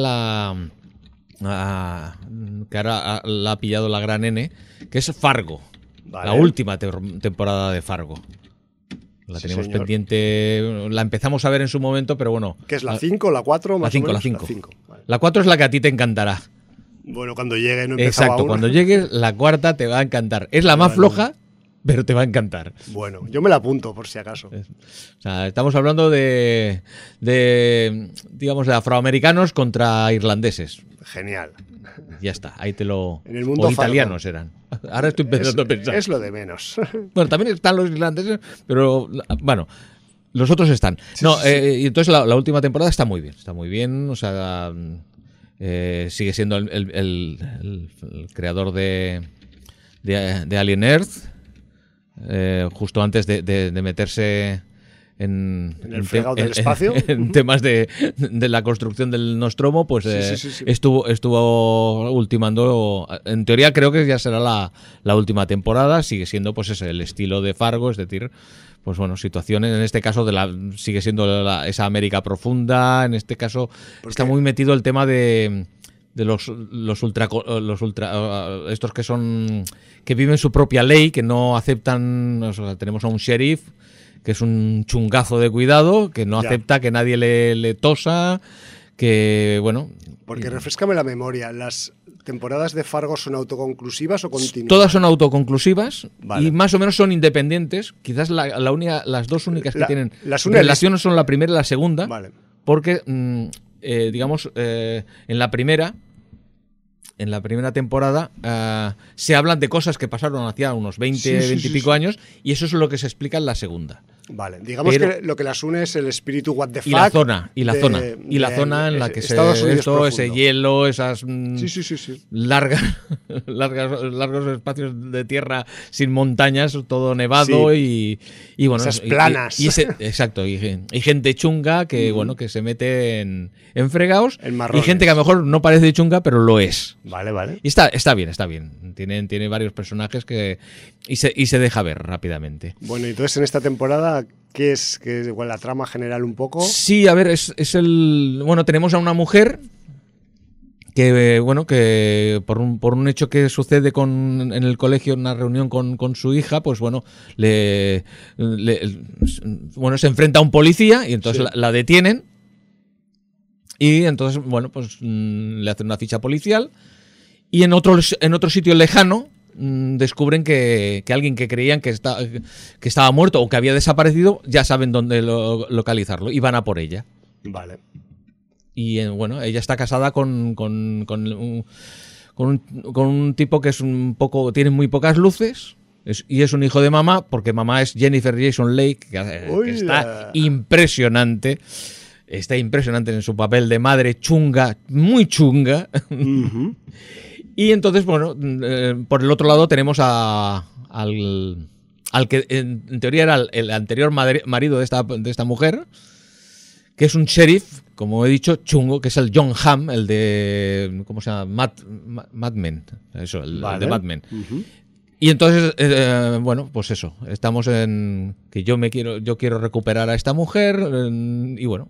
que ahora la ha pillado la gran N, que es Fargo. Vale. La última temporada de Fargo. La Sí, teníamos señor. pendiente, la empezamos a ver en su momento, pero bueno. ¿Qué es la 5, la 4? La 5, la 5. 5. La 4 es la que a ti te encantará. Bueno, cuando llegue no he empezado Exacto, aún. cuando llegues, la cuarta te va a encantar. Es la más Vale. floja, pero te va a encantar. Bueno, yo me la apunto por si acaso. O sea, estamos hablando de digamos, de afroamericanos contra irlandeses. Genial. Ya está, ahí te lo... En el mundo o italianos eran. Ahora estoy empezando a pensar. Es lo de menos. Bueno, también están los irlandeses, pero bueno, los otros están. Y entonces la última temporada está muy bien, o sea, sigue siendo el creador de Alien Earth, justo antes de meterse en el fregado del espacio. en temas de la construcción del Nostromo, pues Sí. estuvo ultimando. En teoría creo que ya será la última temporada. Sigue siendo pues ese, el estilo de Fargo, es decir, pues bueno, situaciones, en este caso sigue siendo esa América profunda. En este caso está muy metido el tema de los ultra estos que viven su propia ley, que no aceptan. O sea, tenemos a un sheriff que es un chungazo de cuidado, que no Ya. acepta que nadie le tosa, que bueno. Porque refrescame la memoria, ¿las temporadas de Fargo son autoconclusivas o continúan? Todas son autoconclusivas Vale. y más o menos son independientes. Quizás las dos únicas que tienen las únicas- relación son la primera y la segunda, Vale. porque digamos en la primera temporada se hablan de cosas que pasaron hacía unos 20 y pico años, y eso es lo que se explica en la segunda. Vale, digamos Pero- que lo que las une es el espíritu what the fuck. Y la zona, y la de- zona. Y la de zona en la que Estados Unidos esto, ese profundo. hielo, esas Sí. largos espacios de tierra sin montañas, todo nevado y bueno. Esas planas. Exacto, y gente chunga que, bueno, que se mete en fregaos. En Y marrones. gente que a lo mejor no parece chunga, pero lo es. Vale. Y está bien. Tiene varios personajes y se deja ver rápidamente. Bueno, y entonces en esta temporada, ¿qué es? ¿Qué es igual la trama general un poco? Sí, a ver, es el. Bueno, tenemos a una mujer que por un hecho que sucede en el colegio, en una reunión con su hija, pues bueno, se enfrenta a un policía y entonces Sí. la detienen. Y entonces, bueno, pues le hacen una ficha policial. Y en otro sitio lejano descubren que alguien que creían que estaba muerto o que había desaparecido, ya saben dónde localizarlo y van a por ella. Vale. Y bueno, ella está casada con un tipo que es tiene muy pocas luces. Y es un hijo de mamá, porque mamá es Jennifer Jason Leigh, que está impresionante. Está impresionante en su papel de madre chunga, muy chunga. Ujú. Y entonces, bueno, por el otro lado tenemos al que en teoría era el anterior marido de esta mujer, que es un sheriff, como he dicho, chungo, que es el John Hamm, el de, ¿cómo se llama? Mad Men. Eso, el Vale. de Mad Men. Ujú. Y entonces, bueno, pues eso, estamos en que yo quiero recuperar a esta mujer y bueno,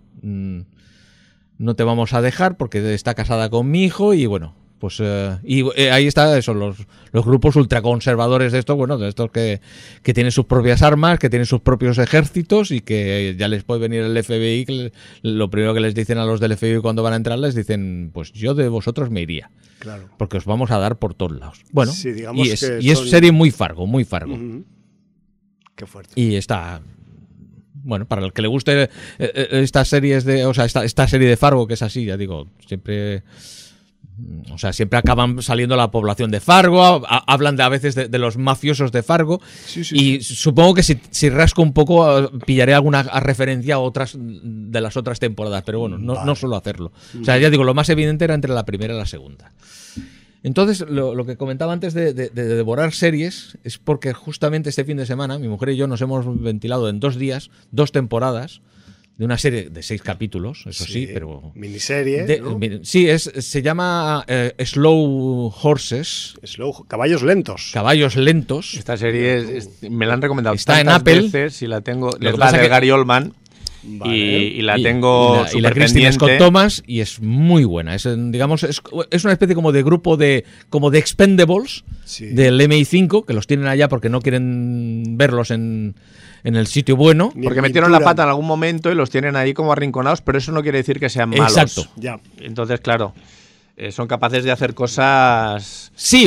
no te vamos a dejar porque está casada con mi hijo y bueno, pues ahí está eso, los grupos ultraconservadores de estos, bueno, de estos que tienen sus propias armas, que tienen sus propios ejércitos y que ya les puede venir el FBI, que lo primero que les dicen a los del FBI cuando van a entrar, les dicen, pues yo de vosotros me iría. Claro. Porque os vamos a dar por todos lados. Bueno, Sí, digamos y es son- serie muy Fargo, muy Fargo. Ujú. Qué fuerte. Y está. Bueno, para el que le guste estas series esta serie de Fargo, que es así, ya digo, siempre. O sea, siempre acaban saliendo la población de Fargo, hablan a veces de los mafiosos de Fargo. Sí. Y supongo que si rasco un poco pillaré alguna referencia a otras de las otras temporadas, pero bueno, no suelo hacerlo. O sea, ya digo, lo más evidente era entre la primera y la segunda. Entonces, lo que comentaba antes de devorar series es porque justamente este fin de semana mi mujer y yo nos hemos ventilado en 2 días 2 temporadas de una serie de 6 capítulos, eso sí, pero... Miniserie, ¿no? Sí, se llama Slow Horses, Caballos lentos. caballos lentos. Esta serie me la han recomendado Está en tantas Apple. veces y la tengo. que Es la pasa de que- Gary Oldman Vale. y la tengo y la súper Kristen pendiente. Scott Thomas y es muy buena. Es digamos es una especie como de grupo de Expendables Sí. del MI5 que los tienen allá porque no quieren verlos en el sitio bueno. Ni Porque en metieron la pintura. pata en algún momento y los tienen ahí como arrinconados, pero eso no quiere decir que sean malos. Exacto. Ya. Entonces, claro, son capaces de hacer cosas. Sí,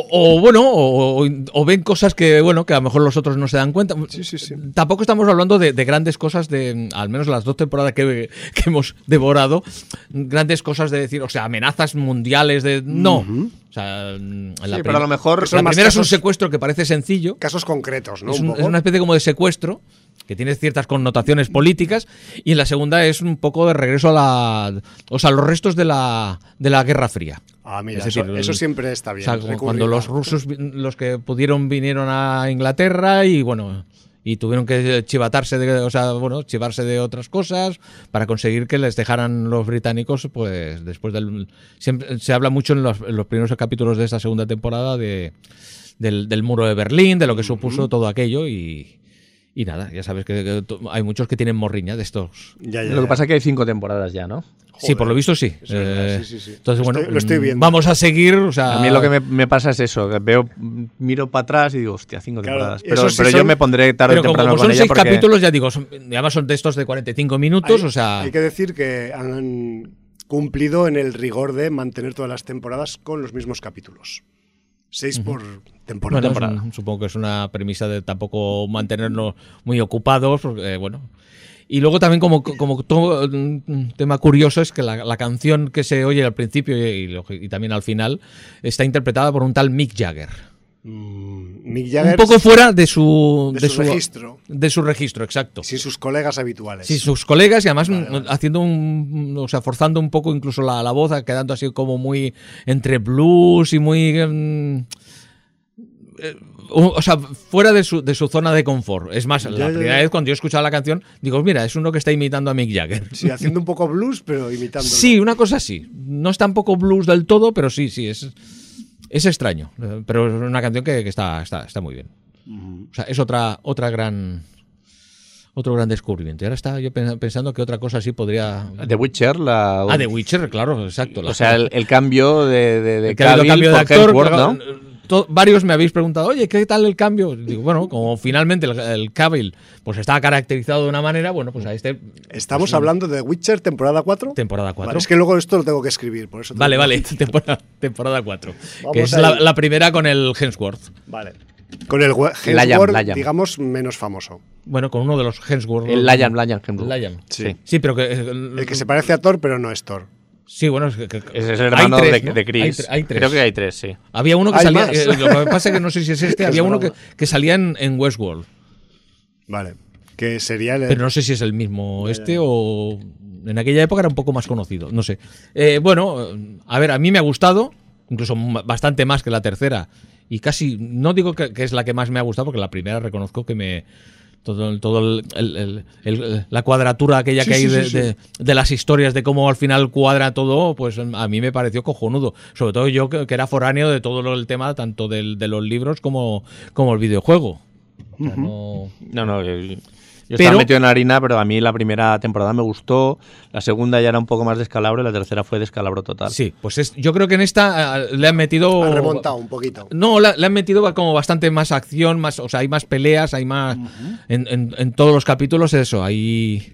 o ven cosas que bueno que a lo mejor los otros no se dan cuenta. Sí. Tampoco estamos hablando de grandes cosas al menos las 2 temporadas que hemos devorado, grandes cosas de decir, o sea, amenazas mundiales de no. O sea, Sí, pero a lo mejor. son la más primera es un casos- secuestro que parece sencillo. Casos concretos, ¿no? Es, Un es poco. una especie como de secuestro que tiene ciertas connotaciones políticas y en la segunda es un poco de regreso a los restos de la Guerra Fría. Ah, mira, Es decir, eso siempre está O bien. sea, cuando los rusos, los que pudieron, vinieron a Inglaterra y bueno, y tuvieron que chivarse de otras cosas para conseguir que les dejaran los británicos, pues después siempre se habla mucho en los primeros capítulos de esta segunda temporada del muro de Berlín, de lo que supuso todo aquello y nada, ya sabes que hay muchos que tienen morriña de estos. Ya. Lo que pasa es que hay 5 temporadas ya, ¿no? Sí, por lo visto sí. Es verdad, sí. Entonces, bueno, Lo estoy viendo. vamos a seguir. O sea, A mí lo que me pasa es eso, que miro para atrás y digo, hostia, 5 Claro, temporadas. eso Pero, sí pero yo son- me pondré tarde o pero temprano como con son ella 6 porque capítulos, ya digo, además son textos de 45 minutos, o sea... Hay que decir que han cumplido en el rigor de mantener todas las temporadas con los mismos capítulos. 6 por temporada. Bueno, supongo que es una premisa de tampoco mantenernos muy ocupados, porque, bueno. Y luego también como todo un tema curioso es que la canción que se oye al principio y también al final está interpretada por un tal Mick Jagger. Mick Jagger, un poco fuera de su registro. De su registro, exacto. Sin sus colegas habituales. Sí, sus colegas y además Vale. haciendo o sea, forzando un poco incluso la voz, quedando así como muy entre blues y muy o sea, fuera de su zona de confort. Es más, la primera vez cuando yo escuchaba la canción, digo, mira, es uno que está imitando a Mick Jagger. Sí, haciendo un poco blues, pero imitándolo. Sí, una cosa así. No es tampoco blues del todo, pero sí, es extraño. Pero es una canción que está muy bien. O sea, es otro gran descubrimiento. Y ahora estaba yo pensando que otra cosa así podría... The Witcher, The Witcher, claro, exacto. O sea, el cambio de que ha habido Cavill cambio de por actor. Hemsworth, Claro, ¿no? varios me habéis preguntado, oye, ¿qué tal el cambio? Digo, bueno, como finalmente el Cavill pues estaba caracterizado de una manera, bueno, pues a este... Estamos hablando de Witcher, temporada 4. Temporada 4. Vale, es que luego esto lo tengo que escribir, por eso. Vale, temporada 4. Vamos Que es ahí. la primera con el Hemsworth. Vale. Con el Hemsworth, digamos, menos famoso. Bueno, con uno de los Hemsworth. El Liam Hemsworth. Liam. Sí. Sí, pero que... El que se parece a Thor, pero no es Thor. Sí, bueno, es Es el hermano hay tres, ¿no? de Chris. Hay tres. Creo que hay 3, sí. Había uno que Hay salía... más. lo que pasa es que no sé si es este. Es Había uno broma. que salía en Westworld. Vale. Que sería el... Pero no sé si es el mismo o... En aquella época era un poco más conocido, no sé. Bueno, a ver, a mí me ha gustado, incluso bastante más que la tercera. Y casi, no digo que es la que más me ha gustado, porque la primera reconozco que me... Todo la cuadratura aquella que hay de las historias, de cómo al final cuadra todo, pues a mí me pareció cojonudo. Sobre todo yo que era foráneo de todo el tema, tanto de los libros como el videojuego. O sea, No, yo estaba metido en la harina, pero a mí la primera temporada me gustó, la segunda ya era un poco más descalabro y la tercera fue descalabro total. Sí, pues yo creo que en esta le han metido... Ha remontado un poquito. No, le han metido como bastante más acción, o sea, hay más peleas, hay más... En todos los capítulos eso, hay...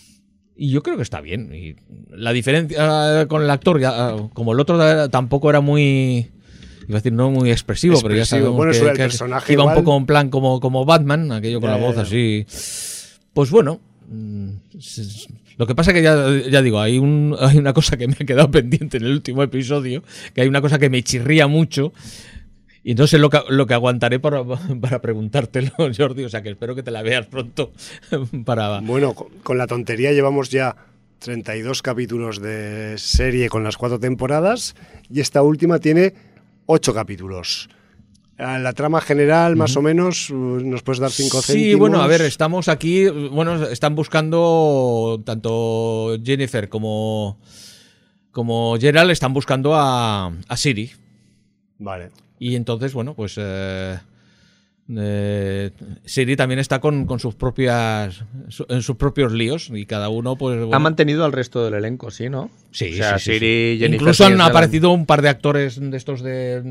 Y yo creo que está bien. Y la diferencia con el actor, como el otro tampoco era muy... Iba a decir, no muy expresivo, pero ya sabemos bueno, que el personaje iba igual. un poco en plan como Batman, aquello con la voz así. Pues bueno, lo que pasa que ya digo, hay una cosa que me ha quedado pendiente en el último episodio, que hay una cosa que me chirría mucho, y entonces lo que aguantaré para preguntártelo, Jordi, o sea que espero que te la veas pronto. Bueno, con la tontería llevamos ya 32 capítulos de serie con las 4 temporadas, y esta última tiene 8 capítulos. La trama general, más o menos, ¿nos puedes dar 5 céntimos? Sí, bueno, a ver, estamos aquí, bueno, están buscando, tanto Jennifer como Gerald están buscando a Siri. Vale. Y entonces, bueno, pues Siri también está con sus propios líos, y cada uno, pues... Bueno, Han mantenido al resto del elenco, ¿sí, no? Sí, o sea, sí. Siri, Jennifer, incluso han Gerald. aparecido un par de actores de estos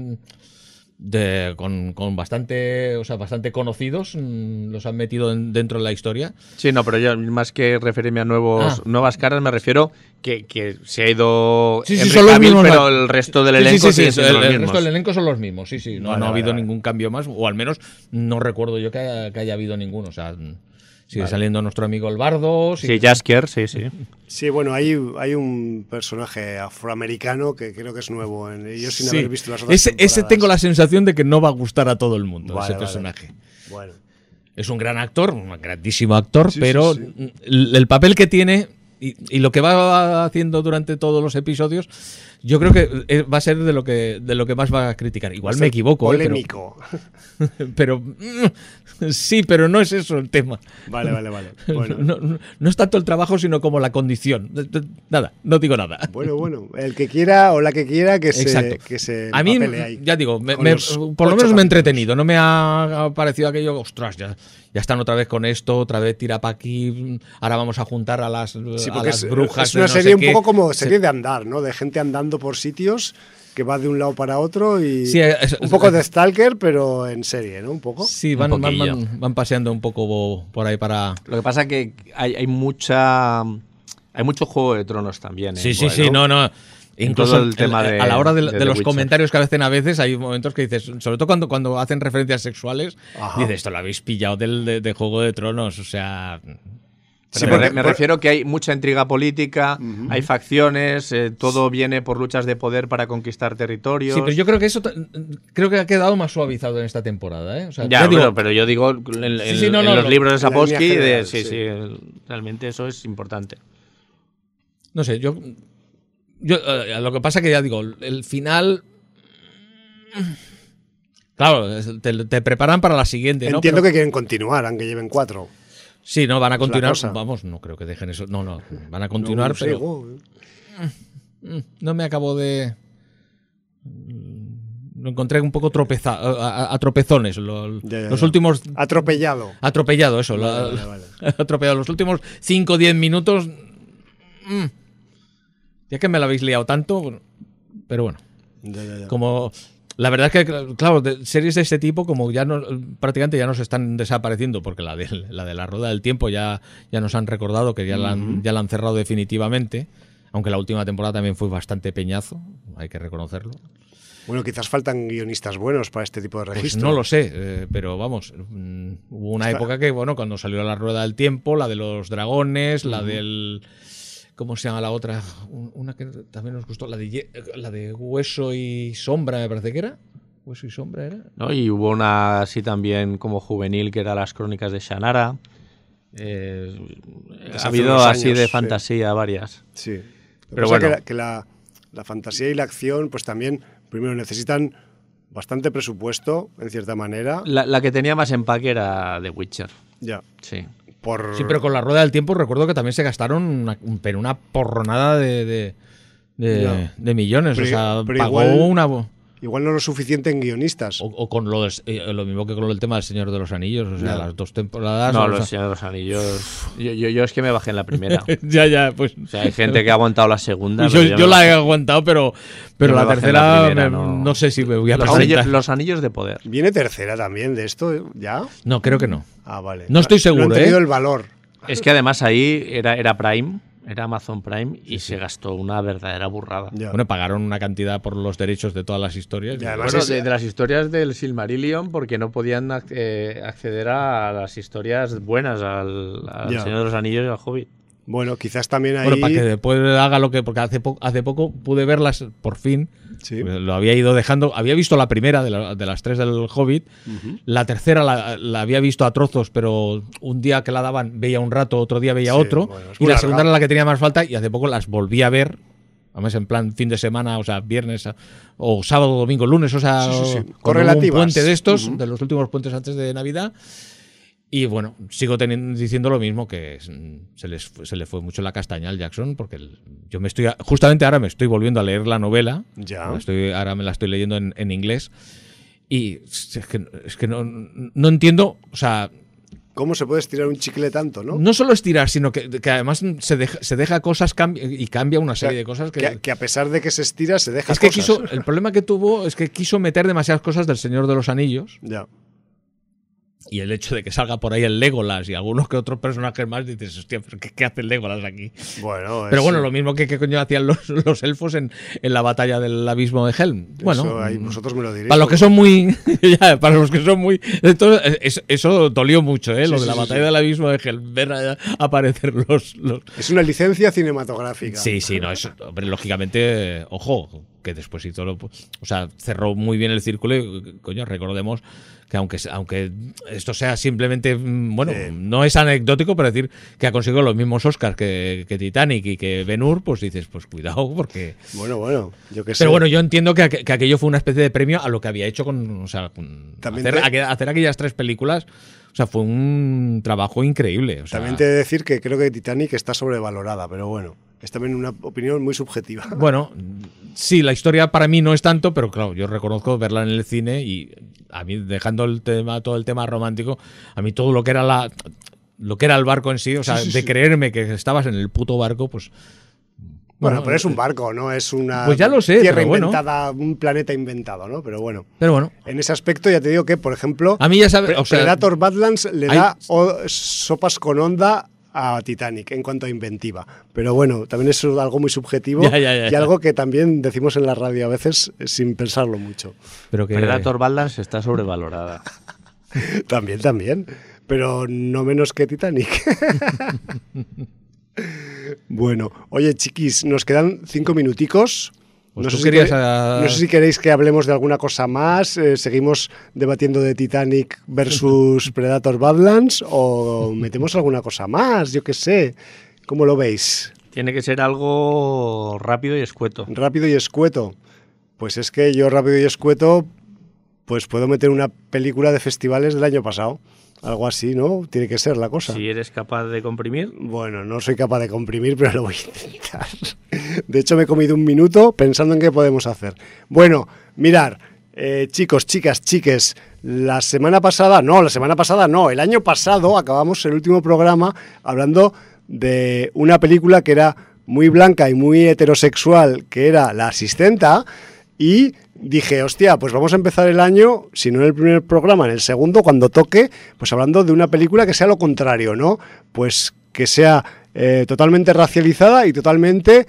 con bastante, o sea, bastante conocidos, los han metido dentro de la historia. Sí, no, pero yo más que referirme a nuevas caras, me refiero que se ha ido Sí, Henry son los Cavill, mismos, pero el resto del elenco sigue siendo los el mismos. resto del elenco son los mismos, sí. No, Vale, no ha habido vale. ningún cambio más, o al menos no recuerdo yo que haya habido ninguno. O sea, sigue saliendo nuestro amigo el Bardo. Sí, Jaskier, sí. Sí, bueno, hay un personaje afroamericano que creo que es nuevo, yo sin Sí. haber visto las otras Ese temporadas. tengo la sensación de que no va a gustar a todo el mundo, Vale, ese vale. personaje. Bueno. Es un gran actor, un grandísimo actor, Sí, pero sí. el papel que tiene y lo que va haciendo durante todos los episodios, yo creo que va a ser de lo que más va a criticar. Igual me equivoco, Polémico. pero sí, pero no es eso el tema. Vale. Bueno. No es tanto el trabajo, sino como la condición. Nada, no digo nada. Bueno, el que quiera o la que quiera que Exacto. se A mí, papele ahí. ya digo, Con los por lo 8 menos me ha capítulos. entretenido. No me ha parecido aquello, ostras, ya están otra vez con esto, otra vez tira para aquí, ahora vamos a juntar a las, Sí, a porque las brujas. es una de no sé serie un qué. poco como serie de andar, ¿no? De gente andando por sitios que va de un lado para otro y Sí, un poco de Stalker, pero en serie, ¿no? Un poco. Sí, Un poquillo. van paseando un poco por ahí para... Lo que pasa que hay mucho Juego de Tronos también. Sí, ¿no? no. Incluso todo el tema a la hora de de The los Witcher. comentarios que hacen a veces, hay momentos que dices, sobre todo cuando hacen referencias sexuales, Ajá. dices, esto lo habéis pillado de Juego de Tronos, o sea... Sí, Pero porque- me refiero que hay mucha intriga política, hay facciones, todo viene por luchas de poder para conquistar territorios. Sí, pero yo creo que eso creo que ha quedado más suavizado en esta temporada, ¿eh? O sea, Ya, digo, pero yo digo en, sí, no, en los libros de en la Sapolsky, línea general, sí, sí. sí, realmente eso es importante. no sé, yo lo que pasa que ya digo, el final. Claro, te preparan para la siguiente, ¿no? Entiendo Pero- que quieren continuar, aunque lleven 4. Sí, no, van a Es la continuar. cosa. Vamos, no creo que dejen eso. No, van a continuar, No sé, pero go. no me acabo de. Lo encontré un poco a tropezones. Ya. Los últimos. Atropellado. Atropellado, eso. Vale. Atropellado. Los últimos 5 o 10 minutos. Ya que me lo habéis liado tanto. Bueno, pero bueno. Ya. Como. La verdad es que, claro, series de este tipo, como ya no, prácticamente ya nos están desapareciendo, porque la de la Rueda del Tiempo ya nos han recordado que ya la han cerrado definitivamente, aunque la última temporada también fue bastante peñazo, hay que reconocerlo. Bueno, quizás faltan guionistas buenos para este tipo de Pues registro. no lo sé, pero vamos, hubo una época que, bueno, cuando salió la Rueda del Tiempo, la de los dragones, la del... ¿Cómo se llama la otra? Una que también nos gustó, la de Hueso y Sombra, me parece que era. ¿Hueso y Sombra era? ¿No? Y hubo una así también como juvenil que era Las Crónicas de Shannara. Ha hace habido unos así años, de sí. fantasía varias. Sí. Pero Pero bueno. que la fantasía y la acción, pues también, primero, necesitan bastante presupuesto, en cierta manera. La que tenía más empaque era The Witcher. Ya. Sí. Sí, pero con la Rueda del Tiempo recuerdo que también se gastaron una porronada de millones. Pero- o sea, pero pagó igual- Igual no lo suficiente en guionistas. O con lo mismo que con el tema del Señor de los Anillos. O sea, Ya. las 2 temporadas. No, o Los sea, Señores de los Anillos. Yo es que me bajé en la primera. ya, pues. O sea, hay gente que ha aguantado la segunda. Yo, pero yo me la he bajé. aguantado, pero Yo me la bajé en tercera la primera, no sé si me voy a Los presentar. los anillos de poder. ¿Viene tercera también de esto? ¿Ya? No, creo que no. Ah, vale. No estoy seguro, No han tenido ¿eh? el valor. Es que además ahí era Prime, era Amazon Prime, y se gastó una verdadera burrada. Ya. Bueno, pagaron una cantidad por los derechos de todas las historias. Y además Bueno, es- de las historias del Silmarillion, porque no podían acceder a las historias buenas, al Ya. Señor de los Anillos y al Hobbit. Bueno, quizás también ahí... Bueno, para que después haga lo que. Porque hace poco pude verlas por fin. Sí. Lo había ido dejando. Había visto la primera de las 3 del Hobbit. La tercera la había visto a trozos, pero un día que la daban veía un rato, otro día veía Sí, otro. bueno, es Y muy la larga. segunda era la que tenía más falta. Y hace poco las volví a ver. Además, en plan fin de semana, o sea, viernes o sábado, domingo, lunes, o sea, Sí, sí, sí. cuando hubo un Correlativas. puente de estos, Ujú. de los últimos puentes antes de Navidad. Y bueno, sigo diciendo lo mismo, que se le fue mucho la castaña al Jackson, porque yo justamente ahora me estoy volviendo a leer la novela. Ya. Ahora me la estoy leyendo en inglés. Y es que no entiendo, o sea, ¿Cómo se puede estirar un chicle tanto, no? no solo estirar, sino que además se deja cosas y cambia una O sea, serie de cosas que a pesar de que se estira, se deja es que cosas. el problema que tuvo es que quiso meter demasiadas cosas del Señor de los Anillos. Ya. Y el hecho de que salga por ahí el Legolas y algunos que otros personajes más, dices, hostia, ¿pero qué hace el Legolas aquí? Bueno, Pero es- bueno, lo mismo que coño hacían los elfos en la batalla del abismo de Helm. Bueno, eso ahí vosotros me lo diréis. para los que son muy. Para los que son muy. Eso dolió mucho, ¿eh? Sí, Lo de sí, la sí, batalla sí. del abismo de Helm. Ver aparecer los. Es una licencia cinematográfica. Sí, no, eso, hombre, lógicamente, ojo, que después hizo o sea, cerró muy bien el círculo y, coño, recordemos que aunque esto sea simplemente, bueno, no es anecdótico, pero decir que ha conseguido los mismos Oscars que Titanic y que Ben-Hur, pues dices, pues cuidado, porque... Bueno, yo qué sé. Pero bueno, yo entiendo que aquello fue una especie de premio a lo que había hecho con También hacer aquellas 3 películas. O sea, fue un trabajo increíble. O sea, También te he de decir que creo que Titanic está sobrevalorada, pero bueno, es también una opinión muy subjetiva. Bueno, sí, la historia para mí no es tanto, pero claro, yo reconozco verla en el cine y a mí, dejando todo el tema romántico, a mí todo lo que era el barco en sí, o sea, Sí. de creerme que estabas en el puto barco, pues... Bueno, pero es un barco, no es una Pues ya lo sé, tierra pero bueno. inventada, un planeta inventado, ¿no? Pero bueno, Pero bueno, en ese aspecto ya te digo que, por ejemplo, a mí ya sabes... O sea, Predator Badlands le hay- da sopas con onda a Titanic en cuanto a inventiva. Pero bueno, también es algo muy subjetivo Ya. y algo que también decimos en la radio a veces sin pensarlo mucho. pero que... Predator Badlands está sobrevalorada. También. pero no menos que Titanic. Bueno, oye, chiquis, nos quedan 5 minuticos. Pues No tú sé, querías no sé si queréis que hablemos de alguna cosa más. ¿Seguimos debatiendo de Titanic versus Predator Badlands o metemos alguna cosa más? Yo qué sé. ¿Cómo lo veis? Tiene que ser algo rápido y escueto. Rápido y escueto. Pues es que yo rápido y escueto pues puedo meter una película de festivales del año pasado. Algo así, ¿no? Tiene que ser la cosa. Si eres capaz de comprimir. Bueno, no soy capaz de comprimir, pero lo voy a intentar. De hecho, me he comido un minuto pensando en qué podemos hacer. Bueno, mirar, chicos, chicas, chiques, el año pasado acabamos el último programa hablando de una película que era muy blanca y muy heterosexual, que era La Asistenta, y dije, hostia, pues vamos a empezar el año, si no en el primer programa, en el segundo, cuando toque, pues hablando de una película que sea lo contrario, ¿no? Pues que sea totalmente racializada y totalmente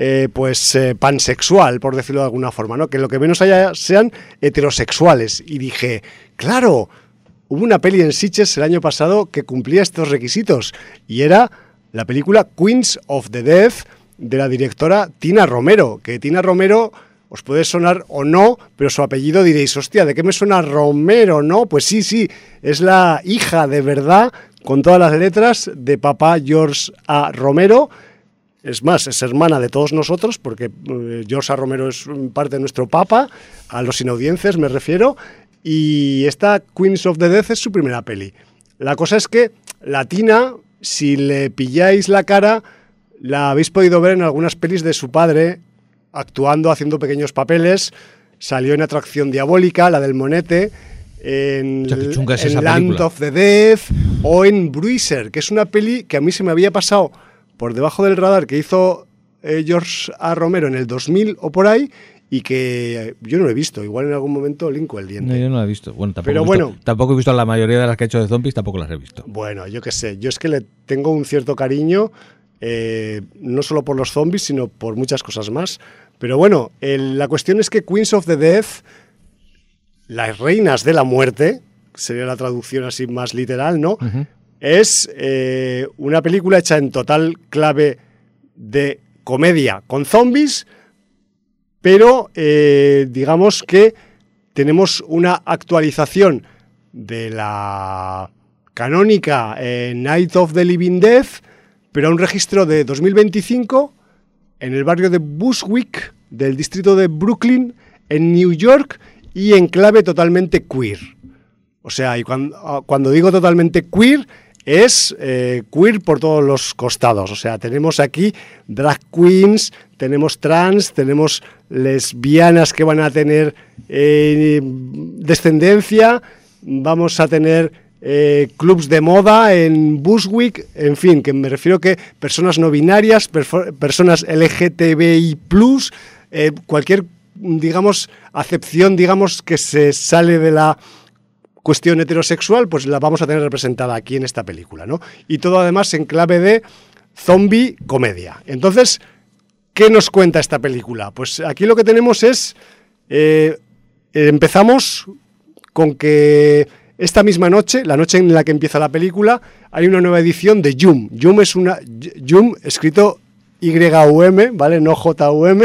pansexual, por decirlo de alguna forma, ¿no? Que lo que menos haya sean heterosexuales. Y dije, claro, hubo una peli en Sitges el año pasado que cumplía estos requisitos, y era la película Queens of the Dead, de la directora Tina Romero, que Tina Romero os puede sonar o no, pero su apellido diréis, hostia, ¿de qué me suena Romero, no? Pues sí, es la hija de verdad, con todas las letras, de papá George A. Romero. Es más, es hermana de todos nosotros, porque George A. Romero es parte de nuestro papa, a los inaudienses me refiero, y esta Queens of the Dead es su primera peli. La cosa es que la Tina, si le pilláis la cara, la habéis podido ver en algunas pelis de su padre, actuando, haciendo pequeños papeles. Salió en Atracción Diabólica, la del Monete, en Land of the Dead o en Bruiser, que es una peli que a mí se me había pasado por debajo del radar, que hizo George A. Romero en el 2000 o por ahí, y que yo no lo he visto. Igual en algún momento linko el diente. No, yo no la he visto. Bueno, Pero tampoco he visto la mayoría de las que ha hecho de zombies, tampoco las he visto. Bueno, yo qué sé. Yo es que le tengo un cierto cariño, no solo por los zombies, sino por muchas cosas más. Pero bueno, la cuestión es que Queens of the Dead, las reinas de la muerte, sería la traducción así más literal, ¿no? Uh-huh. Es una película hecha en total clave de comedia con zombies, pero digamos que tenemos una actualización de la canónica Night of the Living Dead, pero a un registro de 2025 en el barrio de Bushwick, del distrito de Brooklyn, en New York, y en clave totalmente queer. O sea, y cuando digo totalmente queer, es queer por todos los costados. O sea, tenemos aquí drag queens, tenemos trans, tenemos lesbianas que van a tener descendencia, vamos a tener clubs de moda en Bushwick, en fin, que me refiero que personas no binarias, personas LGTBI+, cualquier, digamos, acepción, digamos, que se sale de la cuestión heterosexual, pues la vamos a tener representada aquí en esta película, ¿no? Y todo además en clave de zombie comedia. Entonces, ¿qué nos cuenta esta película? Pues aquí lo que tenemos es, empezamos con que esta misma noche, la noche en la que empieza la película, hay una nueva edición de Yum. Yum es Yum escrito Y-U-M, ¿vale? No J-U-M.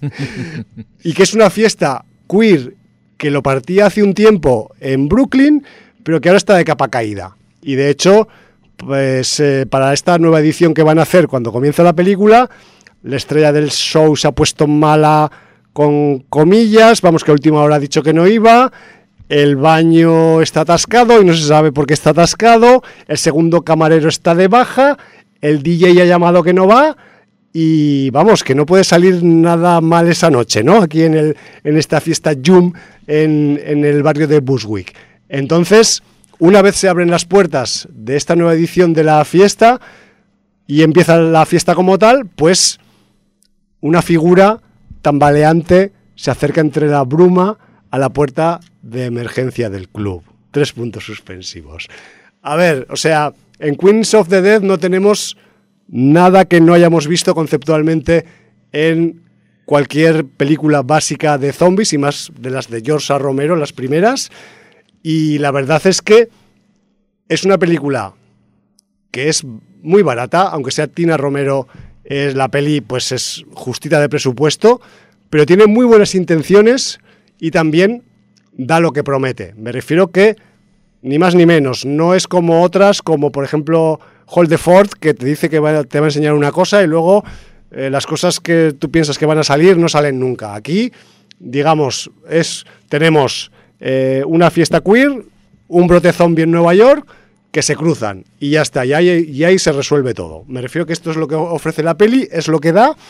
Y que es una fiesta queer que lo partía hace un tiempo en Brooklyn, pero que ahora está de capa caída. Y de hecho, pues para esta nueva edición que van a hacer cuando comienza la película, la estrella del show se ha puesto mala con comillas, vamos, que a última hora ha dicho que no iba. El baño está atascado y no se sabe por qué está atascado. El segundo camarero está de baja. El DJ ha llamado que no va. Y vamos, que no puede salir nada mal esa noche, ¿no? Aquí en esta fiesta Yum en el barrio de Bushwick. Entonces, una vez se abren las puertas de esta nueva edición de la fiesta y empieza la fiesta como tal, pues una figura tambaleante se acerca entre la bruma a la puerta de emergencia del club. 3 puntos suspensivos. A ver, o sea, en Queens of the Dead no tenemos nada que no hayamos visto conceptualmente en cualquier película básica de zombies, y más de las de George A. Romero, las primeras. Y la verdad es que es una película que es muy barata, aunque sea Tina Romero, la peli pues es justita de presupuesto, pero tiene muy buenas intenciones y también da lo que promete. Me refiero que, ni más ni menos, no es como otras, como por ejemplo Hold the Fort, que te dice que te va a enseñar una cosa y luego las cosas que tú piensas que van a salir no salen nunca. Aquí, digamos, tenemos una fiesta queer, un brote zombie en Nueva York, que se cruzan y ya está, y ahí se resuelve todo. Me refiero que esto es lo que ofrece la peli, es lo que da,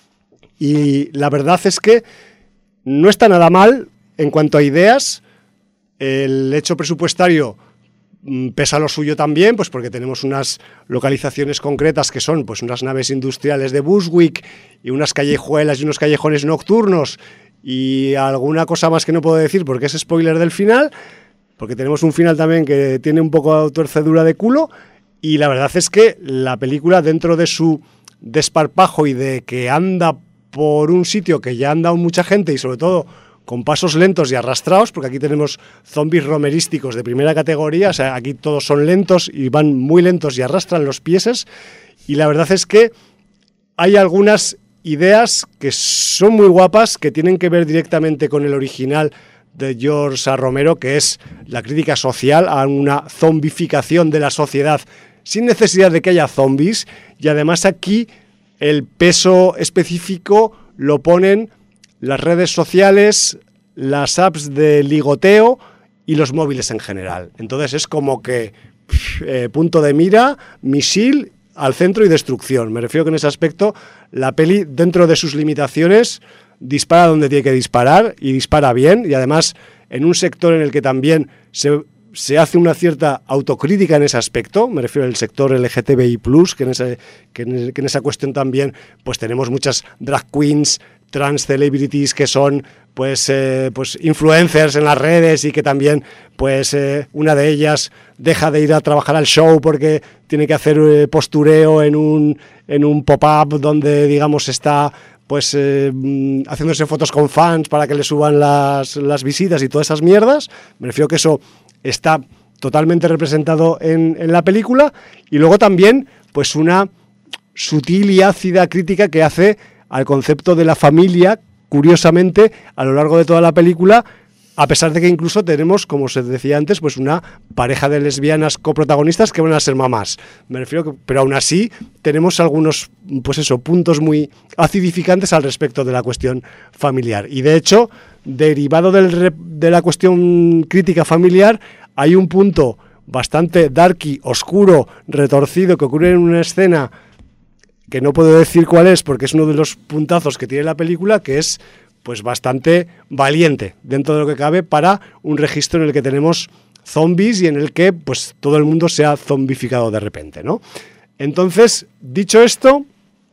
y la verdad es que no está nada mal en cuanto a ideas. El hecho presupuestario pesa lo suyo también, pues porque tenemos unas localizaciones concretas que son pues unas naves industriales de Bushwick y unas callejuelas y unos callejones nocturnos y alguna cosa más que no puedo decir porque es spoiler del final, porque tenemos un final también que tiene un poco de torcedura de culo, y la verdad es que la película, dentro de su desparpajo y de que anda por un sitio que ya han dado mucha gente y sobre todo con pasos lentos y arrastrados, porque aquí tenemos zombies romerísticos de primera categoría, o sea, aquí todos son lentos y van muy lentos y arrastran los pieses, y la verdad es que hay algunas ideas que son muy guapas, que tienen que ver directamente con el original de George A. Romero, que es la crítica social a una zombificación de la sociedad sin necesidad de que haya zombies, y además aquí el peso específico lo ponen las redes sociales, las apps de ligoteo y los móviles en general. Entonces es como que punto de mira, misil al centro y destrucción. Me refiero que en ese aspecto la peli, dentro de sus limitaciones, dispara donde tiene que disparar y dispara bien, y además en un sector en el que también se hace una cierta autocrítica en ese aspecto. Me refiero al sector LGTBI+, que en esa cuestión también pues tenemos muchas drag queens, trans celebrities que son pues influencers en las redes, y que también pues una de ellas deja de ir a trabajar al show porque tiene que hacer postureo en un pop-up donde digamos está pues haciéndose fotos con fans para que le suban las visitas y todas esas mierdas. Me refiero que eso está totalmente representado en la película, y luego también pues una sutil y ácida crítica que hace al concepto de la familia, curiosamente, a lo largo de toda la película, a pesar de que incluso tenemos, como se decía antes, pues una pareja de lesbianas coprotagonistas que van a ser mamás. Me refiero que, pero aún así tenemos algunos, pues eso, puntos muy acidificantes al respecto de la cuestión familiar. Y de hecho, derivado de la cuestión crítica familiar, hay un punto bastante darky, oscuro, retorcido, que ocurre en una escena que no puedo decir cuál es porque es uno de los puntazos que tiene la película, que es pues bastante valiente dentro de lo que cabe para un registro en el que tenemos zombies y en el que pues todo el mundo se ha zombificado de repente, ¿no? Entonces, dicho esto,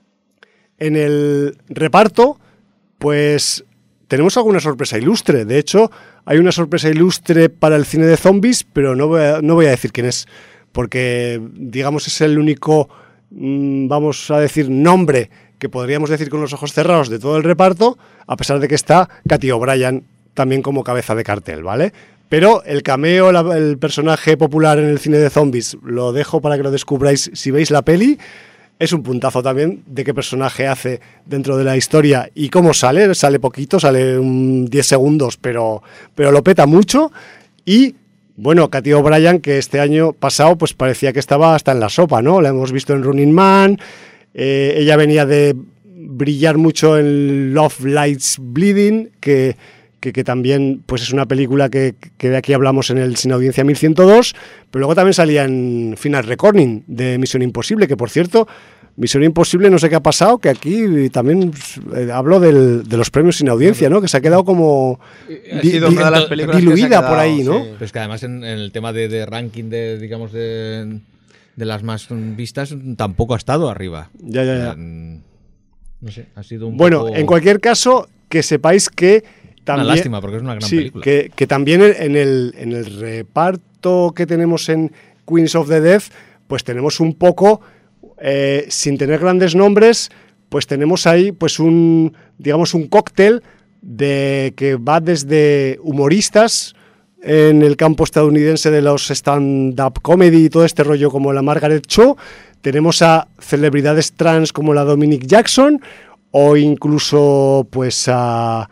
en el reparto pues tenemos alguna sorpresa ilustre. De hecho, hay una sorpresa ilustre para el cine de zombies, pero no voy a decir quién es, porque digamos es el único, vamos a decir, nombre que podríamos decir con los ojos cerrados de todo el reparto, a pesar de que está Katy O'Brien también como cabeza de cartel, ¿vale? Pero el cameo, el personaje popular en el cine de zombies, lo dejo para que lo descubráis si veis la peli. Es un puntazo también de qué personaje hace dentro de la historia y cómo sale. Sale poquito, sale 10 segundos, pero lo peta mucho. Y bueno, Katy O'Brien, que este año pasado pues parecía que estaba hasta en la sopa, ¿no? La hemos visto en Running Man. Ella venía de brillar mucho en Love Lights Bleeding, que también pues es una película que de aquí hablamos en el Sin Audiencia 1102, pero luego también salía en Final Recording de Misión Imposible, que por cierto, Misión Imposible no sé qué ha pasado, que aquí también hablo de los premios Sin Audiencia, ¿no? Que se ha quedado como diluida por ahí, ¿no? Sí. Pues que además en el tema de ranking de las más vistas tampoco ha estado arriba. Ya. No sé, ha sido un bueno, poco... en cualquier caso, que sepáis que también, una lástima, porque es una gran película. Que también en el reparto que tenemos en Queens of the Dead, pues tenemos un poco, sin tener grandes nombres, pues tenemos ahí pues un cóctel que va desde humoristas en el campo estadounidense de los stand-up comedy y todo este rollo, como la Margaret Cho. Tenemos a celebridades trans como la Dominic Jackson, o incluso pues a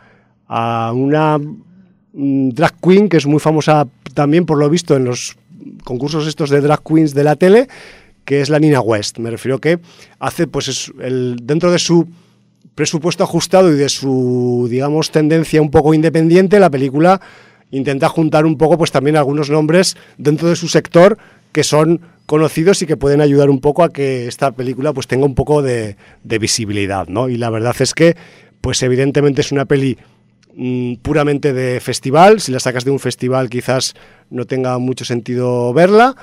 una drag queen que es muy famosa también, por lo visto, en los concursos estos de drag queens de la tele, que es la Nina West. Me refiero que hace, pues, dentro de su presupuesto ajustado y de su, digamos, tendencia un poco independiente, la película intenta juntar un poco, pues, también algunos nombres dentro de su sector que son conocidos y que pueden ayudar un poco a que esta película, pues, tenga un poco de visibilidad, ¿no? Y la verdad es que, pues, evidentemente es una peli puramente de festival. Si la sacas de un festival quizás no tenga mucho sentido verla,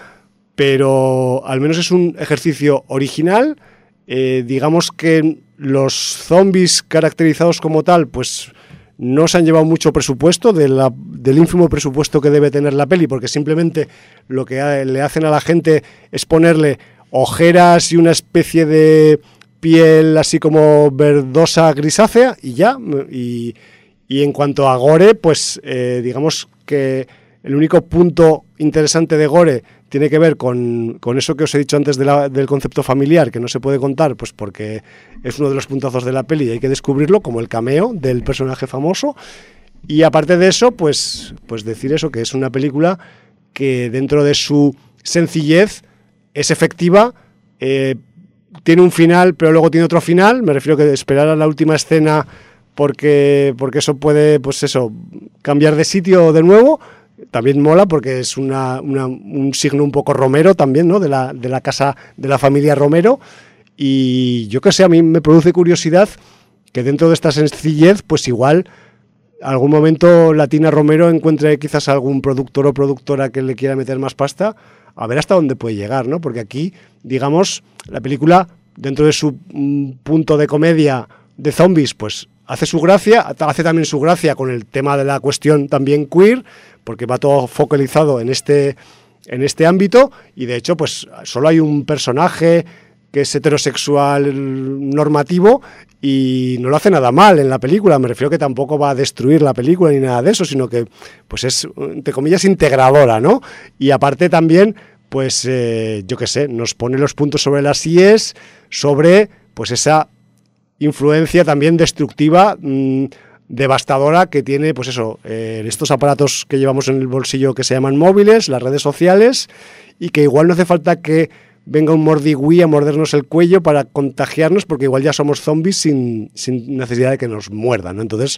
pero al menos es un ejercicio original. Digamos que los zombies caracterizados como tal, pues no se han llevado mucho presupuesto del ínfimo presupuesto que debe tener la peli, porque simplemente lo que le hacen a la gente es ponerle ojeras y una especie de piel así como verdosa grisácea y ya. Y en cuanto a gore, pues digamos que el único punto interesante de gore tiene que ver con eso que os he dicho antes del concepto familiar, que no se puede contar, pues porque es uno de los puntazos de la peli y hay que descubrirlo, como el cameo del personaje famoso. Y aparte de eso, pues decir eso, que es una película que dentro de su sencillez es efectiva, tiene un final, pero luego tiene otro final. Me refiero que esperar a la última escena porque eso puede, pues eso, cambiar de sitio de nuevo. También mola porque es un signo un poco Romero también, ¿no? De la casa de la familia Romero. Y yo qué sé, a mí me produce curiosidad que dentro de esta sencillez, pues igual algún momento la Tina Romero encuentre quizás algún productor o productora que le quiera meter más pasta, a ver hasta dónde puede llegar, ¿no? Porque aquí, digamos, la película, dentro de su punto de comedia de zombies, pues hace su gracia, hace también su gracia con el tema de la cuestión también queer, porque va todo focalizado en este ámbito, y de hecho pues solo hay un personaje que es heterosexual normativo y no lo hace nada mal en la película. Me refiero que tampoco va a destruir la película ni nada de eso, sino que pues es, entre comillas, integradora, ¿no? Y aparte también, pues yo qué sé, nos pone los puntos sobre las IES, sobre pues esa influencia también destructiva, devastadora que tiene, pues eso, estos aparatos que llevamos en el bolsillo que se llaman móviles, las redes sociales, y que igual no hace falta que venga un mordigüí a mordernos el cuello para contagiarnos, porque igual ya somos zombies sin necesidad de que nos muerdan, ¿no? Entonces,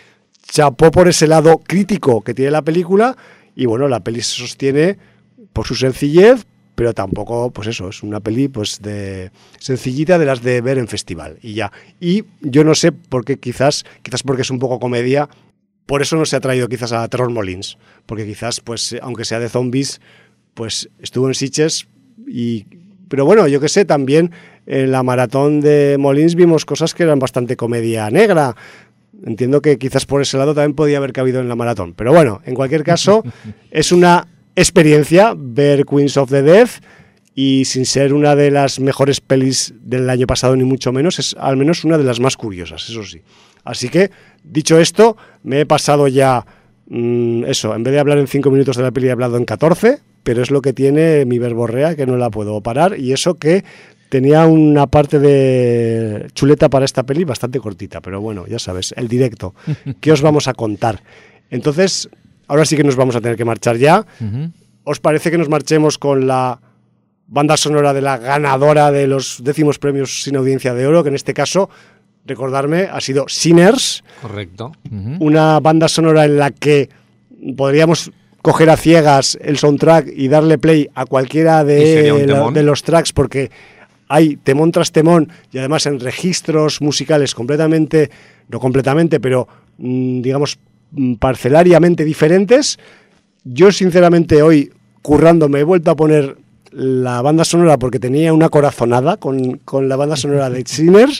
chapó por ese lado crítico que tiene la película, y bueno, la peli se sostiene por su sencillez, pero tampoco, pues eso, es una peli pues de sencillita, de las de ver en festival y ya. Y yo no sé por qué, quizás porque es un poco comedia, por eso no se ha traído quizás a Terror Molins, porque quizás, pues aunque sea de zombies, pues estuvo en Sitges pero bueno, yo qué sé, también en la maratón de Molins vimos cosas que eran bastante comedia negra. Entiendo que quizás por ese lado también podía haber cabido en la maratón, pero bueno, en cualquier caso, es una experiencia ver Queens of the Dead, y sin ser una de las mejores pelis del año pasado ni mucho menos, es al menos una de las más curiosas, eso sí. Así que, dicho esto, me he pasado ya eso, en vez de hablar en 5 minutos de la peli he hablado en 14, pero es lo que tiene mi verborrea, que no la puedo parar, y eso que tenía una parte de chuleta para esta peli bastante cortita, pero bueno, ya sabes, el directo. ¿Qué os vamos a contar? Entonces, ahora sí que nos vamos a tener que marchar ya. ¿Os parece que nos marchemos con la banda sonora de la ganadora de los 10º premios sin audiencia de oro, que en este caso, recordarme, ha sido Sinners? Correcto. Una banda sonora en la que podríamos coger a ciegas el soundtrack y darle play a cualquiera de los tracks, porque hay temón tras temón, y además en registros musicales completamente, no completamente, pero digamos parcelariamente diferentes. Yo sinceramente hoy, currando, me he vuelto a poner la banda sonora porque tenía una corazonada con la banda sonora de Sinners,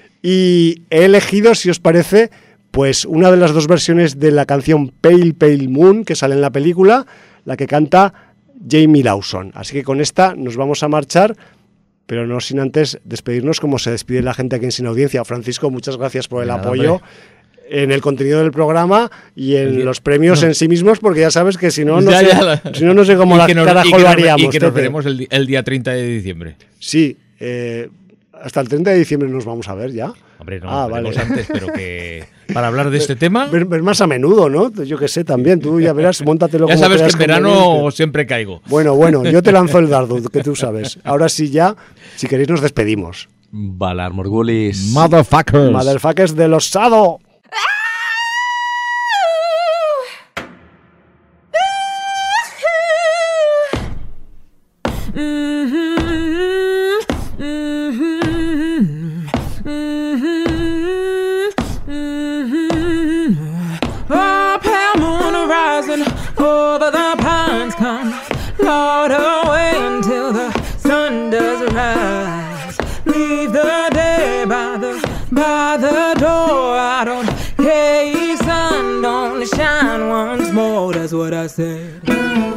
y he elegido, si os parece, pues una de las dos versiones de la canción Pale Pale Moon que sale en la película, la que canta Jamie Lawson. Así que con esta nos vamos a marchar, pero no sin antes despedirnos como se despide la gente aquí en Sin Audiencia. Francisco, muchas gracias por el apoyo. en el contenido del programa y en los premios en sí mismos, porque ya sabes que si no, no sé cómo la carajo lo haríamos. Y que nos veremos el día 30 de diciembre. Sí, hasta el 30 de diciembre nos vamos a ver ya. Hombre, no, veremos antes, pero que para hablar de este tema... Ver más a menudo, ¿no? Yo qué sé, también, tú ya verás, móntatelo como ya sabes que en verano conveniente. siempre caigo. Bueno, yo te lanzo el dardo, que tú sabes. Ahora sí ya, si queréis nos despedimos. Valar Morgulis. Motherfuckers de los Sado. Over the pines come, Lord, away until the sun does rise. Leave the day by the door. I don't care, sun, don't shine once more. That's what I said.